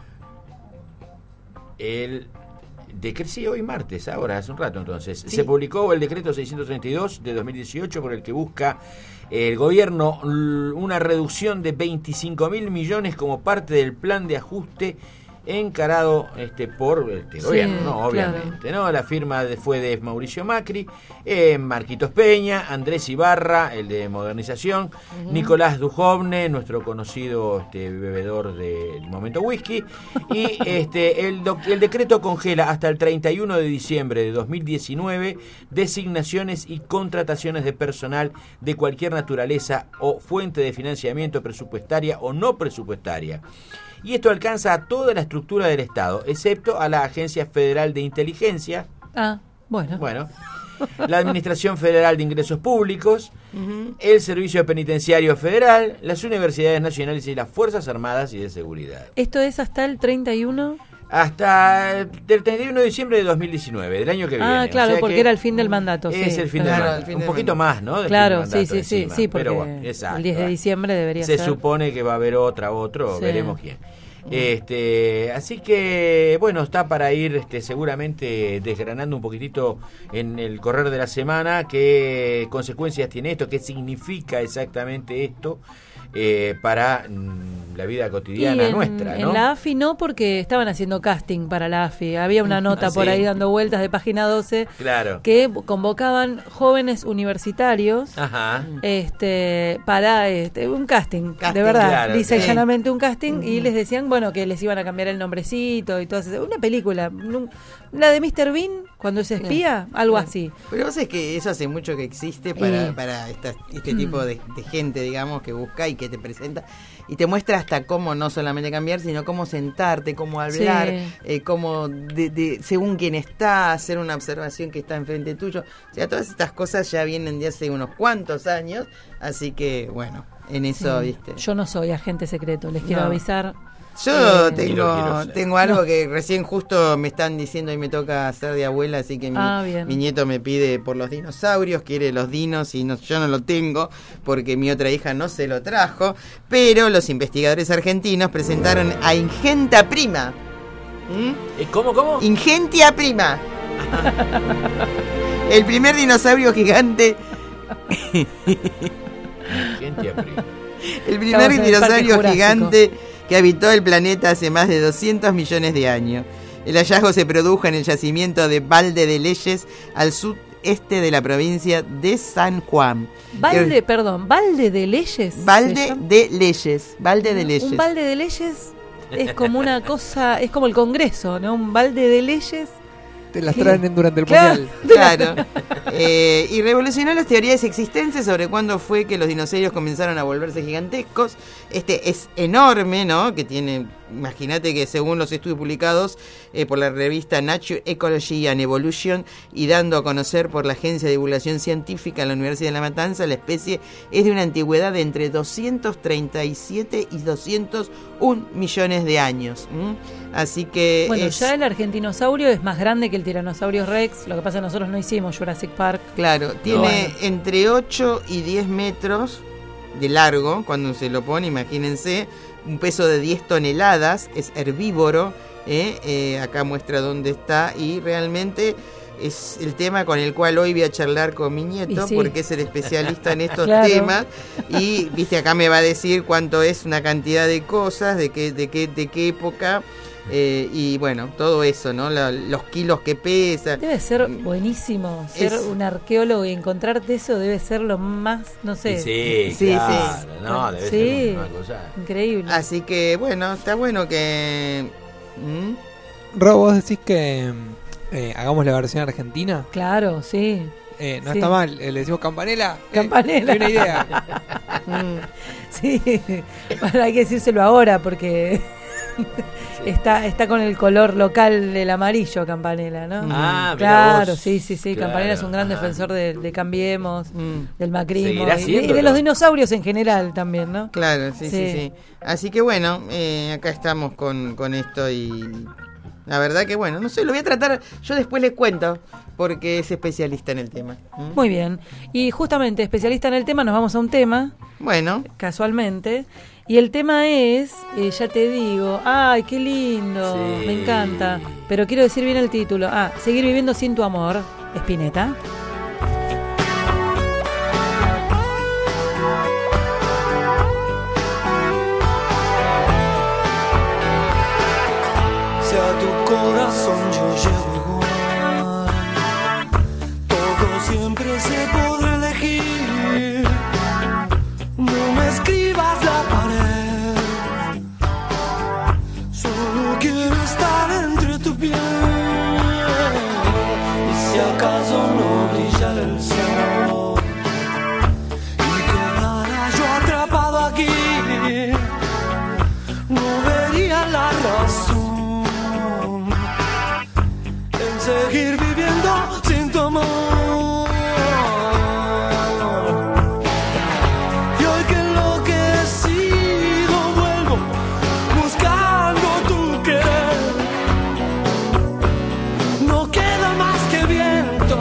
[SPEAKER 11] el decreto, sí, hoy martes, ahora, hace un rato entonces,
[SPEAKER 10] Sí.
[SPEAKER 11] se publicó el decreto seiscientos treinta y dos de dos mil dieciocho por el que busca el gobierno l- una reducción de veinticinco mil millones como parte del plan de ajuste encarado este por este
[SPEAKER 3] Sí,
[SPEAKER 11] gobierno, ¿no?
[SPEAKER 3] claro.
[SPEAKER 11] Obviamente, ¿no? La firma de- fue de Mauricio Macri, eh, Marquitos Peña, Andrés Ibarra, el de Modernización,
[SPEAKER 24] Ujú.
[SPEAKER 11] Nicolás Dujovne, nuestro conocido este, bebedor del momento whisky, y este el, doc- el decreto congela hasta el treinta y uno de diciembre de dos mil diecinueve designaciones y contrataciones de personal de cualquier naturaleza o fuente de financiamiento presupuestaria o no presupuestaria. Y esto alcanza a toda la estructura del Estado, excepto a la Agencia Federal de Inteligencia,
[SPEAKER 3] Ah, bueno.
[SPEAKER 11] bueno, la Administración Federal de Ingresos Públicos, el Servicio Penitenciario Federal, las universidades nacionales y las Fuerzas Armadas y de Seguridad.
[SPEAKER 3] Esto es hasta el treinta y uno.
[SPEAKER 11] Hasta el treinta y uno de diciembre de dos mil diecinueve, del año que viene.
[SPEAKER 3] Ah,
[SPEAKER 11] O
[SPEAKER 3] claro,
[SPEAKER 11] sea
[SPEAKER 3] porque
[SPEAKER 11] que
[SPEAKER 3] era el fin del mandato.
[SPEAKER 11] Es
[SPEAKER 3] sí,
[SPEAKER 11] el fin
[SPEAKER 3] claro.
[SPEAKER 11] del mandato. Un poquito más, ¿no? Del
[SPEAKER 3] Claro,
[SPEAKER 11] fin del
[SPEAKER 3] sí,
[SPEAKER 11] mandato
[SPEAKER 3] sí, sí,
[SPEAKER 11] encima.
[SPEAKER 3] sí, porque
[SPEAKER 11] Pero bueno, exacto.
[SPEAKER 3] el diez de diciembre debería
[SPEAKER 11] Se
[SPEAKER 3] ser.
[SPEAKER 11] supone que va a haber otra, otro,
[SPEAKER 3] Sí.
[SPEAKER 11] veremos quién. Este, así que bueno, está para ir este, seguramente desgranando un poquitito en el correr de la semana qué consecuencias tiene esto, qué significa exactamente esto. eh, para mm, la vida cotidiana
[SPEAKER 3] Y en,
[SPEAKER 11] nuestra, ¿no?
[SPEAKER 3] En la A F I no, porque estaban haciendo casting para la A F I. Había una nota
[SPEAKER 11] ¿Ah,
[SPEAKER 3] por
[SPEAKER 11] sí?
[SPEAKER 3] ahí dando vueltas de página doce
[SPEAKER 11] Claro.
[SPEAKER 3] que convocaban jóvenes universitarios
[SPEAKER 11] Ajá.
[SPEAKER 3] este para este, un casting,
[SPEAKER 10] Casting,
[SPEAKER 3] de verdad,
[SPEAKER 11] claro,
[SPEAKER 3] lisa y
[SPEAKER 11] sí.
[SPEAKER 3] llanamente un casting, y les decían, bueno, que les iban a cambiar el nombrecito y todo eso. Una película, un- la de míster Bean, cuando es espía, algo así.
[SPEAKER 10] Pero vos sabés que eso hace mucho que existe para,
[SPEAKER 3] Eh.
[SPEAKER 10] para esta- este
[SPEAKER 3] Mm.
[SPEAKER 10] tipo de, de gente, digamos, que busca y que te presenta y te muestra hasta cómo no solamente cambiar, sino cómo sentarte, cómo hablar,
[SPEAKER 3] Sí.
[SPEAKER 10] eh, cómo, de, de- según quién está, hacer una observación que está enfrente tuyo. O sea, todas estas cosas ya vienen de hace unos cuantos años, así que, bueno, en eso,
[SPEAKER 3] Sí.
[SPEAKER 10] ¿viste?
[SPEAKER 3] Yo no soy agente secreto, les quiero
[SPEAKER 10] No.
[SPEAKER 3] avisar.
[SPEAKER 10] Yo
[SPEAKER 3] Eh,
[SPEAKER 10] tengo,
[SPEAKER 11] Quiero- quiero ser.
[SPEAKER 10] tengo algo
[SPEAKER 3] No.
[SPEAKER 10] que recién justo me están diciendo y me toca hacer de abuela, así que mi,
[SPEAKER 3] Ah, bien.
[SPEAKER 10] mi nieto me pide por los dinosaurios, quiere los dinos y no, yo no lo tengo porque mi otra hija no se lo trajo, pero los investigadores argentinos presentaron a Ingenta Prima. ¿Mm?
[SPEAKER 11] ¿Eh, ¿Cómo, cómo?
[SPEAKER 10] Ingentia Prima. El primer dinosaurio gigante.
[SPEAKER 11] Gente aprende.
[SPEAKER 10] El primer
[SPEAKER 3] Estamos en el Parque
[SPEAKER 10] dinosaurio
[SPEAKER 3] Jurásico.
[SPEAKER 10] gigante que habitó el planeta hace más de doscientos millones de años. El hallazgo se produjo en el yacimiento de Valde de Leyes, al sudeste de la provincia de San Juan.
[SPEAKER 3] Balde, perdón, balde de leyes. se
[SPEAKER 10] Valde
[SPEAKER 3] llama.
[SPEAKER 10] de Leyes. Valde de Leyes.
[SPEAKER 3] Un balde de leyes es como una cosa, es como el Congreso, ¿no? Un balde de leyes.
[SPEAKER 1] Te las
[SPEAKER 3] ¿Qué?
[SPEAKER 1] traen durante el
[SPEAKER 3] Claro.
[SPEAKER 1] mundial.
[SPEAKER 10] Claro. Eh, y revolucionó las teorías existentes sobre cuándo fue que los dinosaurios comenzaron a volverse gigantescos. Este es enorme, ¿no? Que tiene, imagínate que según los estudios publicados eh, por la revista Nature Ecology and Evolution y dando a conocer por la Agencia de Divulgación Científica en la Universidad de La Matanza, la especie es de una antigüedad de entre doscientos treinta y siete y doscientos un millones de años. ¿m? Así que
[SPEAKER 3] Bueno,
[SPEAKER 10] es-
[SPEAKER 3] ya el argentinosaurio es más grande que el tiranosaurio rex. Lo que pasa es que nosotros no hicimos Jurassic Park.
[SPEAKER 10] Claro, tiene
[SPEAKER 3] Bueno.
[SPEAKER 10] entre ocho y diez metros de largo, cuando se lo pone, imagínense, un peso de diez toneladas, es herbívoro, ¿eh? Eh, acá muestra dónde está y realmente es el tema con el cual hoy voy a charlar con mi nieto,
[SPEAKER 3] Y sí.
[SPEAKER 10] porque es el especialista en estos
[SPEAKER 3] Claro.
[SPEAKER 10] temas y, viste, acá me va a decir cuánto es una cantidad de cosas, de qué, de qué, de qué época. Eh, y bueno, todo eso, ¿no? La- los kilos que pesa.
[SPEAKER 3] Debe ser buenísimo ser
[SPEAKER 10] Es-
[SPEAKER 3] un arqueólogo y encontrarte eso debe ser lo más, no sé.
[SPEAKER 11] Sí,
[SPEAKER 10] Sí,
[SPEAKER 11] claro,
[SPEAKER 10] sí.
[SPEAKER 11] no, debe
[SPEAKER 3] Sí.
[SPEAKER 11] ser una cosa.
[SPEAKER 3] Increíble.
[SPEAKER 10] Así que bueno, está bueno que... ¿Mm?
[SPEAKER 1] Rob, vos decís que eh, hagamos la versión argentina.
[SPEAKER 3] Claro, sí.
[SPEAKER 1] Eh, no
[SPEAKER 3] Sí.
[SPEAKER 1] está mal, eh, le decimos Campanela. Eh,
[SPEAKER 3] Campanela.
[SPEAKER 1] hay una idea.
[SPEAKER 3] Sí, bueno, hay que decírselo ahora porque está está con el color local del amarillo Campanela, ¿no?
[SPEAKER 11] Ah, mira
[SPEAKER 3] claro,
[SPEAKER 11] vos.
[SPEAKER 3] sí, sí, sí.
[SPEAKER 11] Claro,
[SPEAKER 3] Campanela es un gran
[SPEAKER 11] ajá.
[SPEAKER 3] defensor de, de Cambiemos, del macrismo
[SPEAKER 11] Seguirá
[SPEAKER 3] y de, y
[SPEAKER 11] siéndolo.
[SPEAKER 3] de los dinosaurios en general también, ¿no?
[SPEAKER 10] Claro, sí, sí, sí. Así que bueno, eh, acá estamos con, con esto y... La verdad que bueno, no sé, lo voy a tratar, yo después les cuento, porque es especialista en el tema. ¿Mm?
[SPEAKER 3] Muy bien. Y justamente, especialista en el tema, nos vamos a un tema.
[SPEAKER 10] Bueno.
[SPEAKER 3] Casualmente. Y el tema es, eh, ya te digo, ay, qué lindo,
[SPEAKER 11] Sí.
[SPEAKER 3] me encanta. Pero quiero decir bien el título. Ah, Seguir viviendo sin tu amor, Spinetta.
[SPEAKER 2] Si a tu corazón yo llego igual, todo siempre se podrá elegir. No me escribas la pared, solo quiero estar entre tu piel. Y si acaso no brillara el sol y quedara yo atrapado aquí, no vería la razón en seguir viviendo sin tu amor. Y hoy que enloquecido vuelvo buscando tu querer, no queda más que viento,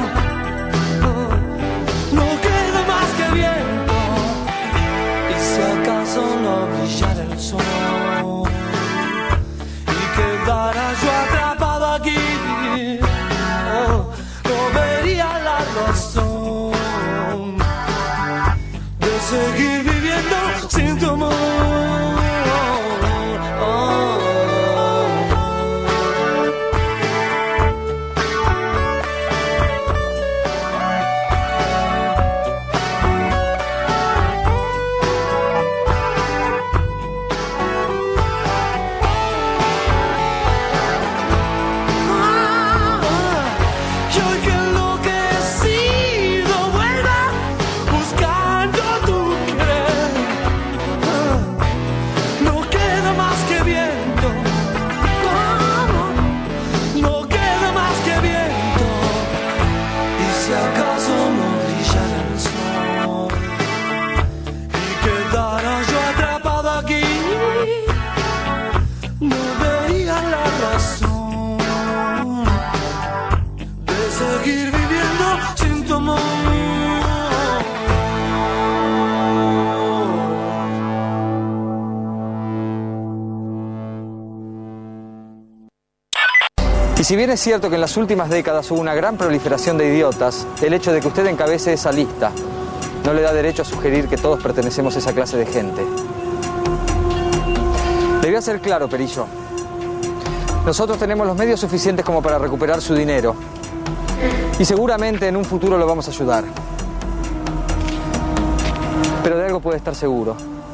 [SPEAKER 2] no queda más que viento. Y si acaso no brillara el sol y quedara yo atrapado aquí, oh, no vería la razón de seguir viviendo
[SPEAKER 9] Y si bien es cierto que en las últimas décadas hubo una gran proliferación de idiotas, el hecho de que usted encabece esa lista no le da derecho a sugerir que todos pertenecemos a esa clase de gente. Le voy a ser claro, Perillo. Nosotros tenemos los medios suficientes como para recuperar su dinero. Y seguramente en un futuro lo vamos a ayudar. Pero de algo puede estar seguro.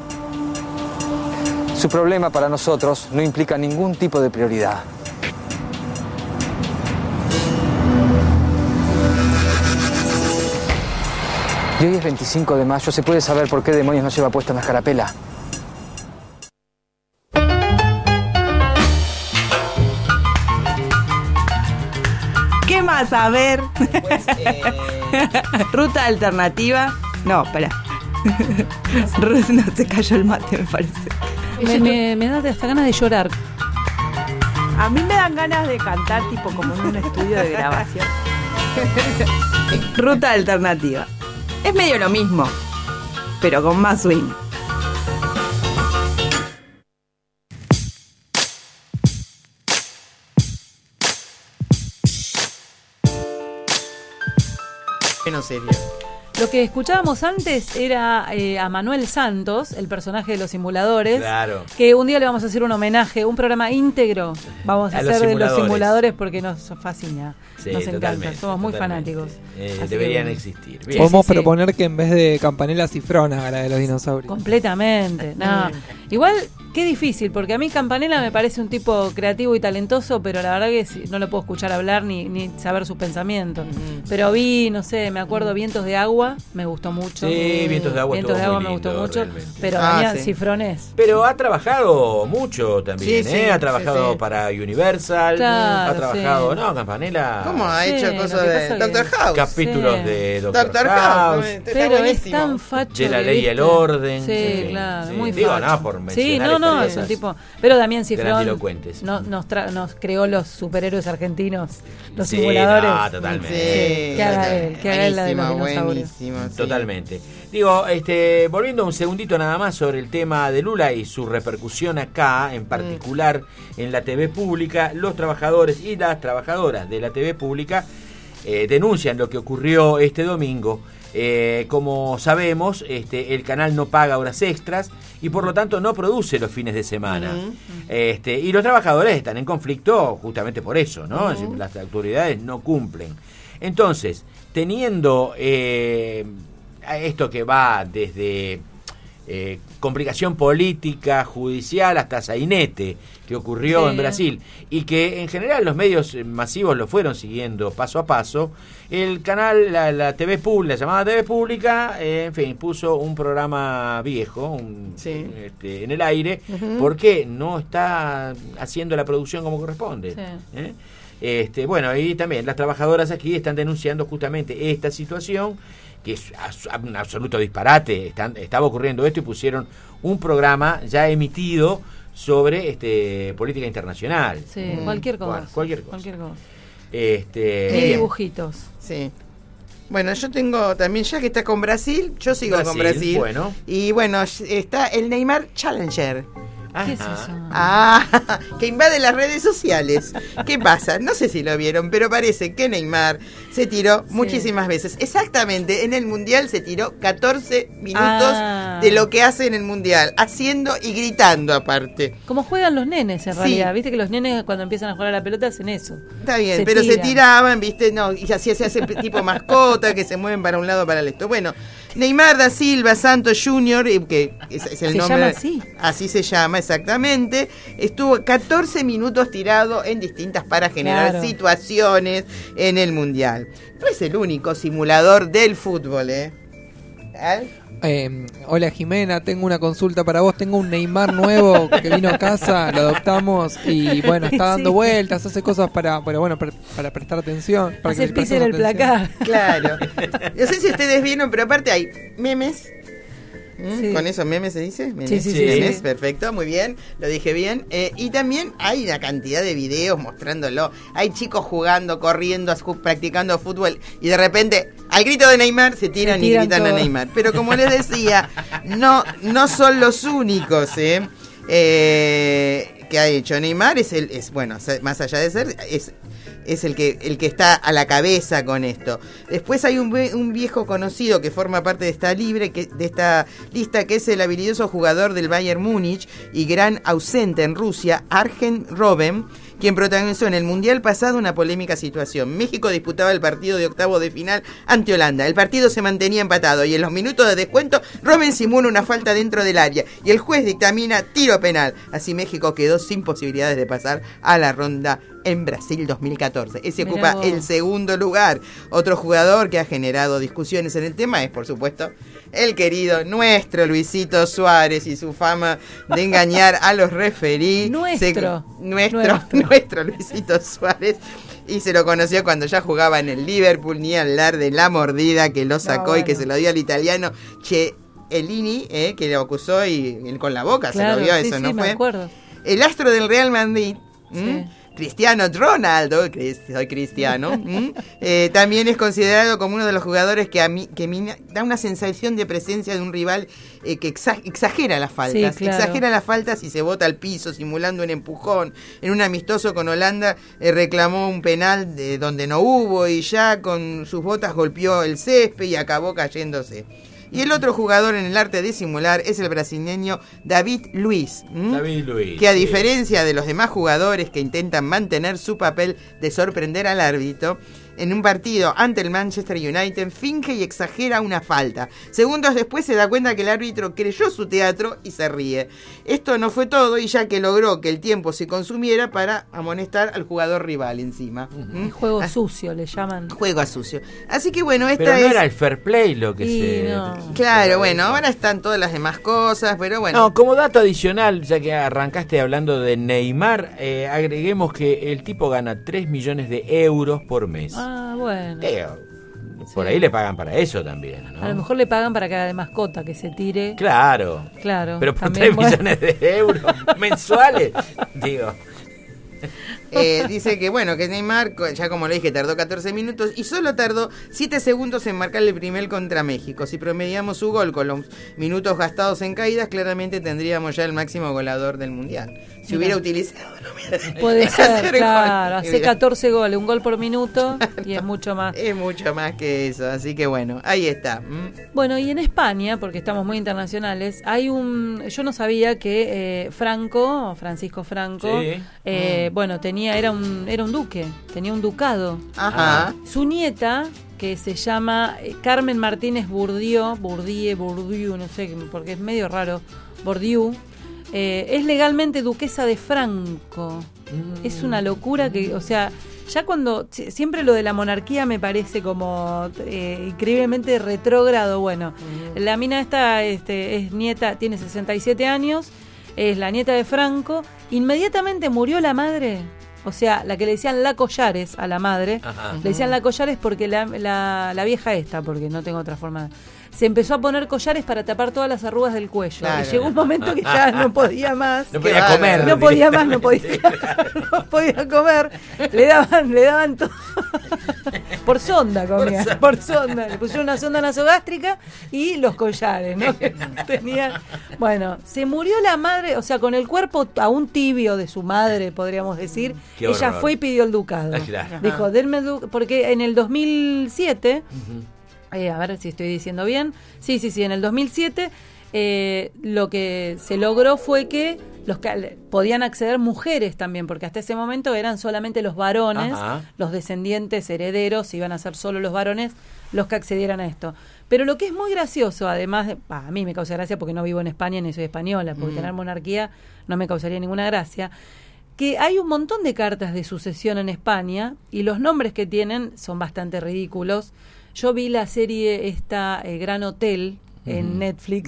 [SPEAKER 9] Su problema para nosotros no implica ningún tipo de prioridad. Y hoy es veinticinco de mayo, ¿se puede saber por qué demonios no lleva puesta una escarapela?
[SPEAKER 4] ¿Qué más? A ver.
[SPEAKER 10] Pues, eh...
[SPEAKER 4] Ruta alternativa. No, espera. No, se cayó el mate, me parece.
[SPEAKER 3] Me, me, me da hasta ganas de llorar.
[SPEAKER 4] A mí me dan ganas de cantar tipo como en un estudio de grabación. Ruta alternativa. Es medio lo mismo, pero con más swing.
[SPEAKER 10] No serio.
[SPEAKER 3] Lo que escuchábamos antes era eh, a Manuel Santos, el personaje de Los Simuladores.
[SPEAKER 11] Claro.
[SPEAKER 3] Que un día le vamos a hacer un homenaje, un programa íntegro. Vamos a,
[SPEAKER 11] A
[SPEAKER 3] hacer
[SPEAKER 11] los
[SPEAKER 3] de Los
[SPEAKER 11] simuladores.
[SPEAKER 3] Simuladores porque nos fascina.
[SPEAKER 11] Sí,
[SPEAKER 3] nos encanta.
[SPEAKER 11] totalmente,
[SPEAKER 3] Somos muy
[SPEAKER 11] totalmente.
[SPEAKER 3] fanáticos.
[SPEAKER 11] Eh,
[SPEAKER 3] Así
[SPEAKER 11] deberían
[SPEAKER 3] que-
[SPEAKER 11] existir. Bien.
[SPEAKER 1] Podemos
[SPEAKER 3] Sí, sí, sí.
[SPEAKER 1] proponer que en vez de Campanella Cifrona, la de los dinosaurios.
[SPEAKER 3] Completamente. No. Igual, qué difícil, porque a mí Campanella me parece un tipo creativo y talentoso, pero la verdad que sí, no lo puedo escuchar hablar ni, ni saber sus pensamientos. Pero vi, no sé, me acuerdo Vientos de Agua, me gustó mucho.
[SPEAKER 11] Sí, Vientos de Agua
[SPEAKER 3] Vientos de
[SPEAKER 11] estuvo
[SPEAKER 3] Agua
[SPEAKER 11] muy
[SPEAKER 3] me gustó
[SPEAKER 11] lindo,
[SPEAKER 3] mucho,
[SPEAKER 11] realmente.
[SPEAKER 3] pero
[SPEAKER 10] Ah,
[SPEAKER 3] Damián
[SPEAKER 10] sí.
[SPEAKER 3] Cifrones.
[SPEAKER 11] Pero ha trabajado mucho también,
[SPEAKER 10] Sí, sí,
[SPEAKER 11] ¿eh? Ha trabajado
[SPEAKER 10] sí, sí.
[SPEAKER 11] para Universal,
[SPEAKER 3] Claro,
[SPEAKER 11] ha trabajado,
[SPEAKER 3] sí.
[SPEAKER 11] no, Campanella.
[SPEAKER 10] ¿Cómo ha
[SPEAKER 3] Sí,
[SPEAKER 10] hecho
[SPEAKER 3] lo
[SPEAKER 10] cosas
[SPEAKER 3] que
[SPEAKER 10] de
[SPEAKER 3] pasa que-
[SPEAKER 10] Doctor House?
[SPEAKER 11] Capítulos
[SPEAKER 3] Sí.
[SPEAKER 11] de Doctor,
[SPEAKER 10] Doctor
[SPEAKER 11] House,
[SPEAKER 10] House. Está
[SPEAKER 3] Pero es
[SPEAKER 10] buenísimo.
[SPEAKER 3] tan facho.
[SPEAKER 11] de la
[SPEAKER 3] que,
[SPEAKER 11] ley y
[SPEAKER 3] ¿viste?
[SPEAKER 11] el orden.
[SPEAKER 3] Sí,
[SPEAKER 11] en fin,
[SPEAKER 3] claro,
[SPEAKER 11] sí.
[SPEAKER 3] muy
[SPEAKER 11] Digo,
[SPEAKER 3] facho.
[SPEAKER 11] no, por
[SPEAKER 3] Sí,
[SPEAKER 11] mencionar
[SPEAKER 3] no, no,
[SPEAKER 11] estas
[SPEAKER 3] es un
[SPEAKER 11] cosas
[SPEAKER 3] tipo. Pero Damián Cifrón
[SPEAKER 11] grandilocuentes.
[SPEAKER 3] no- nos, tra- nos creó los superhéroes argentinos, los
[SPEAKER 11] Sí,
[SPEAKER 3] simuladores.
[SPEAKER 11] no, totalmente.
[SPEAKER 3] Sí, que haga él, que haga él la de los
[SPEAKER 10] Buenísimo,
[SPEAKER 3] dinosaurios.
[SPEAKER 10] buenísimo, sí.
[SPEAKER 11] Totalmente. Digo, este, volviendo un segundito nada más sobre el tema de Lula y su repercusión acá, en particular en la T V pública, los trabajadores y las trabajadoras de la T V pública eh, denuncian lo que ocurrió este domingo. Eh, como sabemos, este, el canal no paga horas extras y por lo tanto no produce los fines de semana.
[SPEAKER 10] Ujú.
[SPEAKER 11] Este, y los trabajadores están en conflicto justamente por eso, ¿no?
[SPEAKER 10] Ujú.
[SPEAKER 11] Es decir, las autoridades no cumplen. Entonces, teniendo eh, a esto que va desde eh, complicación política, judicial, hasta sainete, que ocurrió
[SPEAKER 3] Sí.
[SPEAKER 11] en Brasil, y que en general los medios eh, masivos lo fueron siguiendo paso a paso, el canal, la, la T V pública, la llamada T V pública, eh, en fin, puso un programa viejo un,
[SPEAKER 10] Sí.
[SPEAKER 11] este, en el aire,
[SPEAKER 10] Ujú.
[SPEAKER 11] porque no está haciendo la producción como corresponde.
[SPEAKER 3] Sí.
[SPEAKER 11] ¿eh? Este, bueno, y también las trabajadoras aquí están denunciando justamente esta situación, que es abs- un absoluto disparate. Están, estaba ocurriendo esto y pusieron un programa ya emitido sobre este política internacional.
[SPEAKER 3] Sí,
[SPEAKER 10] Mm.
[SPEAKER 3] cualquier cosa.
[SPEAKER 11] Bueno, cualquier cosa.
[SPEAKER 3] Cualquier cosa.
[SPEAKER 11] Este,
[SPEAKER 3] Y
[SPEAKER 11] bien.
[SPEAKER 3] dibujitos.
[SPEAKER 10] Sí. Bueno, yo tengo también, ya que está con Brasil, yo sigo con
[SPEAKER 11] Brasil,
[SPEAKER 10] Brasil.
[SPEAKER 11] bueno.
[SPEAKER 10] Y bueno, está el Neymar Challenger.
[SPEAKER 3] ¿Qué es
[SPEAKER 11] Ajá.
[SPEAKER 3] eso?
[SPEAKER 10] Ah, que invade las redes sociales. ¿Qué pasa? No sé si lo vieron, pero parece que Neymar se tiró
[SPEAKER 3] Sí.
[SPEAKER 10] muchísimas veces. Exactamente, en el Mundial se tiró catorce minutos
[SPEAKER 3] Ah.
[SPEAKER 10] de lo que hace en el Mundial, haciendo y gritando aparte.
[SPEAKER 3] Como juegan los nenes en
[SPEAKER 10] Sí.
[SPEAKER 3] realidad. Viste que los nenes cuando empiezan a jugar a la pelota hacen eso.
[SPEAKER 10] Está bien,
[SPEAKER 3] Se
[SPEAKER 10] pero se
[SPEAKER 3] tiran.
[SPEAKER 10] tiraban, ¿viste? No, y así se hace tipo mascota, que se mueven para un lado, para el otro. Bueno, Neymar da Silva Santos junior, eh, que es, es el
[SPEAKER 3] ¿Se
[SPEAKER 10] nombre.
[SPEAKER 3] llama así?
[SPEAKER 10] Así se llama, exactamente. Estuvo catorce minutos tirado en distintas para generar
[SPEAKER 3] Claro.
[SPEAKER 10] situaciones en el Mundial. No es el único simulador del fútbol, ¿eh? ¿Eh?
[SPEAKER 1] Eh, hola Jimena, tengo una consulta para vos. Tengo un Neymar nuevo que vino a casa, lo adoptamos y bueno, está dando
[SPEAKER 3] Sí.
[SPEAKER 1] vueltas, hace cosas para, para bueno, pre- para prestar atención. Para
[SPEAKER 3] Hace
[SPEAKER 1] le
[SPEAKER 3] pis en
[SPEAKER 1] prestemos
[SPEAKER 3] el
[SPEAKER 1] atención.
[SPEAKER 3] placar.
[SPEAKER 10] Claro. No sé si ustedes vieron, pero aparte hay memes. ¿Mm?
[SPEAKER 3] Sí.
[SPEAKER 10] ¿Con esos memes se dice? Memes,
[SPEAKER 3] Sí, sí, sí,
[SPEAKER 10] memes,
[SPEAKER 3] sí.
[SPEAKER 10] perfecto, muy bien, lo dije bien. Eh, y también hay una cantidad de videos mostrándolo. Hay chicos jugando, corriendo, ju- practicando fútbol y de repente, al grito de Neymar, se tiran,
[SPEAKER 3] Se
[SPEAKER 10] y
[SPEAKER 3] tiran
[SPEAKER 10] gritan a
[SPEAKER 3] todos.
[SPEAKER 10] Neymar. Pero como les decía, no, no son los únicos, ¿eh? Eh, que ha hecho Neymar es el, es bueno, más allá de ser, es, es el que el que está a la cabeza con esto. Después hay un, un viejo conocido que forma parte de esta libre, que, de esta lista, que es el habilidoso jugador del Bayern Múnich y gran ausente en Rusia, Arjen Robben, quien protagonizó en el Mundial pasado una polémica situación. México disputaba el partido de octavo de final ante Holanda. El partido se mantenía empatado y en los minutos de descuento Robben simula una falta dentro del área y el juez dictamina tiro penal. Así México quedó sin posibilidades de pasar a la ronda en Brasil dos mil catorce. Ese
[SPEAKER 3] Mirá
[SPEAKER 10] ocupa
[SPEAKER 3] vos.
[SPEAKER 10] el segundo lugar. Otro jugador que ha generado discusiones en el tema es, por supuesto, el querido nuestro Luisito Suárez y su fama de engañar a los referí.
[SPEAKER 3] Nuestro.
[SPEAKER 10] Se- nuestro,
[SPEAKER 3] Nuestro.
[SPEAKER 10] nuestro Luisito Suárez. Y se lo conoció cuando ya jugaba en el Liverpool, ni hablar de la mordida que lo sacó
[SPEAKER 3] No,
[SPEAKER 10] y que
[SPEAKER 3] bueno.
[SPEAKER 10] se lo dio al italiano Chiellini, eh, que lo acusó y él con la boca
[SPEAKER 3] Claro,
[SPEAKER 10] se lo dio,
[SPEAKER 3] sí,
[SPEAKER 10] eso
[SPEAKER 3] sí,
[SPEAKER 10] no
[SPEAKER 3] me
[SPEAKER 10] fue.
[SPEAKER 3] acuerdo.
[SPEAKER 10] El astro del Real Madrid, ¿m?
[SPEAKER 3] Sí.
[SPEAKER 10] Cristiano Ronaldo, Cris- soy cristiano, ¿m? eh, también es considerado como uno de los jugadores que a mí que me da una sensación de presencia de un rival eh, que exa- exagera las faltas,
[SPEAKER 3] Sí, claro.
[SPEAKER 10] exagera las faltas y se bota al piso simulando un empujón. En un amistoso con Holanda eh, reclamó un penal de donde no hubo y ya con sus botas golpeó el césped y acabó cayéndose. Y el otro jugador en el arte de simular es el brasileño David Luiz. ¿m?
[SPEAKER 11] David Luiz.
[SPEAKER 10] Que a
[SPEAKER 11] sí.
[SPEAKER 10] diferencia de los demás jugadores que intentan mantener su papel de sorprender al árbitro, en un partido ante el Manchester United finge y exagera una falta. Segundos después se da cuenta que el árbitro creyó su teatro y se ríe. Esto no fue todo, y ya que logró que el tiempo se consumiera para amonestar al jugador rival encima. ¿Mm?
[SPEAKER 3] Juego
[SPEAKER 10] Ah,
[SPEAKER 3] sucio le llaman.
[SPEAKER 10] Juego a sucio. Así que bueno, esta
[SPEAKER 11] Pero no
[SPEAKER 10] es...
[SPEAKER 11] era el fair play lo que
[SPEAKER 3] Y
[SPEAKER 11] se...
[SPEAKER 3] no.
[SPEAKER 10] Claro, bueno, ahora están todas las demás cosas, pero bueno.
[SPEAKER 11] No, como dato adicional, ya que arrancaste hablando de Neymar, eh, agreguemos que el tipo gana tres millones de euros por mes.
[SPEAKER 3] Ah, bueno.
[SPEAKER 11] Eh, por ahí le pagan para eso también,
[SPEAKER 3] A lo
[SPEAKER 11] ¿no?
[SPEAKER 3] mejor le pagan para que haga de mascota, que se tire.
[SPEAKER 11] Claro.
[SPEAKER 3] Claro.
[SPEAKER 11] Pero por
[SPEAKER 3] también,
[SPEAKER 11] tres
[SPEAKER 3] bueno.
[SPEAKER 11] millones de euros mensuales, digo.
[SPEAKER 10] Eh, dice que bueno, que Neymar, co- ya como lo dije, tardó catorce minutos y solo tardó siete segundos en marcar el primer contra México. Si promediamos su gol con los minutos gastados en caídas, claramente tendríamos ya el máximo goleador del Mundial. Si
[SPEAKER 3] Mirá.
[SPEAKER 10] hubiera utilizado...
[SPEAKER 3] Puede ser,
[SPEAKER 10] hacer
[SPEAKER 3] claro.
[SPEAKER 10] gol.
[SPEAKER 3] Hace catorce goles, un gol por minuto y es mucho más.
[SPEAKER 10] Es mucho más que eso, así que bueno, ahí está. ¿m?
[SPEAKER 3] Bueno, y en España, porque estamos muy internacionales, hay un... Yo no sabía que eh, Franco, Francisco Franco,
[SPEAKER 11] Sí.
[SPEAKER 3] eh,
[SPEAKER 10] Mm.
[SPEAKER 3] bueno, tenía era un era un duque, tenía un ducado.
[SPEAKER 10] Ajá.
[SPEAKER 3] Su nieta, que se llama eh, Carmen Martínez Bourdieu, Bourdieu, Bourdieu, no sé, porque es medio raro, Bourdieu, eh, es legalmente duquesa de Franco. Es una locura que, o sea, ya cuando, si- siempre lo de la monarquía me parece como eh, increíblemente retrógrado. Bueno, la mina esta este, es nieta, tiene sesenta y siete años, es la nieta de Franco, inmediatamente murió la madre. O sea, la que le decían la Collares a la madre,
[SPEAKER 11] Ajá.
[SPEAKER 3] le decían la Collares porque la, la, la vieja esta, porque no tengo otra forma, se empezó a poner collares para tapar todas las arrugas del cuello.
[SPEAKER 10] Claro.
[SPEAKER 3] Y llegó un momento que ya no podía más.
[SPEAKER 11] No podía
[SPEAKER 10] Qué
[SPEAKER 11] comer.
[SPEAKER 3] No podía más, no podía, no podía comer. Le daban, le daban todo. Por sonda comía, por sonda. Le pusieron una sonda nasogástrica y los collares, ¿no? Que tenía. Bueno, se murió la madre, o sea, con el cuerpo aún tibio de su madre, podríamos decir.
[SPEAKER 11] Qué
[SPEAKER 3] Ella
[SPEAKER 11] horror.
[SPEAKER 3] fue y pidió el ducado.
[SPEAKER 11] Ah, claro.
[SPEAKER 3] Dijo, denme el ducado. Porque en el dos mil siete, eh, a ver si estoy diciendo bien. Sí, sí, sí, en el dos mil siete eh, lo que se logró fue que los que podían acceder mujeres también, porque hasta ese momento eran solamente los varones,
[SPEAKER 11] Ajá.
[SPEAKER 3] los descendientes herederos, iban a ser solo los varones los que accedieran a esto. Pero lo que es muy gracioso, además, de, bah, a mí me causa gracia porque no vivo en España ni soy española, porque
[SPEAKER 10] Mm.
[SPEAKER 3] tener monarquía no me causaría ninguna gracia, que hay un montón de cartas de sucesión en España y los nombres que tienen son bastante ridículos. Yo vi la serie esta eh, Gran Hotel en Netflix,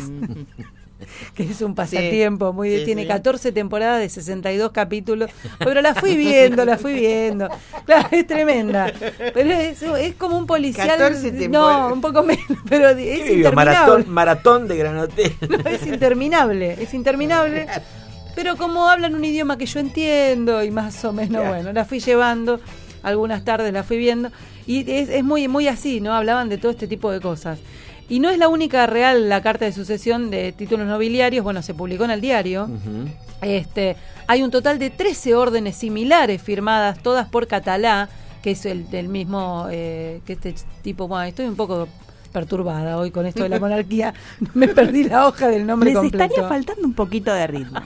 [SPEAKER 3] que es un pasatiempo, muy
[SPEAKER 10] sí,
[SPEAKER 3] tiene
[SPEAKER 10] sí.
[SPEAKER 3] catorce temporadas de sesenta y dos capítulos, pero la fui viendo, la fui viendo. Claro, es tremenda. Pero es, es como un policial.
[SPEAKER 10] catorce
[SPEAKER 3] No,
[SPEAKER 10] temporadas.
[SPEAKER 3] un poco menos, pero es
[SPEAKER 11] ¿Qué vivió?
[SPEAKER 3] interminable.
[SPEAKER 11] Maratón, maratón de Gran Hotel.
[SPEAKER 3] No, es interminable, es interminable. Pero como hablan un idioma que yo entiendo y más o menos,
[SPEAKER 10] Claro.
[SPEAKER 3] bueno, la fui llevando, algunas tardes la fui viendo y es, es muy muy así, ¿no? Hablaban de todo este tipo de cosas. Y no es la única real la carta de sucesión de títulos nobiliarios, bueno, se publicó en el diario.
[SPEAKER 11] Ujú.
[SPEAKER 3] Este, hay un total de trece órdenes similares firmadas, todas por Catalá, que es el del mismo, eh, que este tipo, bueno, estoy un poco perturbada hoy con esto de la monarquía, me perdí la hoja del nombre
[SPEAKER 4] Les
[SPEAKER 3] completo.
[SPEAKER 4] estaría faltando un poquito de ritmo.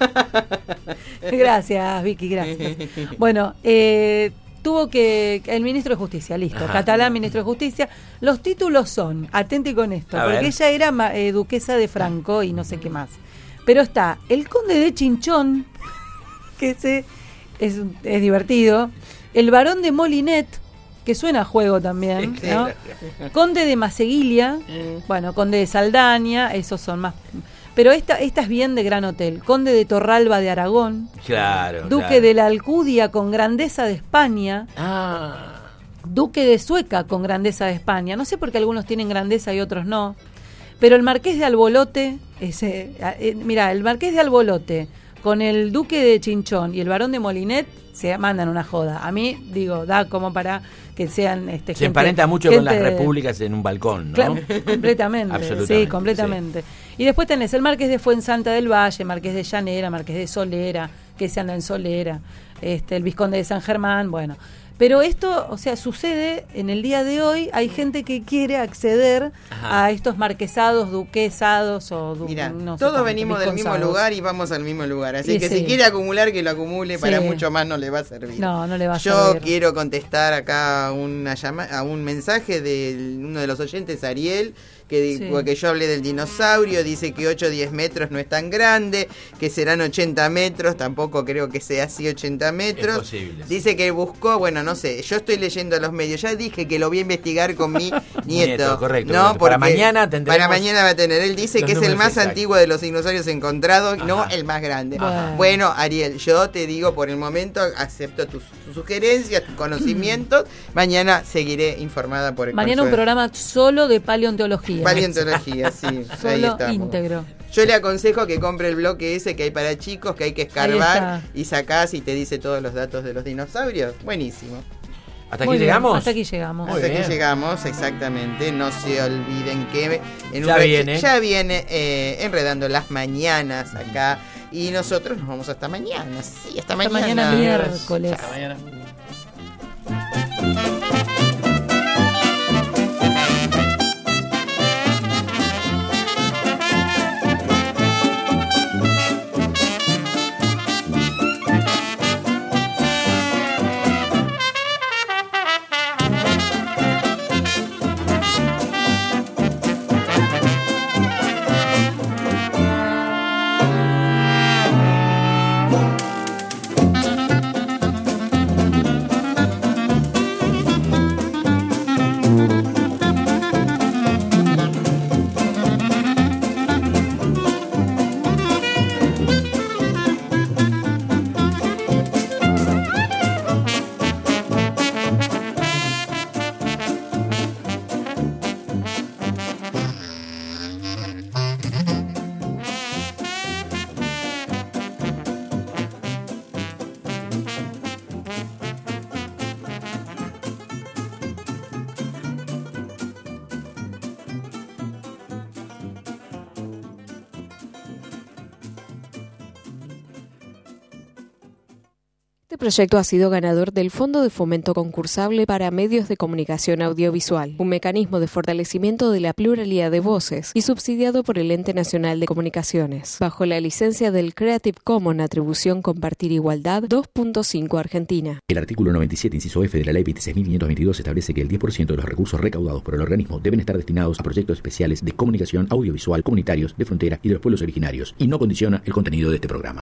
[SPEAKER 3] Gracias, Vicky, gracias. Bueno, eh, tuvo que, el ministro de Justicia, listo,
[SPEAKER 11] Ajá.
[SPEAKER 3] Catalá, ministro de Justicia. Los títulos son, atente con esto,
[SPEAKER 11] A
[SPEAKER 3] porque
[SPEAKER 11] ver.
[SPEAKER 3] ella era ma- eh, duquesa de Franco y no sé qué más. Pero está el conde de Chinchón, que ese es, es divertido, el barón de Molinet, que suena a juego también, ¿no? Conde de Maseguilia, bueno, conde de Saldaña, esos son más... Pero esta, esta es bien de gran hotel. Conde de Torralba de Aragón,
[SPEAKER 11] Claro.
[SPEAKER 3] Duque
[SPEAKER 11] claro.
[SPEAKER 3] de la Alcudia con grandeza de España,
[SPEAKER 11] Ah.
[SPEAKER 3] Duque de Sueca con grandeza de España. No sé por qué algunos tienen grandeza y otros no. Pero el Marqués de Albolote, ese, eh, mira, el Marqués de Albolote con el Duque de Chinchón y el Barón de Molinet se mandan una joda. A mí, digo, da como para que sean... Este,
[SPEAKER 11] Se
[SPEAKER 3] gente-
[SPEAKER 11] emparenta mucho con las
[SPEAKER 3] gente-
[SPEAKER 11] repúblicas en un balcón, ¿no?
[SPEAKER 3] Claro, completamente,
[SPEAKER 11] Absolutamente,
[SPEAKER 3] sí, completamente. Y después tenés el Marqués de Fuensanta del Valle, Marqués de Llanera, Marqués de Solera, que se anda en Solera, este, el Vizconde de San Germán, bueno. Pero esto, o sea, sucede en el día de hoy, hay gente que quiere acceder
[SPEAKER 10] Ajá.
[SPEAKER 3] a estos marquesados, duquesados o du-
[SPEAKER 10] Mira,
[SPEAKER 3] no sé
[SPEAKER 10] todos
[SPEAKER 3] cuánto,
[SPEAKER 10] venimos del mismo
[SPEAKER 3] vizconzados.
[SPEAKER 10] lugar y vamos al mismo lugar. Así
[SPEAKER 3] Y
[SPEAKER 10] que
[SPEAKER 3] sí.
[SPEAKER 10] si quiere acumular, que lo acumule, para
[SPEAKER 3] Sí.
[SPEAKER 10] mucho más no le va a servir.
[SPEAKER 3] No, no le va a
[SPEAKER 10] Yo
[SPEAKER 3] servir.
[SPEAKER 10] quiero contestar acá una llama a un mensaje de uno de los oyentes, Ariel, que, di-
[SPEAKER 3] Sí.
[SPEAKER 10] que yo hablé del dinosaurio, dice que ocho o diez metros no es tan grande, que serán ochenta metros, tampoco creo que sea así ochenta metros.
[SPEAKER 11] Es posible.
[SPEAKER 10] Dice que buscó, bueno, no sé, yo estoy leyendo los medios, ya dije que lo voy a investigar con mi nieto.
[SPEAKER 11] Nieto, correcto,
[SPEAKER 10] No,
[SPEAKER 11] correcto. Para
[SPEAKER 10] porque
[SPEAKER 11] mañana tendremos
[SPEAKER 10] Para mañana va a tener, él dice
[SPEAKER 11] los
[SPEAKER 10] que es el
[SPEAKER 11] números
[SPEAKER 10] más
[SPEAKER 11] exactos.
[SPEAKER 10] antiguo de los dinosaurios encontrados, no
[SPEAKER 11] Ajá.
[SPEAKER 10] el más grande.
[SPEAKER 11] Ajá.
[SPEAKER 10] Bueno, Ariel, yo te digo por el momento, acepto tus, tus sugerencias, tus conocimientos. Mañana seguiré informada por el
[SPEAKER 3] Mañana un
[SPEAKER 10] consuelo.
[SPEAKER 3] programa solo de paleontología.
[SPEAKER 10] Paleontología, sí. ahí
[SPEAKER 3] Solo
[SPEAKER 10] estamos.
[SPEAKER 3] íntegro.
[SPEAKER 10] Yo le aconsejo que compre el bloque ese que hay para chicos, que hay que escarbar
[SPEAKER 3] está.
[SPEAKER 10] y sacás y te dice todos los datos de los dinosaurios. Buenísimo.
[SPEAKER 11] ¿Hasta
[SPEAKER 3] Muy
[SPEAKER 11] aquí
[SPEAKER 3] bien,
[SPEAKER 11] llegamos?
[SPEAKER 3] hasta aquí llegamos.
[SPEAKER 10] Hasta aquí llegamos, exactamente. No se olviden que en
[SPEAKER 11] Ya
[SPEAKER 10] un re-
[SPEAKER 11] viene.
[SPEAKER 10] ya viene eh, Enredando las Mañanas acá. Y nosotros nos vamos hasta mañana. Sí, hasta,
[SPEAKER 3] Hasta
[SPEAKER 10] mañana.
[SPEAKER 3] mañana miércoles.
[SPEAKER 11] Hasta mañana.
[SPEAKER 13] Este proyecto ha sido ganador del Fondo de Fomento Concursable para Medios de Comunicación Audiovisual, un mecanismo de fortalecimiento de la pluralidad de voces y subsidiado por el Ente Nacional de Comunicaciones, bajo la licencia del Creative Commons Atribución Compartir Igualdad dos punto cinco Argentina.
[SPEAKER 15] El artículo noventa y siete, inciso F de la Ley veintiséis mil quinientos veintidós establece que el diez por ciento de los recursos recaudados por el organismo deben estar destinados a proyectos especiales de comunicación audiovisual comunitarios de frontera y de los pueblos originarios, y no condiciona el contenido de este programa.